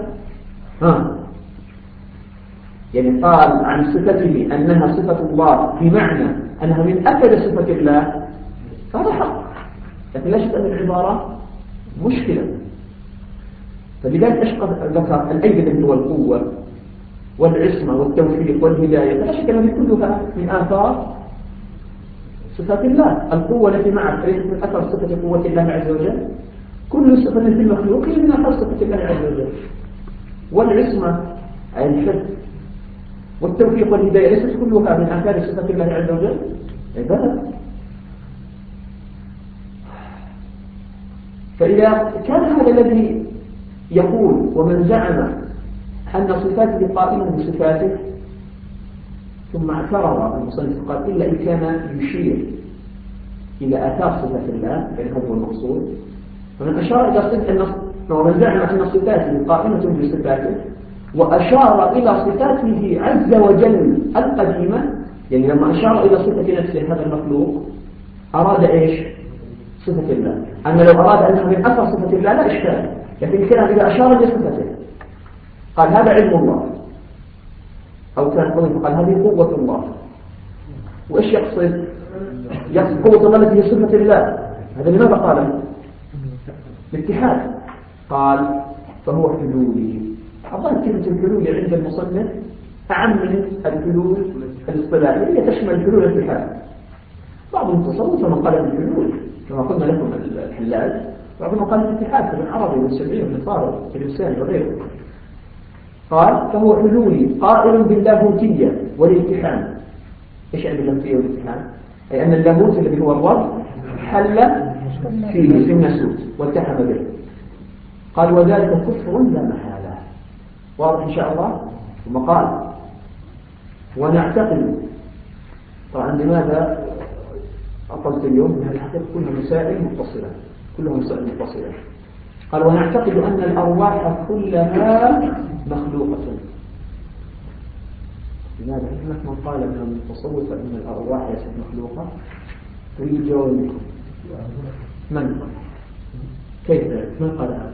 يعني قال عن صفته أنها صفة الله بمعنى أنها من أكد صفة الله فهذا حق، لكن لا شك أن العبارة مشكلة. فلذلك أشقى ذكر الأيد والقوة والعصمة والتوفيق والهداية، فلا شك أن كلها من آثار صفات الله. القوة التي معك ليست من أثر صفة قوة الله عز وجل، كل صفة في المخلوق هي من أثر صفة الله عز وجل. والعصمة أي الحفظ والتوفيق والهداية ليست كلها من آثار صفة الله عز وجل؟ بلى. فإذا كان هذا الذي يقول ومن زعم أن صفاته قائمة بصفاته ثم اعترض المصنف قال إلا إن كان يشير إلى آثار صفات الله، يعني هذا هو المقصود. فمن أشار إلى صفة ومن زعم أن صفاته قائمة بصفاته وأشار إلى صفاته عز وجل القديمة، يعني لما أشار إلى صفة نفسه هذا المخلوق أراد إيش؟ صفة الله. أما لو أراد أنه من أثر صفة الله لا إشكال، لكن كان إذا أشار إلى صفته قال هذا علم الله أو كان قوي فقال هذه قوة الله. وإيش يقصد؟ يقصد قوة الله التي هي صفة الله. هذا لماذا قال الاتحاد؟ قال فهو حلولي. أظن كلمة الحلول عند المصنف أعم من الحلول الاصطلاحية، هي تشمل حلول الاتحاد. بعض المتصوفة من قال الحلول كما قلنا لكم الحلاج، بعضهم قال الاتحاد كابن عربي والسبعين وابن فارغ والإنسان وغيره. قال فهو حلولي قائل باللاهوتية والالتحام. إيش يعني اللاهوتية والالتحام؟ أي أن اللاهوت الذي هو الرب حل فيه في الناسوت والتحم به. قال وذلك كفر لا محالة. واضح إن شاء الله. ثم قال ونعتقد. طبعا لماذا أطلت اليوم؟ من الحقيقة كلها مسائل متصلة، كلها مسائل متصلة. قال ونعتقد أن الأرواح كلها مخلوقة. لماذا؟ هناك من قال من المتصوفة أن الأرواح ليست مخلوقة. تريد جواب من؟ كيف؟ من قال هذا؟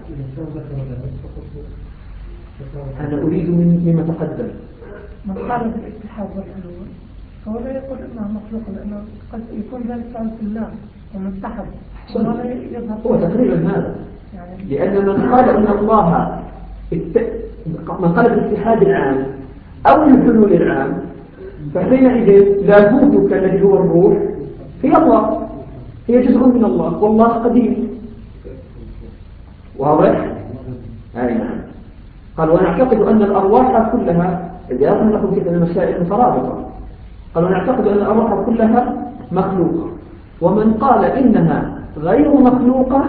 أنا أريد مما تقدم. من قال بالاتحاد والحلول فهو لا يقول انها مخلوقه، لانه قد يكون ذلك فعل الله ومتحد. هو تقريبا هذا يعني. لأن من قال ان الله من قال بالاتحاد العام او الحلول العام فحينئذ لاهوتك الذي هو الروح هي الله، هي جزء من الله والله قديم. واضح؟ أي نعم. قال ونعتقد أن الأرواح كلها إذا أخذ لكم كده المسائل مترابطة. قال ونعتقد أن الأرواح كلها مخلوقة. ومن قال إنها غير مخلوقة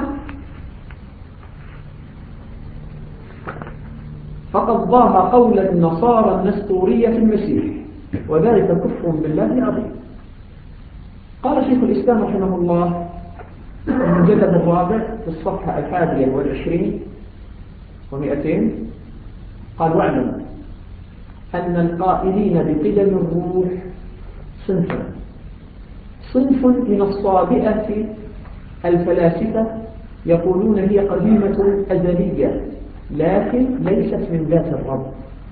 فقد ضاها قول النصارى النسطورية في المسيح، وذلك كفر بالله عظيم. قال شيخ الإسلام رحمه الله في المجلد الرابع في الصفحة 21 و200 قال واعلم أن القائلين بقدم الروح صنف من الصابئة الفلاسفة يقولون هي قديمة أزلية لكن ليست من ذات الرب.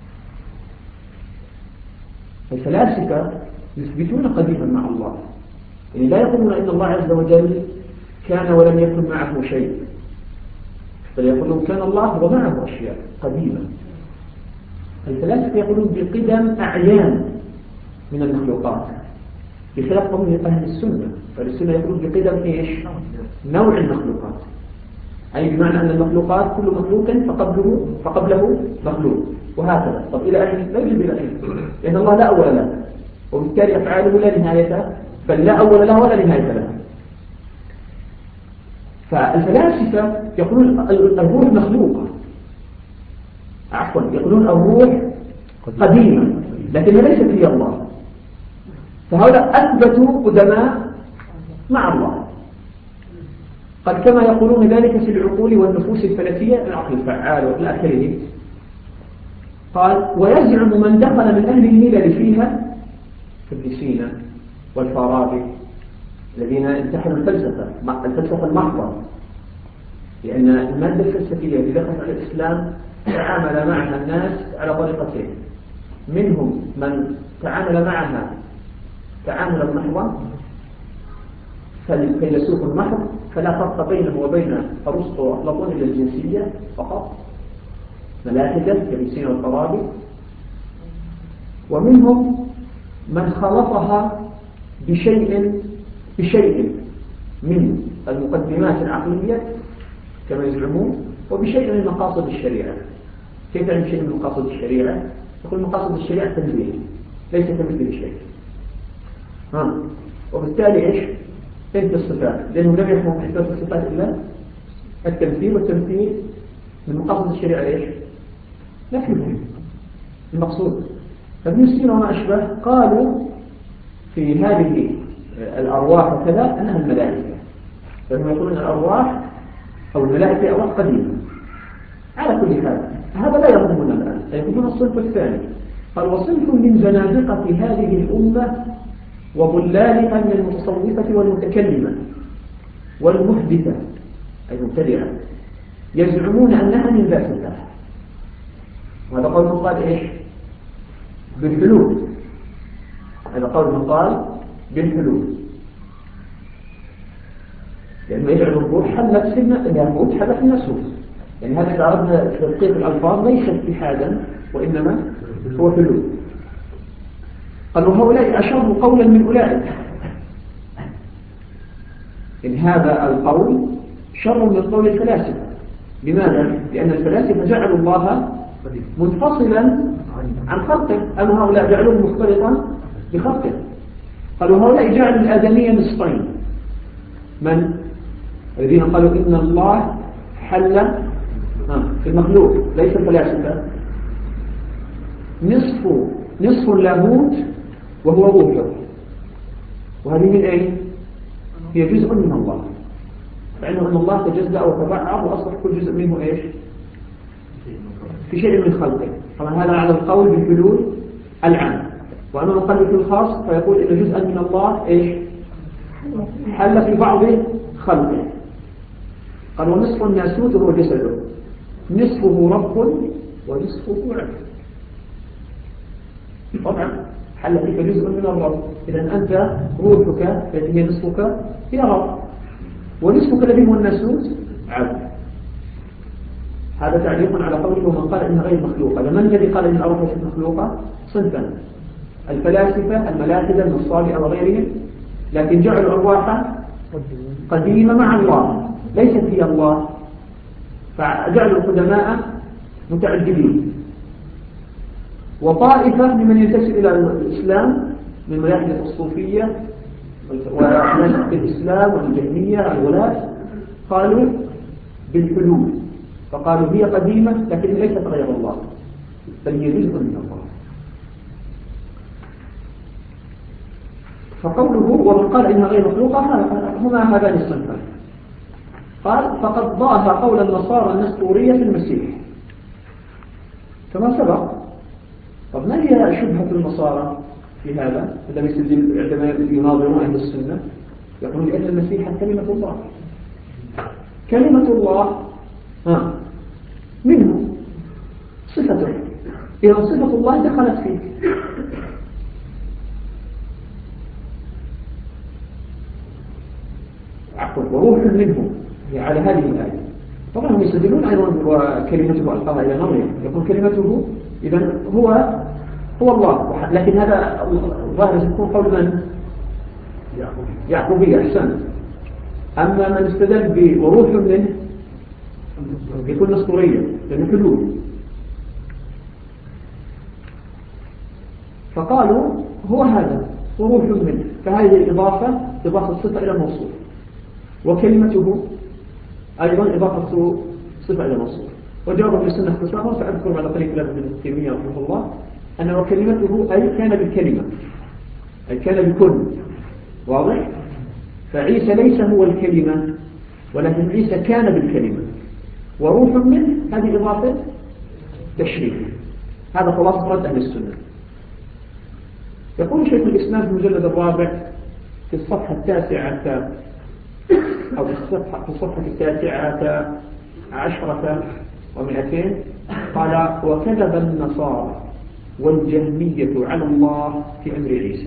الفلاسفة يثبتون قديما مع الله، يعني لا يقولون إن الله عز وجل كان ولم يكن معه شيء، بل يقولون كان الله ومعه أشياء قديمة. الفلاسفة يقولون بقدم أعيان من المخلوقات بخلاف قول أهل السنة. فالسنة يقولون بقدم إيش؟ نوع المخلوقات، أي بمعنى أن المخلوقات كل مخلوق فقبله مخلوق وهكذا. طب إلى أين؟ لا يجب إلى أين، لأن الله لا أول له وبالتالي أفعاله لا نهاية، بل لا أول له ولا نهاية له. فالفلاسفة يقولون الروح مخلوقة، عفوا يقولون الروح قديمة لكن ليست هي الله. فهؤلاء أثبتوا قدماء مع الله. قد كما يقولون ذلك في العقول والنفوس الفلكية، العقل الفعال وإلى آخره. قال ويزعم من دخل من أهل الملل فيها كابن سينا والفارابي الذين امتحنوا الفلسفة المحضة، لأن المادة الفلسفية التي دخلت على الإسلام تعامل معها الناس على طريقتين. منهم من تعامل معها تعاملا محضا فالفيلسوف المحض، فلا فرق بينه وبين أرسطو وأفلاطون إلا الجنسية فقط، ملاحدة كابن سينا والفارابي. ومنهم من خلطها بشيء من المقدمات العقلية كما يزعمون وبشيء من مقاصد الشريعة. كيف يعني شيء من مقاصد الشريعة؟ يقول مقاصد الشريعة تنزيه ليس كمثل شيء. وبالتالي إيش؟ انت الصفات، لأنه لم يفهم إثبات الصفات إلا التمثيل، والتمثيل من مقاصد الشريعة إيش؟ لا يمكن المقصود. ابن سينا وما أشبه قالوا في هذه الأرواح وكذا أنها الملائكة، فهم يقولون الأرواح أو الملائكة أرواح قديمة. على كل حال هذا لا يهمنا الآن، يكون الصنف الثاني. قال وصنف من زنادقة هذه الأمة وضلالها من المتصوفة والمتكلمة والمحدثة أي المبتدعة يزعمون أنها من ذات الله. وهذا قول قال إيش؟ بالحلول. هذا قول من قال بالحلول، لأنه يجعل الروح حلت في الناسوت حلت في الناسوت. يعني هذا إذا أردنا تدقيق الألفاظ ليس اتحادا وإنما هو حلول. قالوا هؤلاء أشروا قولا من أولئك. إن هذا القول شر من قول الفلاسفة. لماذا؟ لأن الفلاسفة جعلوا الله منفصلا عن خلقه، أما هؤلاء جعلوه مختلطا بخلقه. قالوا هؤلاء جعلوا الآدمية نصفين. من؟ الذين قالوا إن الله حل في المخلوق، ليس الفلاسفة. نصف لاهوت وهو روحه، وهذه من أين؟ هي جزء من الله، لأنه أن الله تجزأ وتبعض وأصبح كل جزء منه إيش؟ في شيء من خلقه. طبعا هذا على القول بالحلول العام. وأما من قال في الخاص فيقول إن جزءا من الله إيش؟ حل في بعض خلقه. قال ونصف الناسوت هو جسده، نصفه رب ونصفه عبد. طبعا حل فيك جزء من الرب، إذا أنت روحك التي هي نصفك هي رب، ونصفك الذي هو الناسوت عبد. هذا تعليق على قوله من قال إنها غير مخلوقة. لمن الذي قال إن الأرض ليست مخلوقة؟ صنفا: الفلاسفة، الملاحدة، النصارى وغيرهم، لكن جعلوا الأرواح قديمة مع الله، ليست هي الله، فجعلوا القدماء متعددين. وطائفة ممن ينتسب إلى الإسلام من ملاحدة الصوفية وناس الإسلام والجهمية الغلاة قالوا بالحلول، فقالوا هي قديمة لكن ليست غير الله، بل هي جزء من الله. فقوله ومن قال إنها غير مخلوقة هما هذان الصنفان. قال فقد ضاف قول النصارى النسطورية في المسيح كما سبق. طب ما هي شبهة النصارى في هذا؟ عندما يناظرون أهل السنة يقولون لأن المسيح كلمة الله، كلمة الله منه صفته، إذا صفة الله دخلت فيه. وروح منه على هذه الآية. طبعا هم يستدلون أيضا وكلمته ألقاها إلى مريم، يقول كلمته إذا هو الله، لكن هذا الظاهر يكون قول من؟ يعقوبية. أحسن. أما من استدل بوروح منه يكون نسطورية لأنه حلول. فقالوا هو هذا وروح منه، فهذه الإضافة إضافة الصفة إلى الموصوف، وكلمته أيضا إضافة صفة إلى الموصوف. وجاوب السنة اختصارا، فأذكر بعد قليل كلام ابن تيمية رحمه الله أنه كلمته أي كان بالكلمة، أي كان بكل. واضح؟ فعيسى ليس هو الكلمة، ولكن عيسى كان بالكلمة. وروح منه هذه إضافة تشريف. هذا خلاصة رد أهل السنة. يقول شيخ الإسلام في المجلد الرابع في الصفحة 9 أو في الصفحة 19 و200 قال وكذب النصارى والجهمية على الله في أمر عيسى،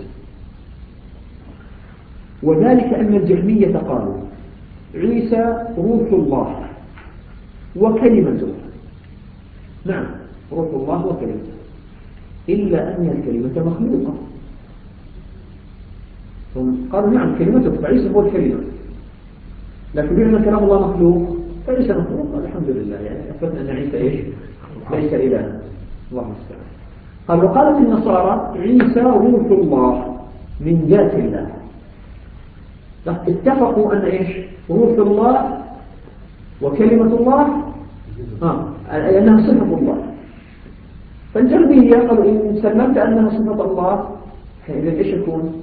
وذلك أن الجهمية قالوا عيسى روح الله وكلمته. نعم، روح الله وكلمته، إلا أن الكلمة مخلوقة. ثم قالوا نعم كلمته، فعيسى هو الكلمة، لكن بأن كلام الله مخلوق فعيسى مخلوق. الحمد لله، يعني أثبتنا أن عيسى إيش؟ ليس إله. الله المستعان. قال وقالت النصارى عيسى روح الله من ذات الله. اتفقوا أن إيش؟ روح الله وكلمة الله أنها صفة الله. فالجهمية قالوا إن سلمت أنها صفة الله إذا إيش يكون؟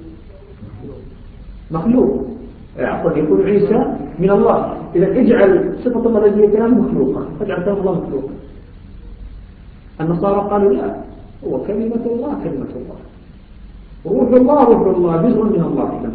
مخلوق. عفوا يكون عيسى من الله. إذا اجعل صفة الله التي هي كلام مخلوقة، فاجعل كلام الله مخلوقا. النصارى قالوا لا، هو كلمة الله كلمة الله، روح الله روح الله، جزء من الله.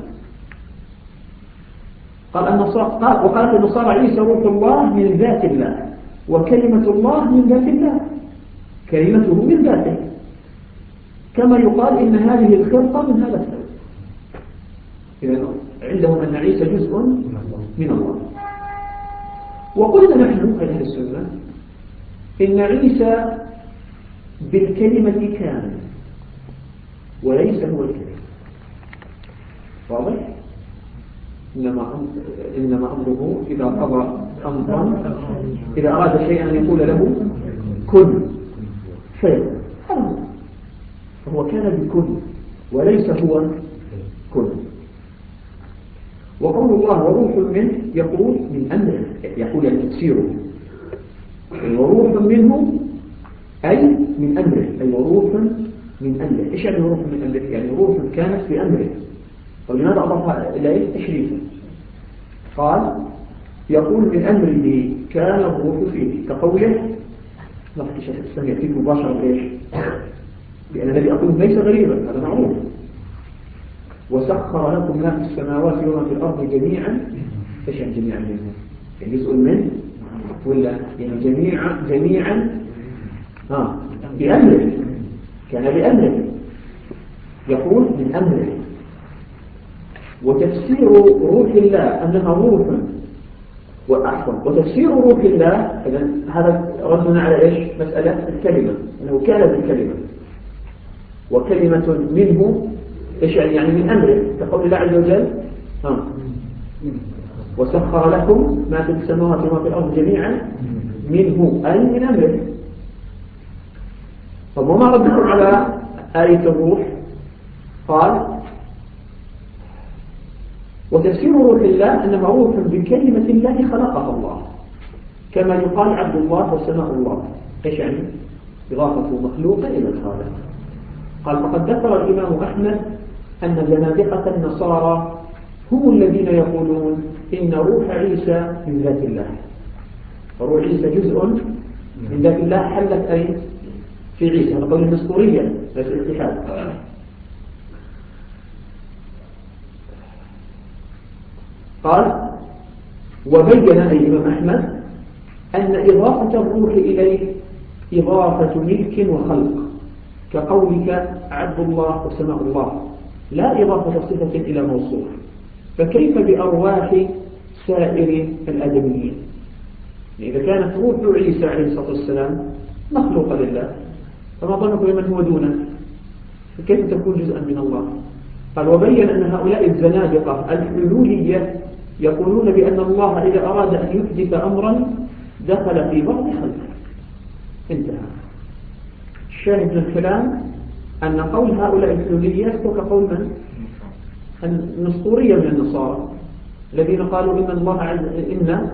وقالت النصارى عيسى روح الله من ذات الله، وكلمة الله من ذات الله، كلمته من ذاته. كما يقال إن هذه الخلقة من هذا السبب. إذا عندهم أن عيسى جزء من الله. وقلنا نحن أهل السنة إن عيسى بالكلمة كان وليس هو الكلمة. واضح؟ إنما أمره إذا قضى أمرا، إذا أراد شيئا أن يقول له كن فيكون. فهو كان بكن وليس هو كن. وقول الله وروح منه يقول من أمره، يقول يعني تفسيره. وروح منه أي من أمره، أي وروح من أمره. إيش يعني روح من أمره؟ يعني روح كانت في أمره. ولماذا أضافها إليه تشريفا؟ قال يقول من أمره كان الروح فيه، كقوله نفس شيخ الإسلام يأتيك مباشرة بإيش؟ لأن الذي أقول ليس غريبا، هذا معروف. وسخر لكم ما في السماوات وما في الأرض جميعا. إيش يعني جميعا منه؟ يعني جزء منه ولا يعني جميعا بأمره، كان بأمره، يقول من أمره. وتفسير روح الله أنها روح، وتفسير روح الله هذا ردنا على إيش؟ مسألة الكلمة، أنه كان بالكلمة، وكلمة منه إيش يعني من أمره، كقول الله عز وجل وسخر لكم ما في السماوات وما في الأرض جميعا منه أي من أمره. طب وما ردكم على آية الروح؟ قال وتفسير روح الله أنها روح بكلمة الله خلقها الله، كما يقال عبد الله وسماء الله. إيش يعني؟ إضافة مخلوق إلى الخالق. قال فقد ذكر الإمام أحمد أن زنادقة النصارى هم الذين يقولون إن روح عيسى من ذات الله، فروح عيسى جزء من ذات الله حلت أي في عيسى. هذا قول النسطورية ليس الاتحاد. قال وبين أي الإمام أحمد أن إضافة الروح إليه إضافة ملك وخلق، كقولك عبد الله وسماء الله، لا إضافة صفة إلى موصوف. فكيف بأرواح سائر الآدميين؟ إذا كانت روح عيسى عليه الصلاة والسلام مخلوقة لله، فما ظنك بمن هو دونه؟ فكيف تكون جزءا من الله؟ قال وبين أن هؤلاء الزنادقة الحلولية يقولون بأن الله إذا أراد أن يحدث أمرا دخل في بعض خلقه. انتهى. الشاهد من الكلام أن قول هؤلاء الحلولية هو كقول من؟ النسطورية من النصارى الذين قالوا إن الله إن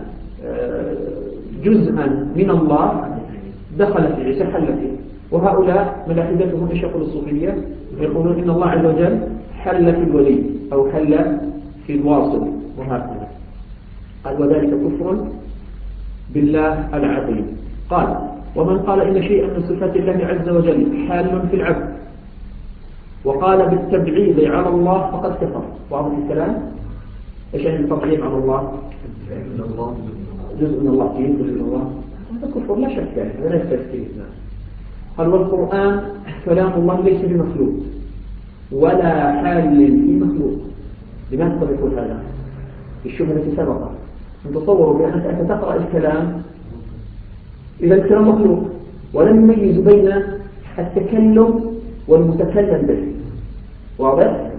جزءا من الله دخل في عيسى حل فيه. وهؤلاء ملاحدتهم ايش يقول الصوفية؟ يقولون إن الله عز وجل حل في الولي أو حل في الواصل وهكذا. قال وذلك كفر بالله العظيم. قال ومن قال إن شيئا من صفات الله عز وجل حال في العبد وقال بالتبعيض على الله فقد كفر. واضح الكلام؟ ايش يعني التبعيض على الله؟ جزء من الله فيه جزء من الله، هذا كفر لا شك يعني، هذا ليس تفسير. قال والقرآن كلام الله ليس بمخلوق ولا حال في مخلوق. لماذا يقول هذا؟ الشبهة التي سبقت. نتصور بأنك أنت تقرأ الكلام إذا الكلام مخلوق ولم يميز بين التكلم والمتكلم به. واضح؟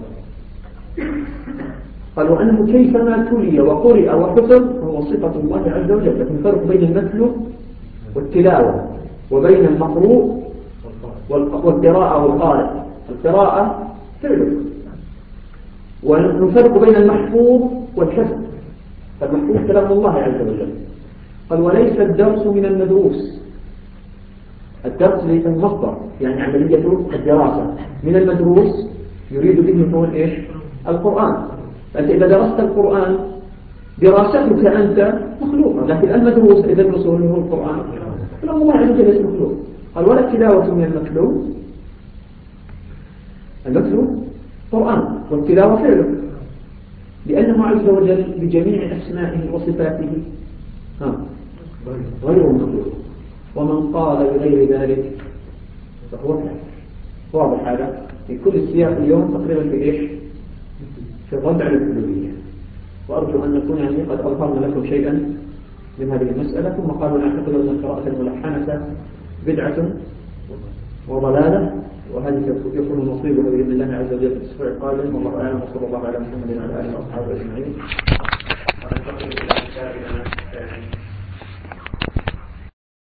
قال وأنه كيفما تلي وقرئ وحفظ فهو صفة الله عز وجل. لكن الفرق بين المتلو والتلاوة وبين المقروء والقراءة والقارئ. القراءة فعل، ونفرق بين المحفوظ والحفظ. فالمحفوظ كلام الله عز وجل. قال وليس الدرس من المدروس. الدرس ليس المصدر يعني عملية الدراسة. من المدروس يريد به هو ايش؟ القرآن. فأنت إذا درست القرآن دراستك أنت مخلوقة، لكن المدروس إذا الرسول هو القرآن كلام الله عز وجل ليس مخلوق. قال ولا التلاوة من المتلو. المتلو قرآن والتلاوة فعله، لأنه عز وجل بجميع أسمائه وصفاته غير مخلوق. ومن قال بغير ذلك فهو كافر. واضح هذا؟ في كل السياق اليوم تقريبا في إيش؟ في الرد على الحلولية. وأرجو أن نكون يعني قد أظهرنا لكم شيئا من هذه المسألة. ثم قالوا نعتقد أن القراءة الملحنة بدعة وضلالة، وهذه يكون نصيبها بإذن الله عز وجل في الأسبوع القادم. والله أعلم، وصلى الله على محمد وعلى آله وأصحابه أجمعين.